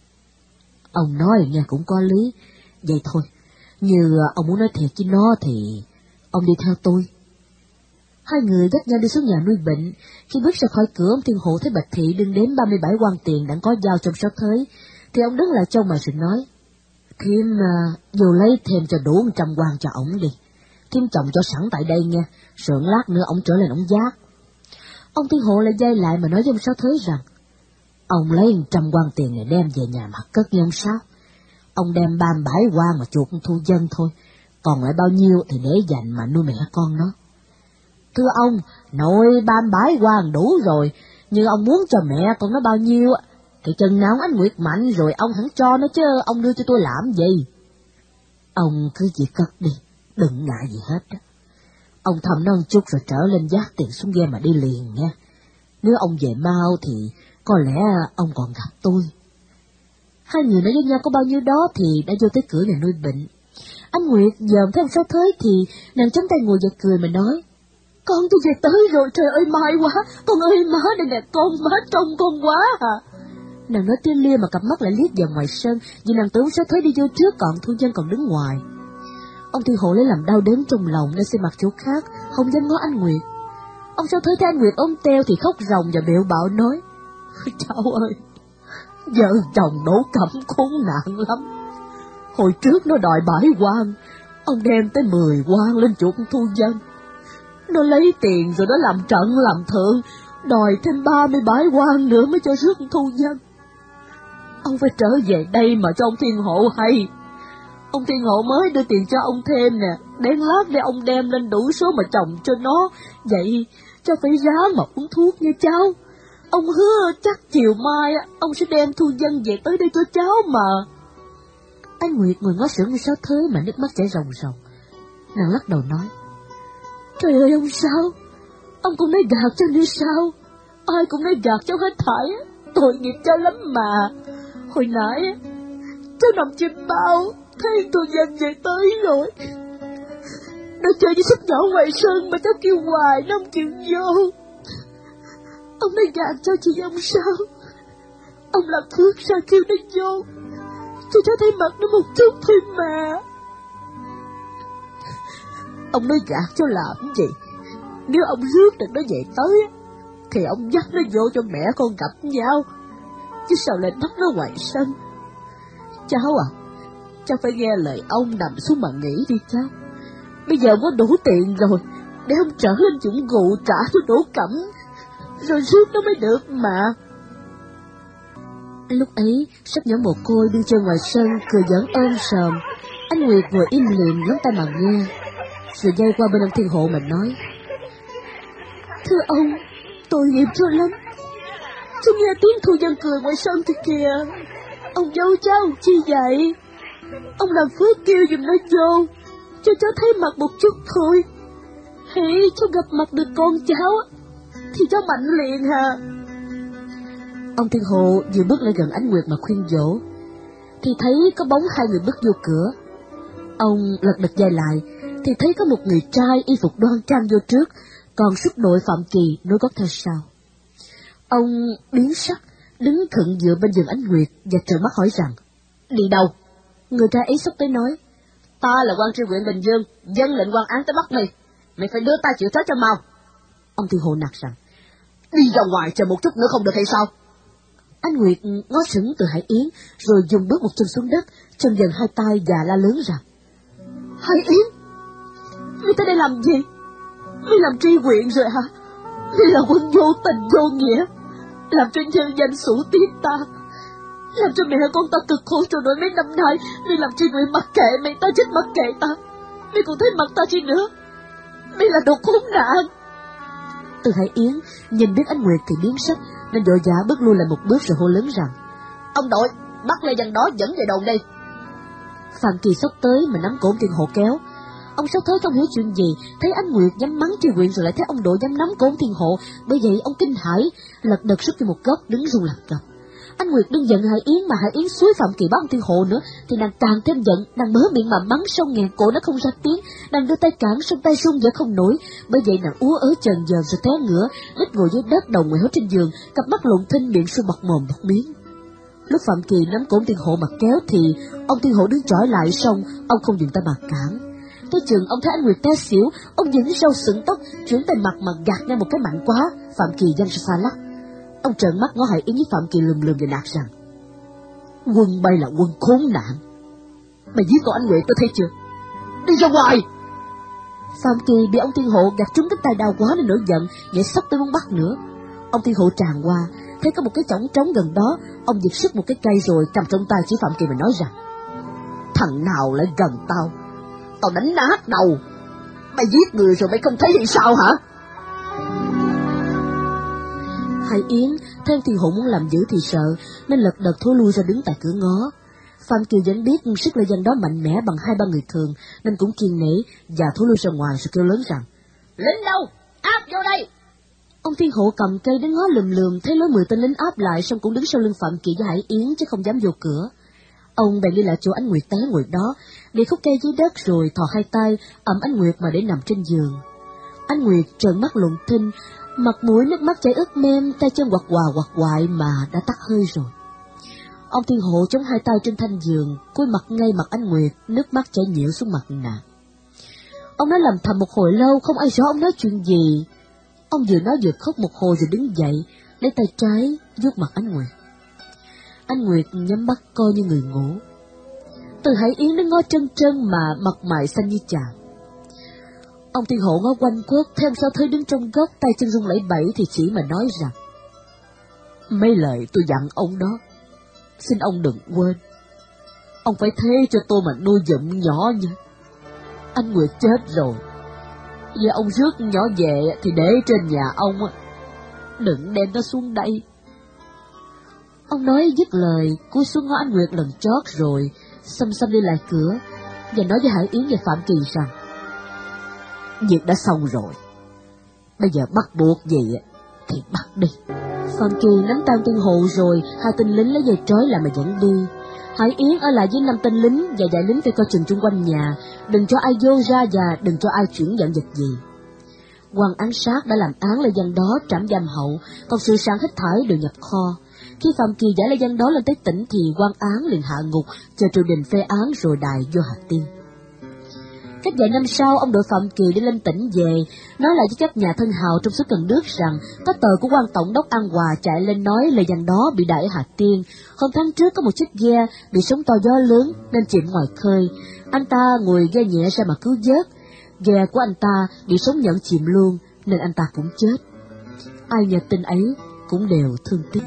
[SPEAKER 1] Ông nói nghe cũng có lý. Vậy thôi, như ông muốn nói thiệt với nó thì ông đi theo tôi. Hai người dắt nhau đi xuống nhà nuôi bệnh. Khi bước ra khỏi cửa, ông Thiên Hộ thấy Bạch Thị đương đếm 37 quan tiền đang có giao trong Sáu Thới, thì ông đứng lại trông mà rồi nói: Thiêm vô lấy thêm cho đủ 100 quan cho ổng đi. Thiêm chồng cho sẵn tại đây nha, rồi lát nữa ổng trở lên ổng giác. Ông Thiên Hộ lại dây lại mà nói với ông Sáu Thới rằng: Ông lấy 100 quan tiền này đem về nhà mà cất như ông Sáu. Ông đem 37 quan mà chuộc Thu Dân thôi, còn lại bao nhiêu thì để dành mà nuôi mẹ con nó. Thưa ông, nội 37 quan đủ rồi, nhưng ông muốn cho mẹ con nó bao nhiêu thì chừng nào Ánh Nguyệt mạnh rồi ông hẳn cho nó chứ, ông đưa cho tôi làm gì. Ông cứ việc cất đi, đừng ngại gì hết đó. Ông thầm nó một chút rồi trở lên vác tiền xuống ghe mà đi liền nha. Nếu ông về mau thì có lẽ ông còn gặp tôi. Hai người nói với nhau có bao nhiêu đó thì đã vô tới cửa nhà nuôi bệnh. Ánh Nguyệt dòm thấy ông Sáu Thới thì nàng chống tay ngồi và cười mà nói: Con tôi về tới rồi, trời ơi may quá, con ơi má đây nè, con má trông con quá à. Nàng nói tia lia mà cặp mắt lại liếc vào ngoài sân, vì nàng tưởng Sáu Thới đi vô trước còn Thu Dân còn đứng ngoài. Ông Thiên Hộ lấy làm đau đớn trong lòng nên xin mặt chỗ khác, không dám ngó Ánh Nguyệt. Ông Sáu Thới thấy Ánh Nguyệt ôm teo thì khóc ròng và bẹo bạo nói: Cháu ơi, vợ chồng đổ cẩm khốn nạn lắm. Hồi trước nó đòi 7 quan, ông đem tới 10 quan lên chuộc Thu Dân. Nó lấy tiền rồi nó làm trận làm thượng, đòi thêm 37 quan nữa mới cho rước Thu Dân. Ông phải trở về đây mà cho ông Thiên Hộ hay. Ông Thiên Hộ mới đưa tiền cho ông thêm nè, đến lát để ông đem lên đủ số mà chồng cho nó. Vậy cho phải ráng mà uống thuốc nha cháu. Ông hứa chắc chiều mai ông sẽ đem Thu Dân về tới đây cho cháu mà.
[SPEAKER 2] Anh Nguyệt ngồi ngó sững như Sáu Thới mà nước mắt chảy ròng ròng. Nàng lắc đầu nói:
[SPEAKER 1] Trời ơi ông Sáu, ông cũng nói gạt cháu nữa sao? Ai cũng nói gạt cháu hết thảy, tội nghiệp cháu lắm mà. Hồi nãy cháu nằm trên bao thấy Thu Dân về tới rồi. Nó chơi với súc nhỏ ngoài sân mà cháu kêu hoài nó không chịu vô. Ông nói gạt cháu chị ông sao? Ông làm phước sao kêu nó vô, cho cháu thấy mặt nó một chút thôi mà. Ông nói gạt cháu làm gì? Nếu ông rước được nó về tới thì ông dắt nó vô cho mẹ con gặp nhau, chứ sao lại bắt nó ngoài sân. Cháu à, cháu phải nghe lời ông, nằm xuống mà nghĩ đi cháu. Bây giờ có đủ tiền rồi, để ông trở lên dụng cụ trả cho đủ cẩm, rồi rước nó mới được mà.
[SPEAKER 2] Lúc ấy, sắp nhỏ mồ côi đi chơi ngoài sân, cười giỡn ôm sòm. Anh Nguyệt ngồi im lìm lắng tai mà nghe, rồi dây qua bên ông Thiên Hộ mà nói:
[SPEAKER 1] Thưa ông, tội nghiệp cho lắm. Tôi nghe tiếng Thu Dân cười ngoài sân thì kìa. Ông dâu cháu chi vậy? Ông làm phước kêu giùm nó vô, cho cháu thấy mặt một chút thôi. Hễ cháu gặp mặt được con cháu thì cháu mạnh liền hả?
[SPEAKER 2] Ông Thiên Hộ vừa bước lại gần anh Nguyệt mà khuyên dỗ, thì thấy có bóng hai người bước vô cửa. Ông lật đật dài lại, thì thấy có một người trai y phục đoan trang vô trước, còn súc đội Phạm Kỳ nối gót theo sau. Ông biến sắc, đứng khựng dựa bên giường anh Nguyệt và trợn mắt hỏi rằng: Đi đâu? Người trai ấy sắp tới nói: Ta là quan tri huyện Bình Dương, dân lệnh quan án tới bắt mày. Mày phải đưa ta chịu trói cho mau. Ông Thiên Hộ nạt rằng: Đi ra ngoài chờ một chút nữa không được hay sao? Anh Nguyệt ngó sững từ Hải Yến, rồi dùng bước một chân xuống đất, chân dần hai tay và la lớn rằng:
[SPEAKER 1] Hải Yến, ngươi tới đây làm gì? Ngươi làm tri huyện rồi hả? Ngươi là quân vô tình vô nghĩa, làm cho nhân danh sủ tiếng ta, làm cho mẹ con ta cực khổ cho nỗi mấy năm nay. Ngươi làm tri huyện mặc kệ mày, ta chết mặc kệ ta. Ngươi còn thấy mặt ta chi nữa? Ngươi là đồ khốn nạn.
[SPEAKER 2] Từ Hải Yến nhìn biết anh Nguyệt thì biến sắc, nên vội vã bước lui lại một bước rồi hô lớn rằng: Ông đội, bắt Lê Văn đó dẫn về đồn đi. Phạm Kỳ xốc tới mà nắm cổ ông Thiên Hộ kéo. Ông Sáu Thới không hiểu chuyện gì, thấy anh Nguyệt dám mắng tri huyện rồi lại thấy ông đội dám nắm cổ ông Thiên Hộ, bởi vậy ông kinh hãi, lật đật rút cho một góc đứng run lập cập. Anh Nguyệt đừng giận Hải Yến, mà Hải Yến xúi Phạm Kỳ bắt ông Thiên Hộ nữa, thì nàng càng thêm giận, nàng mớ miệng mà mắng xong nghẹn cổ nó không ra tiếng, nàng đưa tay cản xong tay run dở không nổi, bởi vậy nàng úa ớ chần giờ rồi té ngửa, đít ngồi dưới đất, đầu ngoẻo trên giường, cặp mắt lụng thinh, miệng sôi bọt mồm bọt miếng. Lúc Phạm Kỳ nắm cổ ông Thiên Hộ mà kéo thì ông Thiên Hộ đứng chỏi lại, xong ông không dừng tay mà cản. Tới chừng ông thấy anh Nguyệt té xỉu, ông dính râu sững tóc, chuyển tay mặt mà gạt ngay một cái mạnh quá, Phạm Kỳ văng ra xa lắc. Ông trợn mắt ngó Hải Yến với Phạm Kỳ lườm lườm và nạt rằng: Quân bay là quân khốn nạn, mày giết con anh Nguyệt tôi thấy chưa? Đi ra ngoài! Phạm Kỳ bị ông Thiên Hộ gạt trúng cái tay đau quá nên nổi giận, nhảy sắp tới muốn bắt nữa. Ông Thiên Hộ tràn qua, thấy có một cái chõng trống gần đó, ông giật sức một cái cây rồi cầm trong tay chỉ Phạm Kỳ mà nói rằng: Thằng nào lại gần tao, tao đánh nát đầu. Mày giết người rồi mày không thấy thì sao hả? Hải Yến thấy ông Thiên Hộ muốn làm dữ thì sợ, nên lật đật thối lui ra đứng tại cửa ngó. Phạm Kiều vẫn biết sức Lê Văn đó mạnh mẽ bằng 2-3 người thường, nên cũng kiên nể và thối lui ra ngoài rồi kêu lớn rằng: Lính đâu? Áp vô đây! Ông Thiên Hộ cầm cây đến ngó lườm lườm, thấy lối 10 tên lính áp lại, xong cũng đứng sau lưng Phạm Kiều với Hải Yến chứ không dám vô cửa. Ông bèn đi lại chỗ anh Nguyệt té ngồi đó, để khúc cây dưới đất rồi thò hai tay ẵm anh Nguyệt mà để nằm trên giường. Anh Nguyệt trợn mắt lụng thinh, mặt mũi nước mắt chảy ướt mem, tay chân quặt quại mà đã tắt hơi rồi. Ông Thiên Hộ chống hai tay trên thanh giường, cúi mặt ngay mặt anh Nguyệt, nước mắt chảy nhiễu xuống mặt nàng. Ông nói lầm thầm một hồi lâu, không ai rõ ông nói chuyện gì. Ông vừa nói vừa khóc một hồi rồi đứng dậy, lấy tay trái vuốt mặt anh Nguyệt. Anh Nguyệt nhắm mắt coi như người ngủ. Từ Hải Yến nó ngó trân trân mà mặt mày xanh như chàm. Ông Thiên Hộ ngó quanh quất, theo Sáu Thới đứng trong góc, tay chân run lẩy bẩy thì chỉ mà nói rằng: Mấy lời tôi dặn ông đó, xin ông đừng quên. Ông phải thế cho tôi mà nuôi dụm nhỏ nha. Anh Nguyệt chết rồi, giờ ông rước nhỏ về thì để trên nhà ông. đừng đem nó xuống đây.
[SPEAKER 1] Ông nói dứt lời, cúi xuống ngó anh Nguyệt lần chót rồi xăm xăm đi lại cửa và nói với Hải Yến và Phạm Kỳ rằng:
[SPEAKER 2] Việc đã xong rồi, bây giờ bắt buộc gì thì bắt đi.
[SPEAKER 1] Phạm Kỳ nắm tay tên hộ rồi hai tên lính lấy dây trói lại mà dẫn đi. Hải Yến ở lại với 5 tên lính và dạy lính phải coi chừng chung quanh nhà, đừng cho ai vô ra và đừng cho ai chuyển nhận vật gì. Quan án sát đã làm án Lê Văn Đó trảm giam Hậu, còn sự sản hết thải đều nhập kho. Khi Phạm Kỳ giải Lê Văn Đó lên tới tỉnh thì quan án liền hạ ngục, chờ triều đình phê án rồi đài vô Hà Tiên. Cách vài năm sau, ông đội Phạm Kỳ đi lên tỉnh về, nói lại với các nhà thân hào trong xứ Cần Đước rằng có tờ của quan tổng đốc An Hòa chạy lên nói Lê Văn Đó bị đại ở Hà Tiên. Hôm tháng trước có một chiếc ghe bị sóng to gió lớn nên chìm ngoài khơi. Anh ta ngồi ghe nhẹ ra mà cứu vớt. Ghe của anh ta bị sóng nhận chìm luôn nên anh ta cũng chết. Ai nghe tin ấy cũng đều thương tiếc.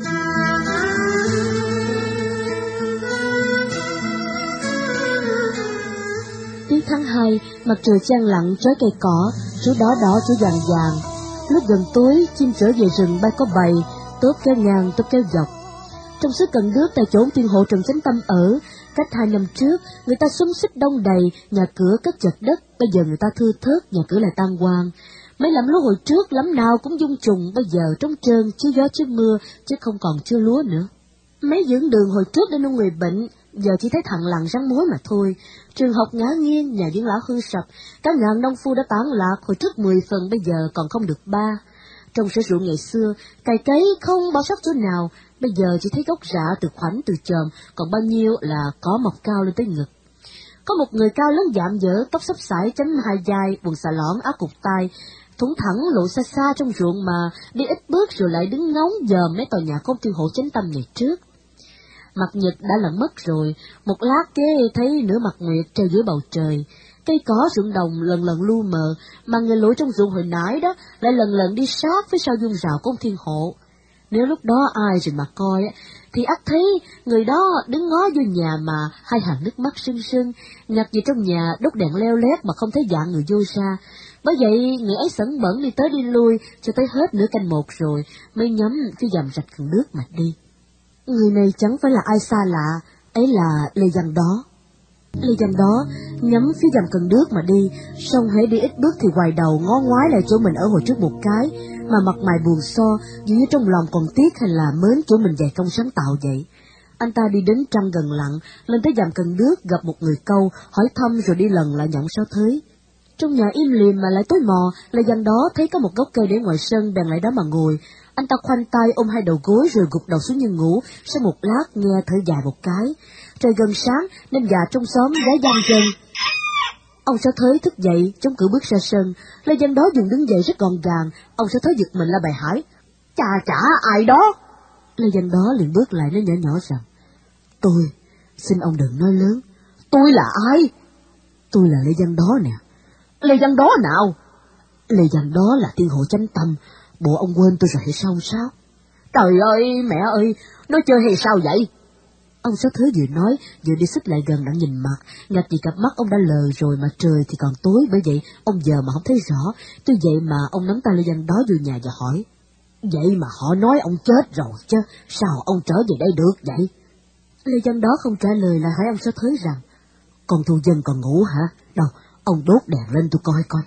[SPEAKER 1] Tiết tháng 2, mặt trời chan lặn trói cây cỏ, chú đỏ đỏ chú vàng vàng. Lúc gần tối, chim trở về rừng bay có bầy, tốt kéo ngang tốt kéo dọc. Trong xứ Cần Đước tại chỗ tiên hộ Trần Chánh Tâm ở, cách 2 năm trước, người ta xúm xít đông đầy, nhà cửa cất chật đất, bây giờ người ta thưa thớt, nhà cửa lại tan hoang. Mấy lắm lúa hồi trước lắm nào cũng dung trùng, bây giờ trống trơn, chứ gió chứ mưa, chứ không còn chưa lúa nữa. Mấy dưỡng đường hồi trước để nuôi người bệnh, giờ chỉ thấy thằng lằn rắn muối mà thôi. Trường học ngã nghiêng, nhà dưỡng lão hư sập, cả ngàn nông phu đã tán lạc, hồi trước 10 phần bây giờ còn không được 3. Trong sở ruộng ngày xưa, cày cấy không bỏ sót chỗ nào, bây giờ chỉ thấy gốc rạ từ khoảnh từ chòm, còn bao nhiêu là cỏ mọc cao lên tới ngực. Có một người cao lớn dạm dở, tóc xấp xải chấm hai vai, quần xà lõm, áo cụt tai, thủng thẳng lộ xa xa trong ruộng mà đi ít bước rồi lại đứng ngóng dòm mấy tòa nhà công ty hộ Chánh Tâm ngày trước. Mặt nhật đã lặn mất rồi, một lát kế thấy nửa mặt nguyệt treo giữa bầu trời. Cây cỏ ruộng đồng lần lần lu mờ, mà người lội trong ruộng hồi nãy đó lại lần lần đi sát phía sau vuông rào của ông thiên hộ. Nếu lúc đó ai rồi mà coi thì ắt thấy người đó đứng ngó vô nhà mà hai hàng nước mắt sưng sưng, ngặt về trong nhà đốt đèn leo lét mà không thấy dạng người vô ra. Bởi vậy người ấy sẩn bẩn đi tới đi lui cho tới hết nửa canh 1 rồi mới nhắm phía dầm rạch Cần Đước mà đi. Người này chẳng phải là ai xa lạ, ấy là Lê Văn Đó. Lê Văn Đó nhắm phía dầm Cần Đước mà đi, xong hễ đi ít bước thì hoài đầu ngó ngoái lại chỗ mình ở hồi trước một cái, mà mặt mày buồn so, dường như trong lòng còn tiếc hay là mến chỗ mình dày công sáng tạo vậy. Anh ta đi đến trăng gần lặng, lên tới dầm Cần Đước gặp một người câu, hỏi thăm rồi đi lần lại nhõng sao thới. Trong nhà im lìm mà lại tối mò, Lê Văn Đó thấy có một gốc cây để ngoài sân, bèn lại đó mà ngồi. Anh ta khoanh tay ôm hai đầu gối rồi gục đầu xuống như ngủ, sau một lát nghe thở dài một cái. Trời gần sáng nên gà trong xóm gáy vang chân. Ông Sáu Thới thức dậy, chống cửa bước ra sân. Lê Văn Đó dùng đứng dậy rất gọn gàng. Ông Sáu Thới giật mình la bài hỏi: Chà, ai đó? Lê Văn Đó liền bước lại nói nhỏ nhỏ rằng: Tôi, xin ông đừng nói lớn. Tôi là ai? Tôi là Lê Văn Đó nè. Lê Văn Đó nào? Lê Văn Đó là tiên hộ Chánh Tâm. Bộ ông quên tôi rồi hay sao? Trời ơi, mẹ ơi, nó chơi hay sao vậy? Ông Sáu Thứ vừa nói, vừa đi xích lại gần đặng nhìn mặt, ngặt vì cặp mắt ông đã lờ rồi mà trời thì còn tối, bởi vậy ông giờ mà không thấy rõ. Tuy vậy mà ông nắm tay Lê Văn Đó vô nhà và hỏi: Vậy mà họ nói ông chết rồi chứ, sao ông trở về đây được vậy? Lê Văn Đó không trả lời, là hỏi ông Sáu Thứ rằng: Con thu dân còn ngủ hả? Đâu, ông đốt đèn lên tôi coi.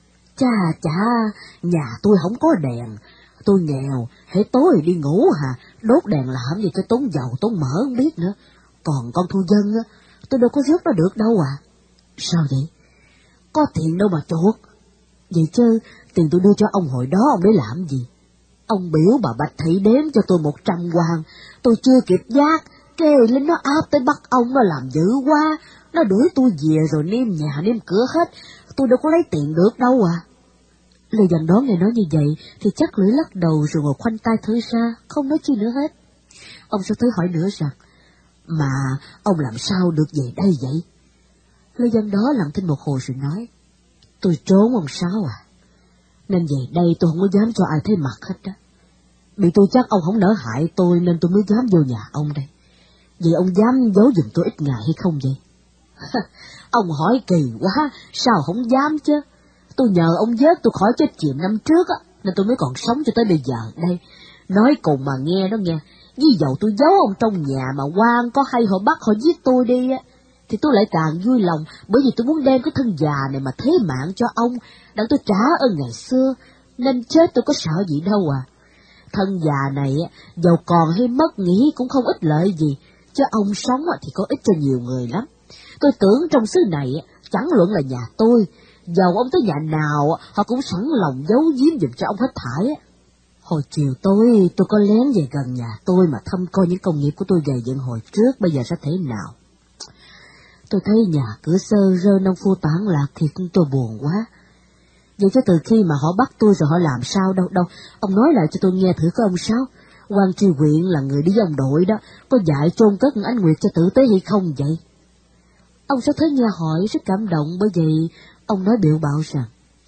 [SPEAKER 1] Chà, nhà tôi không có đèn, tôi nghèo, hễ tối đi ngủ hả, đốt đèn làm gì cho tốn dầu tốn mỡ không biết nữa. Còn con thu dân á, tôi đâu có rước nó được đâu à. Sao vậy? Có tiền đâu mà chuột. Vậy chứ, tiền tôi đưa cho ông hồi đó ông để làm gì? Ông biểu bà Bạch Thị đếm cho tôi 100 quan, tôi chưa kịp giác, cái lính nó áp tới bắt ông, nó làm dữ quá, nó đuổi tôi về rồi niêm nhà niêm cửa hết, tôi đâu có lấy tiền được đâu à. Lê Văn Đó nghe nói như vậy thì chắc lưỡi lắc đầu rồi ngồi khoanh tay thở ra, không nói chi nữa hết. Ông Sáu Thứ hỏi nữa rằng: Mà ông làm sao được về đây vậy? Lê Văn Đó lặng thinh một hồi rồi nói: Tôi trốn ông Sáu à, nên về đây tôi không có dám cho ai thấy mặt hết đó. Bị tôi chắc ông không nỡ hại tôi nên tôi mới dám vô nhà ông đây. Vậy ông dám giấu giùm tôi ít ngày hay không vậy? Ông hỏi kỳ quá, sao không dám chứ? Tôi nhờ ông vớt tôi khỏi chết chìm năm trước á,
[SPEAKER 2] nên tôi mới còn sống cho tới bây giờ đây. Nói cùng mà nghe đó nghe, ví dụ tôi giấu ông trong nhà mà quan có hay họ bắt họ giết tôi đi á, thì tôi lại càng vui lòng, bởi vì tôi muốn đem cái thân già này mà thế mạng cho ông, đặng tôi trả ơn ngày xưa, nên chết tôi có sợ gì đâu à. Thân già này dầu còn hay mất nghĩ cũng không ích lợi gì, chứ ông sống thì có ích cho nhiều người lắm. Tôi tưởng trong xứ này chẳng luận là nhà tôi, dầu ông tới nhà nào họ cũng sẵn lòng giấu giếm giùm cho ông hết thảy. Hồi chiều tôi có lén về gần nhà tôi mà thăm coi những công nghiệp của tôi gầy dựng hồi trước bây giờ sẽ thế nào. Tôi thấy nhà cửa sơ rơ nông phu tán lạc thì tôi buồn quá. Vậy cho từ khi mà họ bắt tôi rồi họ làm sao đâu, ông nói lại cho tôi nghe thử có ông sao? Quan tri huyện là người đi với ông đội đó, có dạy chôn cất anh Nguyệt cho tử tế hay không vậy? Ông Sáu Thế nghe hỏi rất cảm động, bởi vì ông nói biểu bảo rằng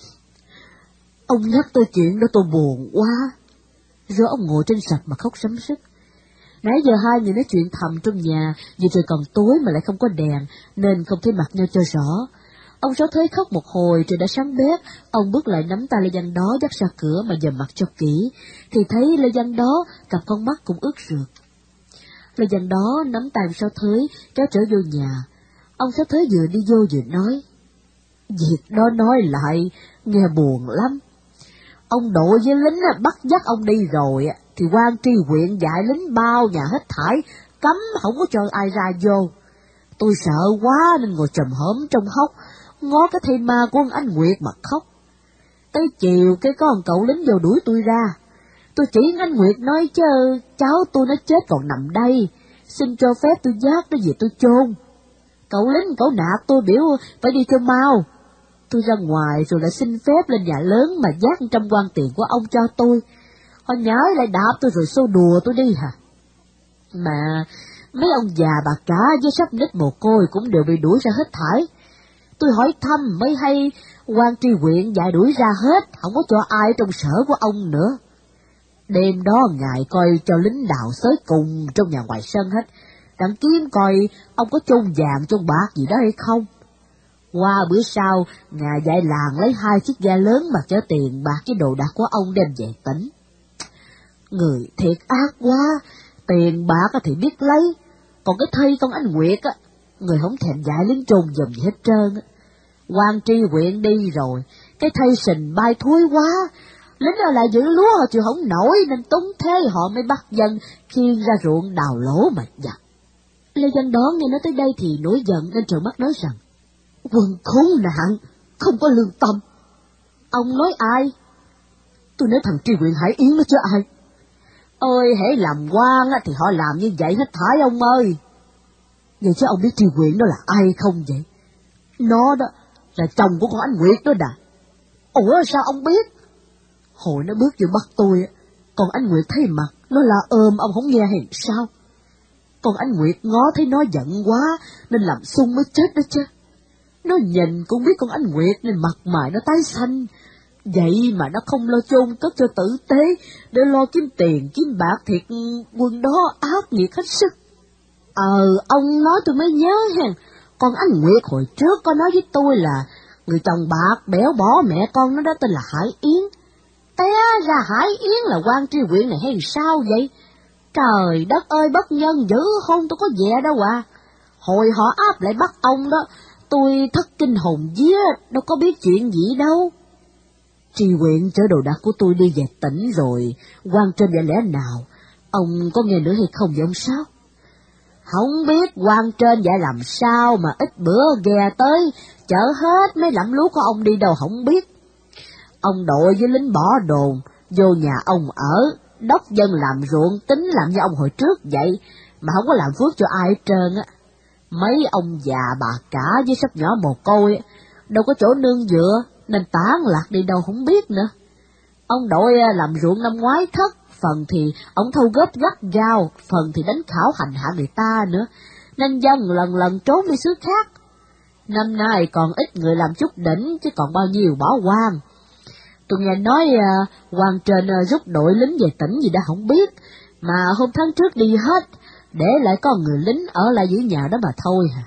[SPEAKER 2] ông nhắc tới chuyện đó tôi buồn quá. Rồi ông ngồi trên sập mà khóc sấm sứt. Nãy giờ hai người nói chuyện thầm trong nhà, vì trời còn tối mà lại không có đèn, nên không thấy mặt nhau cho rõ. Ông Sáu Thế khóc một hồi trời đã sáng bét, ông bước lại nắm tay Lê Văn Đó dắt ra cửa mà dòm mặt cho kỹ, thì thấy Lê Văn Đó cặp con mắt cũng ướt rượt. Lê Văn Đó nắm tay ông Sáu Thế kéo trở vô nhà. Ông Sáu Thế vừa đi vô vừa nói, việc đó nói lại nghe buồn lắm. Ông đội với lính bắt dắt ông đi rồi thì quan tri huyện dạy lính bao nhà hết thảy, cấm không có cho ai ra vô. Tôi sợ quá nên ngồi trồm hổm trong hốc, ngó cái thây ma của anh Nguyệt mà khóc. Tới chiều cái con cậu lính vô đuổi tôi ra. Tôi chỉ anh Nguyệt nói chứ cháu tôi nó chết còn nằm đây, xin cho phép tôi vác nó về tôi chôn. Cậu lính cậu nạt tôi biểu phải đi cho mau. Tôi ra ngoài rồi lại xin phép lên nhà lớn mà vác 100 quan tiền của ông cho tôi. Họ nhớ lại đạp tôi rồi xô đùa tôi đi hả? Mà mấy ông già bà cả với sắp nít mồ côi cũng đều bị đuổi ra hết thảy. Tôi hỏi thăm mới hay quan tri huyện dạy đuổi ra hết, không có cho ai trong sở của ông nữa. Đêm đó ngài coi cho lính đào xới cùng trong nhà ngoài sân hết, đặng kiếm coi ông có chôn vàng chôn bạc gì đó hay không. Qua bữa sau, ngài dạy làng lấy 2 chiếc ghe lớn mà chở tiền bạc với đồ đạc của ông đem về tỉnh. Người thiệt ác quá, tiền bạc thì biết lấy, còn cái thây con anh Nguyệt người không thèm dạy lính chôn giùm gì hết trơn. Quan tri huyện đi rồi, cái thây sình bay thúi quá, lính ở lại giữ lúa họ chịu không nổi nên túng thế họ mới bắt dân khiêng ra ruộng đào lỗ mà giặt. Lê Văn Đó nghe nói tới đây thì nổi giận nên trợn mắt nói rằng, quân khốn nạn, không có lương tâm. Ông nói ai? Tôi nói thằng tri huyện Hải Yến nó chứ ai. Ơi hễ làm quan thì họ làm như vậy hết thải ông ơi. Vậy chứ ông biết tri huyện đó là ai không vậy? Nó đó là chồng của con anh Nguyệt đó đà. Ủa sao ông biết? Hồi nó bước vô bắt tôi, còn anh Nguyệt thấy mặt nó la ông không nghe hay sao? Còn anh Nguyệt ngó thấy nó giận quá nên làm xung mới chết đó chứ. Nó nhìn cũng biết con anh Nguyệt nên mặt mày nó tái xanh. Vậy mà nó không lo chôn cất cho tử tế, để lo kiếm tiền kiếm bạc, thiệt quân đó ác nghiệt hết sức. Ông nói tôi mới nhớ hen, con anh Nguyệt hồi trước có nói với tôi là người chồng bạc béo bỏ mẹ con nó đó tên là Hải Yến. Té ra Hải Yến là quan tri huyện này hay sao vậy? Trời đất ơi, bất nhân dữ hôn tôi có vẻ đâu à. Hồi họ áp lại bắt ông đó, tôi thất kinh hồn vía, đâu có biết chuyện gì đâu. Tri huyện chở đồ đạc của tôi đi về tỉnh rồi, quan trên vậy lẽ nào? Ông có nghe nữa hay không vậy ông Sáu? Không biết quan trên vậy làm sao mà ít bữa ghe tới, chở hết mấy lẫm lúa của ông đi đâu không biết. Ông đội với lính bỏ đồn, vô nhà ông ở, đốc dân làm ruộng tính làm như ông hồi trước vậy, mà không có làm phước cho ai hết trơn á. Mấy ông già bà cả với sắp nhỏ mồ côi, đâu có chỗ nương dựa, nên tán lạc đi đâu không biết nữa. Ông đội làm ruộng năm ngoái thất, phần thì ông thâu góp gắt gao, phần thì đánh khảo hành hạ người ta nữa, nên dân lần lần trốn đi xứ khác. Năm nay còn ít người làm chút đỉnh, chứ còn bao nhiêu bỏ quan. Tôi nghe nói quan trên rút đội lính về tỉnh gì đã không biết, mà hôm tháng trước đi hết, để lại có người lính ở lại giữ nhà đó mà thôi hả.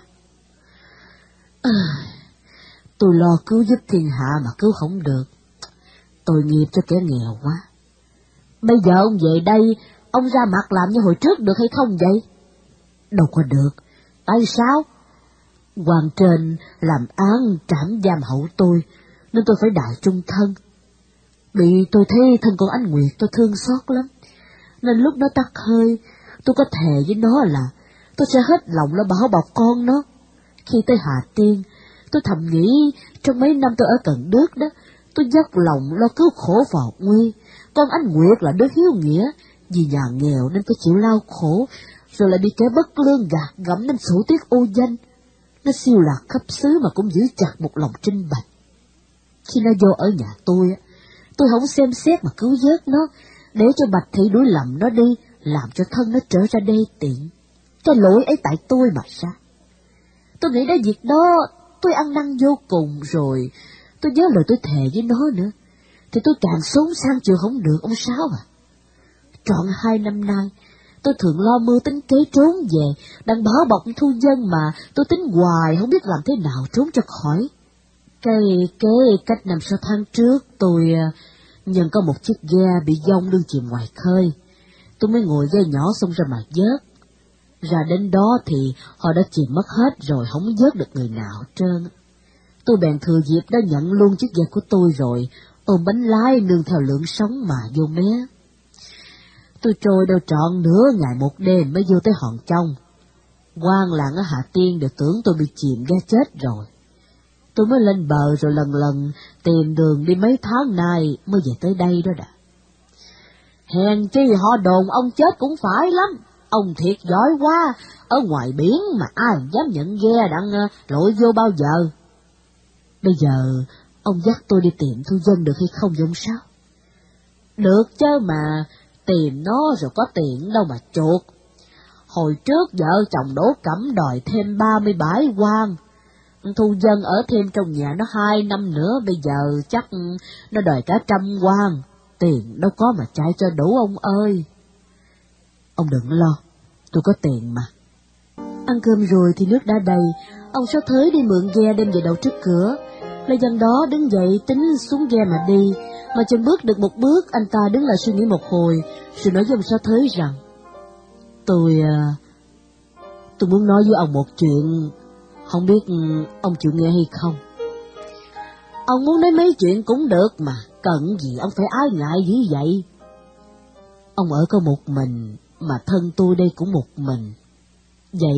[SPEAKER 2] Tôi lo cứu giúp thiên hạ mà cứu không được.
[SPEAKER 1] tội nghiệp cho kẻ nghèo quá. Bây giờ ông về đây, ông ra mặt làm như hồi trước được hay không vậy? Đâu có được. Tại sao? Hoàng trên làm án trảm giam hậu tôi, nên tôi phải đợi chung thân. Bị tôi thấy thân con anh Nguyệt tôi thương xót lắm, nên lúc nó tắt hơi, tôi có thề với nó là tôi sẽ hết lòng lo bảo bọc con nó. Khi tới Hà Tiên, tôi thầm nghĩ trong mấy năm tôi ở Cần Đước đó, tôi dốc lòng lo cứu khổ vào nguy. Con anh Nguyệt là đứa hiếu nghĩa, vì nhà nghèo nên phải chịu lao khổ, rồi lại bị kẻ bất lương gạt gẫm nên sổ tiếc ô danh. Nó siêu lạc khắp xứ mà cũng giữ chặt một lòng trinh bạch. Khi nó vô ở nhà tôi không xem xét mà cứu vớt nó, để cho Bạch Thị đuổi lầm nó đi, làm cho thân nó trở ra đê tiện. Cái lỗi ấy tại tôi mà ra. Tôi nghĩ đến việc đó, tôi ăn năn vô cùng rồi. Tôi nhớ lời tôi thề với nó nữa, thì tôi càng xốn sang chịu không được ông Sáu à. Trọn 2 năm nay, tôi thường lo mưu tính kế trốn về, đang bảo bọc thu dân mà tôi tính hoài không biết làm thế nào trốn cho khỏi. Cái cách 5-6 tháng trước, tôi nhận có một chiếc ghe bị dông đương chìm ngoài khơi. Tôi mới ngồi dây nhỏ xông ra mà vớt. Ra đến đó thì họ đã chìm mất hết rồi, không vớt được người nào hết trơn. Tôi bèn thừa dịp đã nhận luôn chiếc ghe của tôi rồi, ôm bánh lái nương theo lượng sóng mà vô mé. Tôi trôi đâu trọn nửa ngày một đêm mới vô tới Hòn Trong. Quan làng ở Hà Tiên đều tưởng tôi bị chìm ghe chết rồi. Tôi mới lên bờ rồi lần lần tìm đường đi mấy tháng nay mới về tới đây đó đã. Hèn chi họ đồn ông chết cũng phải lắm, ông thiệt giỏi quá, ở ngoài biển mà ai dám nhận ghe đặng lội vô bao giờ. Bây giờ ông dắt tôi đi tìm thu dân được hay không vậy ông Sáu? Được chứ mà, tìm nó rồi có tiền đâu mà chuột. Hồi trước vợ chồng Đỗ Cẩm đòi thêm 37 quan, thu dân ở thêm trong nhà nó 2 năm nữa, bây giờ chắc nó đòi cả 100 quan, tiền đâu có mà chạy cho đủ ông ơi. Ông đừng lo, tôi có tiền mà. Ăn cơm rồi thì nước đã đầy, ông Sáu Thới đi mượn ghe đem về đậu trước cửa. Lê Văn đó đứng dậy tính xuống ghe mà đi, mà chân bước được một bước, anh ta đứng lại suy nghĩ một hồi, rồi nói với ông Sáu Thới rằng: Tôi muốn nói với ông một chuyện, không biết ông chịu nghe hay không. Ông muốn nói mấy chuyện cũng được mà, cần gì ông phải ái ngại dữ vậy. Ông ở có một mình, mà thân tôi đây cũng một mình. Vậy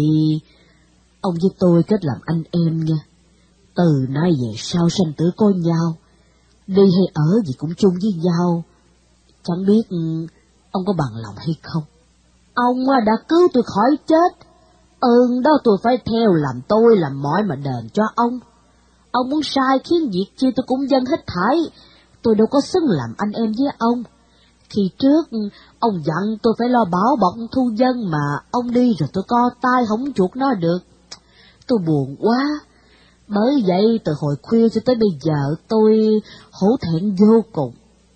[SPEAKER 1] ông với tôi kết làm anh em nha. Từ nay về sau sanh tử coi nhau, đi hay ở gì cũng chung với nhau. Chẳng biết ông có bằng lòng hay không? Ông đã cứu tôi khỏi chết, ơn đó tôi phải theo làm tôi làm mọi mà đền cho ông. Ông muốn sai khiến việc chi tôi cũng dâng hết thảy, tôi đâu có xứng làm anh em với ông. Khi trước ông dặn tôi phải lo bảo bọc thu dân mà ông đi rồi tôi co tay không chuột nó được. Tôi buồn quá. Bởi vậy từ hồi khuya cho tới bây giờ tôi hổ thẹn vô cùng.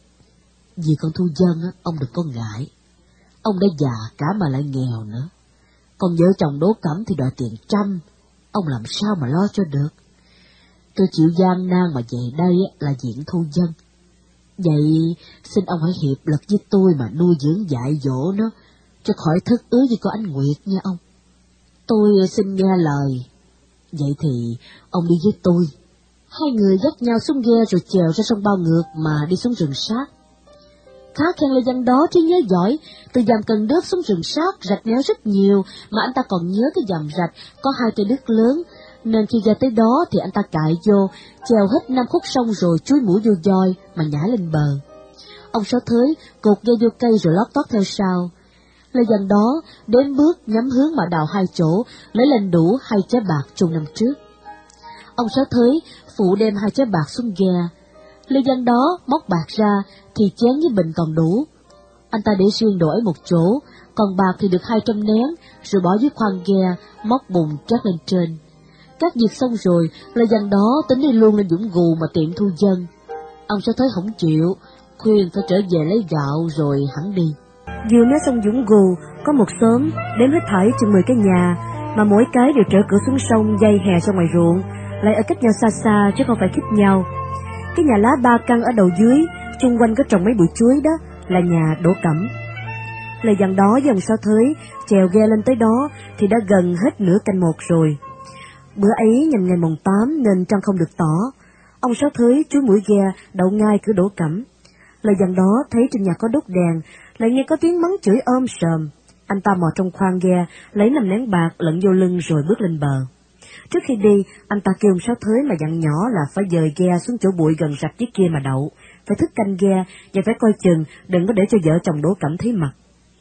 [SPEAKER 1] Vì con thu dân ông đừng có ngại. Ông đã già cả mà lại nghèo nữa. Còn vợ chồng Đỗ Cẩm thì đòi tiền 100, ông làm sao mà lo cho được. Tôi chịu gian nan mà về đây là diện thu dân. Vậy xin ông hãy hiệp lực với tôi mà nuôi dưỡng dạy dỗ nó, cho khỏi thất ứa với con anh Nguyệt nha ông. Tôi xin nghe lời. Vậy thì ông đi với tôi. Hai người dắt nhau xuống ghe rồi chèo ra sông Bao Ngược mà đi xuống rừng Sát. Khá khen Lê Văn đó trí nhớ giỏi, từ dầm Cần Đước xuống rừng Sát rạch néo rất nhiều, mà anh ta còn nhớ cái dầm rạch có 2 cây đứt lớn, nên khi ra tới đó thì anh ta cạy vô, chèo hết 5 khúc sông rồi chuối mũi vô voi mà nhảy lên bờ. Ông Sáu Thới cột ghe vô cây rồi lót tót theo sau. Lê Văn đó đến bước nhắm hướng mà đào 2 chỗ, lấy lên đủ 2 trái bạc chung năm trước. Ông Sáu Thới phụ đem 2 trái bạc xuống ghe. Lê Văn đó móc bạc ra thì chén với bình còn đủ. Anh ta để riêng đồ ấy một chỗ, còn bạc thì được 200 nén, rồi bỏ dưới khoang ghe, móc bùn trét lên trên. Các việc xong rồi, Lê Văn đó tính đi luôn lên Dũng Gù mà tiệm thu dân. Ông Sáu Thới không chịu, khuyên phải trở về lấy gạo rồi hẳn đi.
[SPEAKER 2] Vừa mé sông Dũng Gù có một xóm đếm hết thảy chừng 10 cái nhà, mà mỗi cái đều trở cửa xuống sông dây hè ra ngoài ruộng, lại ở cách nhau xa xa chứ không phải khích nhau.
[SPEAKER 1] Cái nhà lá ba căn ở đầu dưới, chung quanh có trồng mấy bụi chuối đó, là nhà Đỗ Cẩm. Lời dặn đó với ông Sáu Thới chèo ghe lên tới đó thì đã gần hết nửa canh một rồi. Bữa ấy nhằm ngày mùng 8 nên trăng không được tỏ. Ông Sáu Thới chúi mũi ghe đậu ngay cửa Đỗ Cẩm. Lời dặn đó thấy trên nhà có đốt đèn, lại nghe có tiếng mắng chửi ôm sờm. Anh ta mò trong khoang ghe, lấy 5 nén bạc lẫn vô lưng rồi bước lên bờ. Trước khi đi, anh ta kêu ông Sáu Thới mà dặn nhỏ là phải dời ghe xuống chỗ bụi gần rạch chiếc kia mà đậu, phải thức canh ghe và phải coi chừng đừng có để cho vợ chồng Đỗ Cẩm thấy mặt.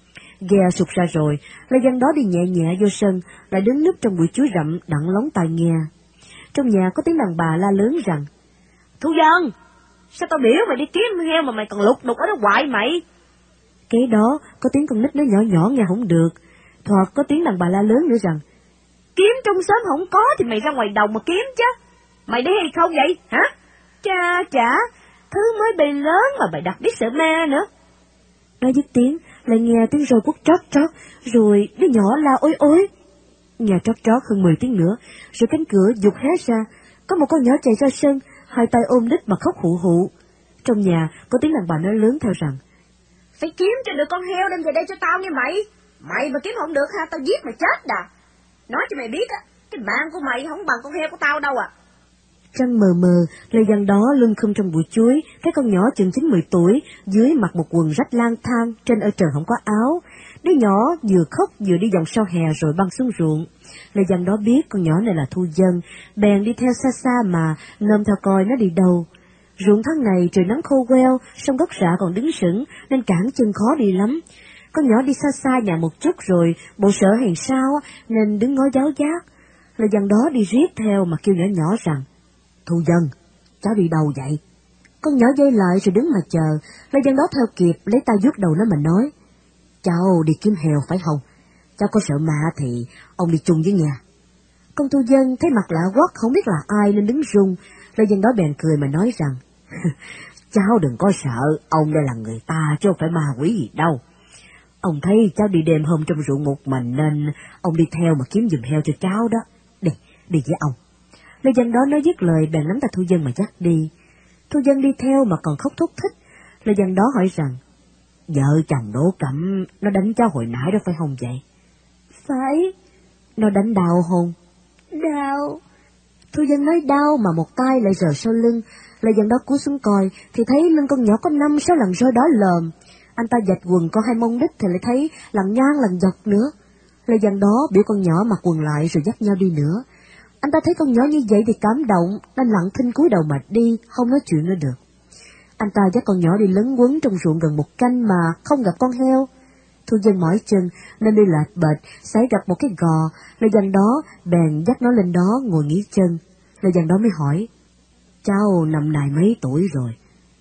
[SPEAKER 1] Ghe sụt ra rồi, Lê Văn đó đi nhẹ nhẹ vô sân, lại đứng núp trong bụi chuối rậm đặng lóng tai nghe. Trong nhà có tiếng đàn bà la lớn rằng: "Thu Dân, sao tao biểu mày đi kiếm heo mà mày còn lục đục ở đó hoài mày?" Kế đó có tiếng con nít nói nhỏ nhỏ nghe không được, thoạt có tiếng đàn bà la lớn nữa rằng: "Kiếm trong xóm không có thì mày ra ngoài đồng mà kiếm chứ. Mày đi hay không vậy, hả? Chà, thứ mới bề lớn mà mày đặt biết sợ ma nữa." Nói dứt tiếng, lại nghe tiếng roi quất trót trót, rồi đứa nhỏ la ối ối. Nhà trót trót hơn 10 tiếng nữa, rồi cánh cửa giục hé ra, có một con nhỏ chạy ra sân, hai tay ôm đít mà khóc hụ hụ. Trong nhà có tiếng đàn bà nói lớn theo rằng: "Phải kiếm cho được con heo đem về đây cho tao nghe mày. Mày mà kiếm không được ha, tao giết mày chết đà. Nói cho mày biết á, cái mạng của mày không bằng con heo của tao đâu à." Trăng mờ mờ, Lê Văn đó lưng khum trong bụi chuối, cái con nhỏ chừng 9-10 tuổi, dưới mặc một quần rách lang thang, trên ở trời không có áo. Đứa nhỏ vừa khóc vừa đi vòng sau hè rồi băng xuống ruộng. Lê Văn đó biết con nhỏ này là Thu Dân, bèn đi theo xa xa mà nôm theo coi nó đi đâu. Ruộng tháng này trời nắng khô queo, sông gốc rạ còn đứng sững nên cản chân khó đi lắm. Con nhỏ đi xa xa nhà một chút rồi bộ sợ hèn sao nên đứng ngó giáo giác. Lê Văn đó đi riết theo mà kêu nhỏ nhỏ rằng: "Thu Dân, cháu đi đâu vậy?" Con nhỏ dây lại rồi đứng mà chờ. Lê Văn đó theo kịp, lấy tay vuốt đầu nó mà nói: "Cháu đi kiếm heo phải không? Cháu có sợ ma thì ông đi chung với nhà." Con Thu Dân thấy mặt lạ quắc không biết là ai nên đứng run. Lê Văn đó bèn cười mà nói rằng: "Cháu đừng có sợ, ông đây là người ta chứ không phải ma quỷ gì đâu. Ông thấy cháu đi đêm hôm trong ruộng một mình nên ông đi theo mà kiếm giùm heo cho cháu đó. Đi với ông." Lê Văn đó nói dứt lời bèn nắm tay Thu Dân mà dắt đi. Thu Dân đi theo mà còn khóc thúc thích. Lê Văn đó hỏi rằng: "Vợ chồng Đỗ Cẩm nó đánh cháu hồi nãy đó phải không vậy?" "Phải." "Nó đánh đau không?" "Đau." Thu Dân nói đau mà một tay lại rờ sau lưng. Lê Văn đó cúi xuống coi thì thấy lưng con nhỏ có 5-6 lần roi đỏ lờm. Anh ta vạch quần có 2 mông đít thì lại thấy lần ngang lần dọc nữa. Lê Văn đó biểu con nhỏ mặc quần lại rồi dắt nhau đi nữa. Anh ta thấy con nhỏ như vậy thì cảm động nên lặng thinh cúi đầu mà đi, không nói chuyện nữa được. Anh ta dắt con nhỏ đi lấn quấn trong ruộng gần 1 canh mà không gặp con heo. Thu Dân mỏi chân nên đi lệch bệch, xảy gặp một cái gò. Lê Văn đó bèn dắt nó lên đó ngồi nghỉ chân. Lê Văn đó mới hỏi: "Cháu năm nay mấy tuổi rồi?"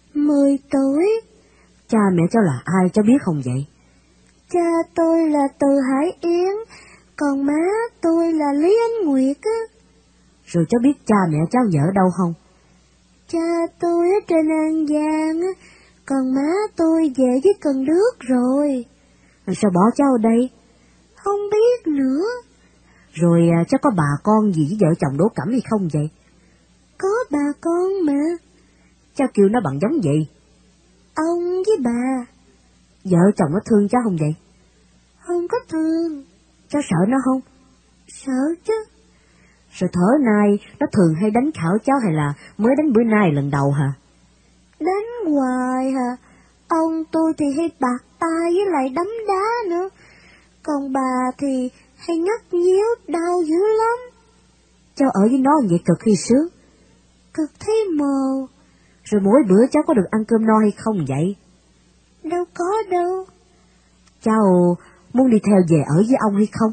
[SPEAKER 1] 10 tuổi. "Cha mẹ cháu là ai cháu biết không vậy?" "Cha tôi là Từ Hải Yến, còn má tôi là Lý Ánh Nguyệt á." "Rồi cháu biết cha mẹ cháu vợ ở đâu không?" "Cha tôi ở trên An Giang á, còn má tôi về với Cần Đước rồi." "Sao bỏ cháu ở đây?" "Không biết nữa." "Rồi cháu có bà con gì với vợ chồng Đỗ Cẩm hay không vậy?" "Có bà con mà." "Cháu kêu nó bằng giống gì?" "Ông với bà." "Vợ chồng nó thương cháu không vậy?" "Không có thương." "Cháu sợ nó không?" "Sợ chứ." "Rồi thở nay nó thường hay đánh khảo cháu hay là mới đánh bữa nay lần đầu hả?" "Đánh hoài hả? Ông tôi thì hay bạt tay với lại đấm đá nữa. Còn bà thì hay nhắc nhíu đau dữ lắm." "Cháu ở với nó vậy cực hay sướng?" "Cực thấy mờ." "Rồi mỗi bữa cháu có được ăn cơm no hay không vậy?" "Đâu có đâu." "Cháu muốn đi theo về ở với ông hay không?"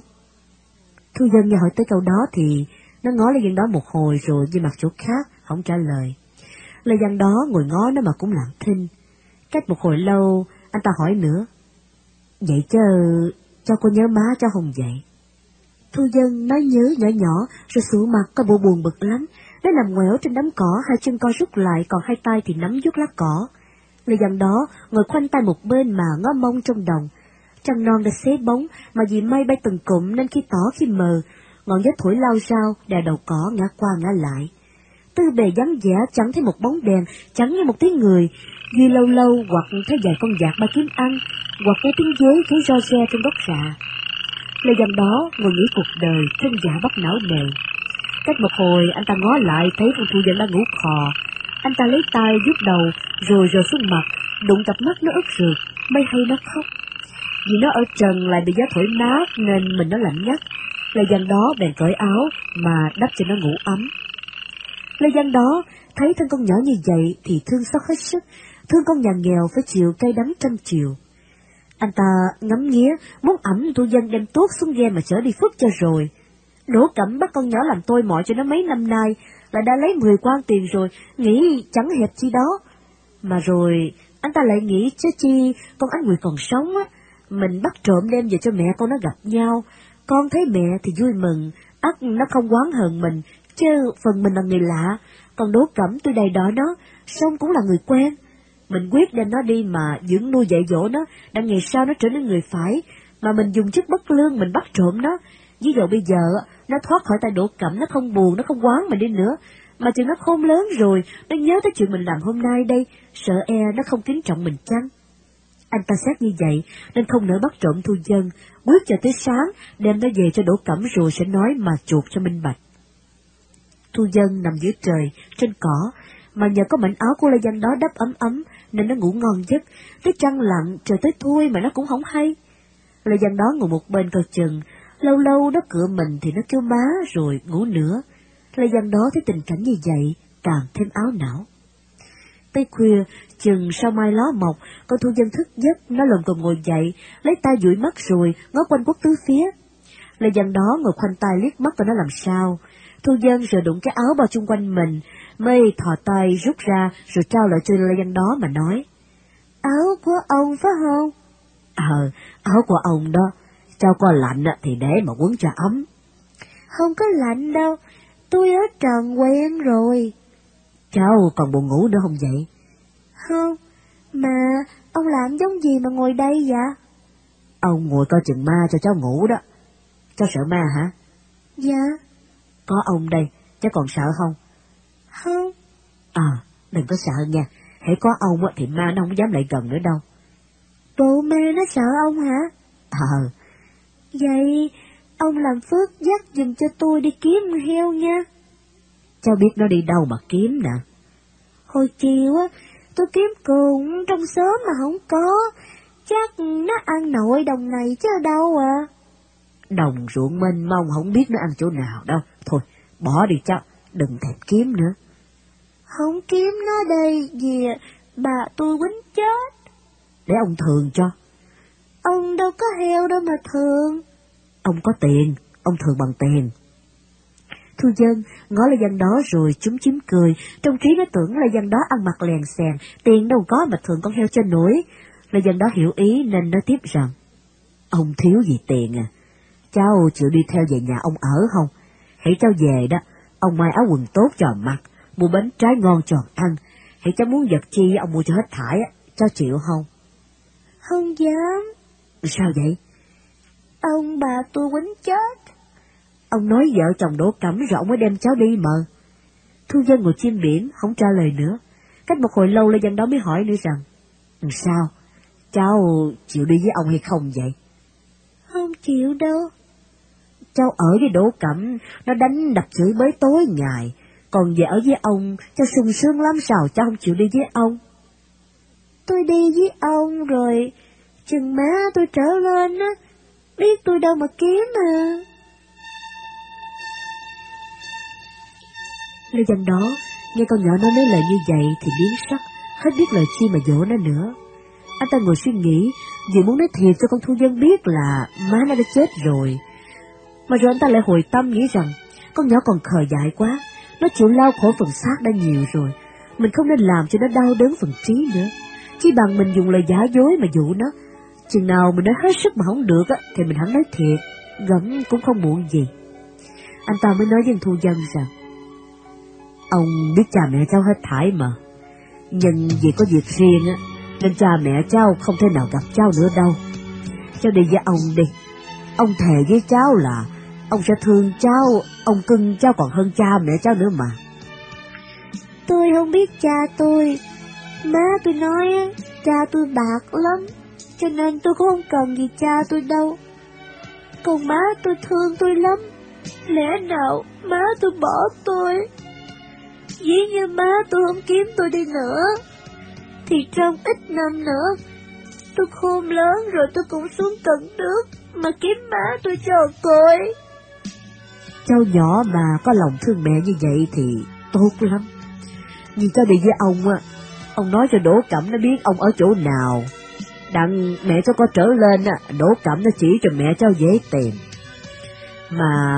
[SPEAKER 1] Thu Dân nghe hỏi tới câu đó thì nó ngó Lê Văn đó một hồi rồi đi mặt chỗ khác, không trả lời. Lê Văn đó ngồi ngó nó mà cũng lặng thinh. Cách một hồi lâu, anh ta hỏi nữa: "Vậy chứ, cháu có nhớ má cháu không vậy?" Thu Dân nói nhớ nhỏ nhỏ, rồi sụ mặt có bộ buồn bực lắm. Nó nằm ngoẻo trên đám cỏ, hai chân co rút lại, còn hai tay thì nắm vuốt lá cỏ. Lê Văn đó ngồi khoanh tay một bên mà ngó mông trong đồng. Trăng non đã xế bóng, mà vì mây bay từng cụm nên khi tỏ khi mờ, ngọn gió thổi lao rao, đè đầu cỏ ngã qua ngã lại. Tư bề vắng vẻ, chẳng thấy một bóng đèn, chẳng nghe một tiếng người. Duy lâu lâu hoặc thấy vài con vạc ba kiếm ăn, hoặc nghe tiếng dế thấy ro xe trong góc rạ. Lê Văn đó ngồi nghĩ cuộc đời, thân dạ bắt não nề. Cách một hồi, anh ta ngó lại thấy con Thu Dân đang ngủ khò. Anh ta lấy tay vuốt đầu, rồi xuống mặt, đụng cặp mắt nó ướt rượt, mới hay nó khóc. Vì nó ở trần lại bị gió thổi mát nên mình nó lạnh ngắt. Lê Văn đó bèn cởi áo mà đắp cho nó ngủ ấm. Lê Văn đó thấy thân con nhỏ như vậy thì thương xót hết sức, thương con nhà nghèo phải chịu cay đắng trăm chiều. Anh ta ngắm nghía, muốn ẵm Thu Dân đem tuốt xuống ghe mà chở đi phước cho rồi. Đỗ Cẩm bắt con nhỏ làm tôi mọi cho nó mấy năm nay, là đã lấy 10 quan tiền rồi, nghĩ chẳng hẹp chi đó. Mà rồi, anh ta lại nghĩ chứ chi, con Ánh Nguyệt còn sống á, mình bắt trộm đem về cho mẹ con nó gặp nhau. Con thấy mẹ thì vui mừng, ắt nó không oán hờn mình, chứ phần mình là người lạ, còn Đỗ Cẩm tôi đầy đỏ nó, song cũng là người quen. Mình quyết đem nó đi mà dưỡng nuôi dạy dỗ nó, đặng ngày sau nó trở nên người phải, mà mình dùng chức bất lương mình bắt trộm nó. Ví dụ bây giờ, nó thoát khỏi tay Đỗ Cẩm, nó không buồn, nó không oán mình đi nữa, mà chừng nó khôn lớn rồi, nó nhớ tới chuyện mình làm hôm nay đây, sợ e nó không kính trọng mình chăng? Anh ta xét như vậy, nên không nỡ bắt trộm Thu Dân, quyết cho tới sáng, đem nó về cho Đỗ Cẩm rồi sẽ nói mà chuộc cho minh bạch. Thu Dân nằm dưới trời, trên cỏ, mà nhờ có mảnh áo của Lê Văn đó đắp ấm nên nó ngủ ngon giấc, tới trăng lặng trời tới thui mà nó cũng không hay. Lê Văn đó ngồi một bên coi chừng, lâu lâu nó cựa mình thì nó kêu má rồi ngủ nữa. Lê Văn đó thấy tình cảnh như vậy càng thêm áo não. Tới khuya, chừng sau mai ló mọc, con Thu Dân thức giấc, nó lồm cồm ngồi dậy, lấy tay dụi mắt rồi ngó quanh quất tứ phía. Lê Văn đó ngồi khoanh tay liếc mắt coi nó làm sao. Thu Dân rồi đụng cái áo bao chung quanh mình, mây thò tay rút ra rồi trao lại cho Lê Văn đó mà nói: Áo của ông phải không?
[SPEAKER 2] Áo của ông đó, cháu có lạnh thì để mà quấn cho ấm.
[SPEAKER 1] Không có lạnh đâu, tôi ở trần quen rồi.
[SPEAKER 2] Cháu còn buồn ngủ nữa không vậy?
[SPEAKER 1] Không, mà ông làm giống gì mà ngồi đây vậy?
[SPEAKER 2] Ông ngồi coi chừng ma cho cháu ngủ đó. Cháu sợ ma hả?
[SPEAKER 1] Dạ.
[SPEAKER 2] Có ông đây, cháu còn sợ không?
[SPEAKER 1] Không.
[SPEAKER 2] Đừng có sợ nha, hễ có ông thì ma nó không dám lại gần nữa đâu.
[SPEAKER 1] Bộ ma nó sợ ông hả? Vậy ông làm phước dắt giùm cho tôi đi kiếm heo nha.
[SPEAKER 2] Cháu biết nó đi đâu mà kiếm nè.
[SPEAKER 1] Hồi chiều á, tôi kiếm cùng trong xóm mà không có, chắc nó ăn nội đồng này chứ đâu à.
[SPEAKER 2] Đồng ruộng mênh mông không biết nó ăn chỗ nào đâu, thôi bỏ đi cháu, đừng thèm kiếm nữa.
[SPEAKER 1] Không kiếm nó đây vì bà tôi quýnh chết.
[SPEAKER 2] Để ông thường cho.
[SPEAKER 1] Ông đâu có heo đâu mà thường.
[SPEAKER 2] Ông có tiền, ông thường bằng tiền.
[SPEAKER 1] Thu Dân ngó Lê Văn đó rồi chúm chím cười, trong trí nó tưởng Lê Văn đó ăn mặc lèn xèn, tiền đâu có mà thường con heo cho nổi. Lê Văn đó hiểu ý nên nói tiếp rằng:
[SPEAKER 2] Ông thiếu gì tiền à? Cháu chịu đi theo về nhà ông ở không? Hãy cháu về đó, ông may áo quần tốt cho mặc, mua bánh trái ngon cho ăn. Hãy cháu muốn vật chi ông mua cho hết thải, cháu chịu không?
[SPEAKER 1] Không dám.
[SPEAKER 2] Sao vậy?
[SPEAKER 1] Ông bà tôi quýnh chết.
[SPEAKER 2] Ông nói vợ chồng Đỗ Cẩm rồi ông mới đem cháu đi mà. Thu Dân ngồi trên biển, không trả lời nữa. Cách một hồi lâu Lê Văn đó mới hỏi nữa rằng: Sao? Cháu chịu đi với ông hay không vậy?
[SPEAKER 1] Không chịu đâu.
[SPEAKER 2] Cháu ở với Đỗ Cẩm, nó đánh đập chửi bới tối ngày. Còn về ở với ông, cháu sung sướng lắm, sao cháu không chịu đi với ông?
[SPEAKER 1] Tôi đi với ông rồi, chừng má tôi trở lên á, biết tôi đâu mà kiếm à.
[SPEAKER 2] Lê Văn đó, nghe con nhỏ nó nói lời như vậy thì biến sắc, hết biết lời chi mà dỗ nó nữa. Anh ta ngồi suy nghĩ, vì muốn nói thiệt cho con Thu Dân biết là má nó đã chết rồi. Mà rồi anh ta lại hồi tâm nghĩ rằng, con nhỏ còn khờ dại quá, nó chịu lao khổ phần xác đã nhiều rồi, mình không nên làm cho nó đau đớn phần trí nữa. Chỉ bằng mình dùng lời giả dối mà dụ nó, chừng nào mình nói hết sức mà không được á, thì mình hẳn nói thiệt, gẫm cũng không muộn gì. Anh ta mới nói với Thu Dân rằng: Ông biết cha mẹ cháu hết thảy mà, nhưng vì có việc riêng á, nên cha mẹ cháu không thể nào gặp cháu nữa đâu. Cháu đi với ông đi, ông thề với cháu là ông sẽ thương cháu, ông cưng cháu còn hơn cha mẹ cháu nữa mà.
[SPEAKER 1] Tôi không biết cha tôi. Má tôi nói cha tôi bạc lắm, cho nên tôi cũng không cần gì cha tôi đâu. Còn má tôi thương tôi lắm, lẽ nào má tôi bỏ tôi? Dĩ như má tôi không kiếm tôi đi nữa, thì trong ít năm nữa, tôi khôn lớn rồi tôi cũng xuống tận nước mà kiếm má tôi cho coi.
[SPEAKER 2] Cháu nhỏ mà có lòng thương mẹ như vậy thì tốt lắm. Nhưng cháu đi với ông á, ông nói cho Đỗ Cẩm nó biết ông ở chỗ nào. Đặng mẹ cháu có trở lên á, Đỗ Cẩm nó chỉ cho mẹ cháu dễ tìm. Mà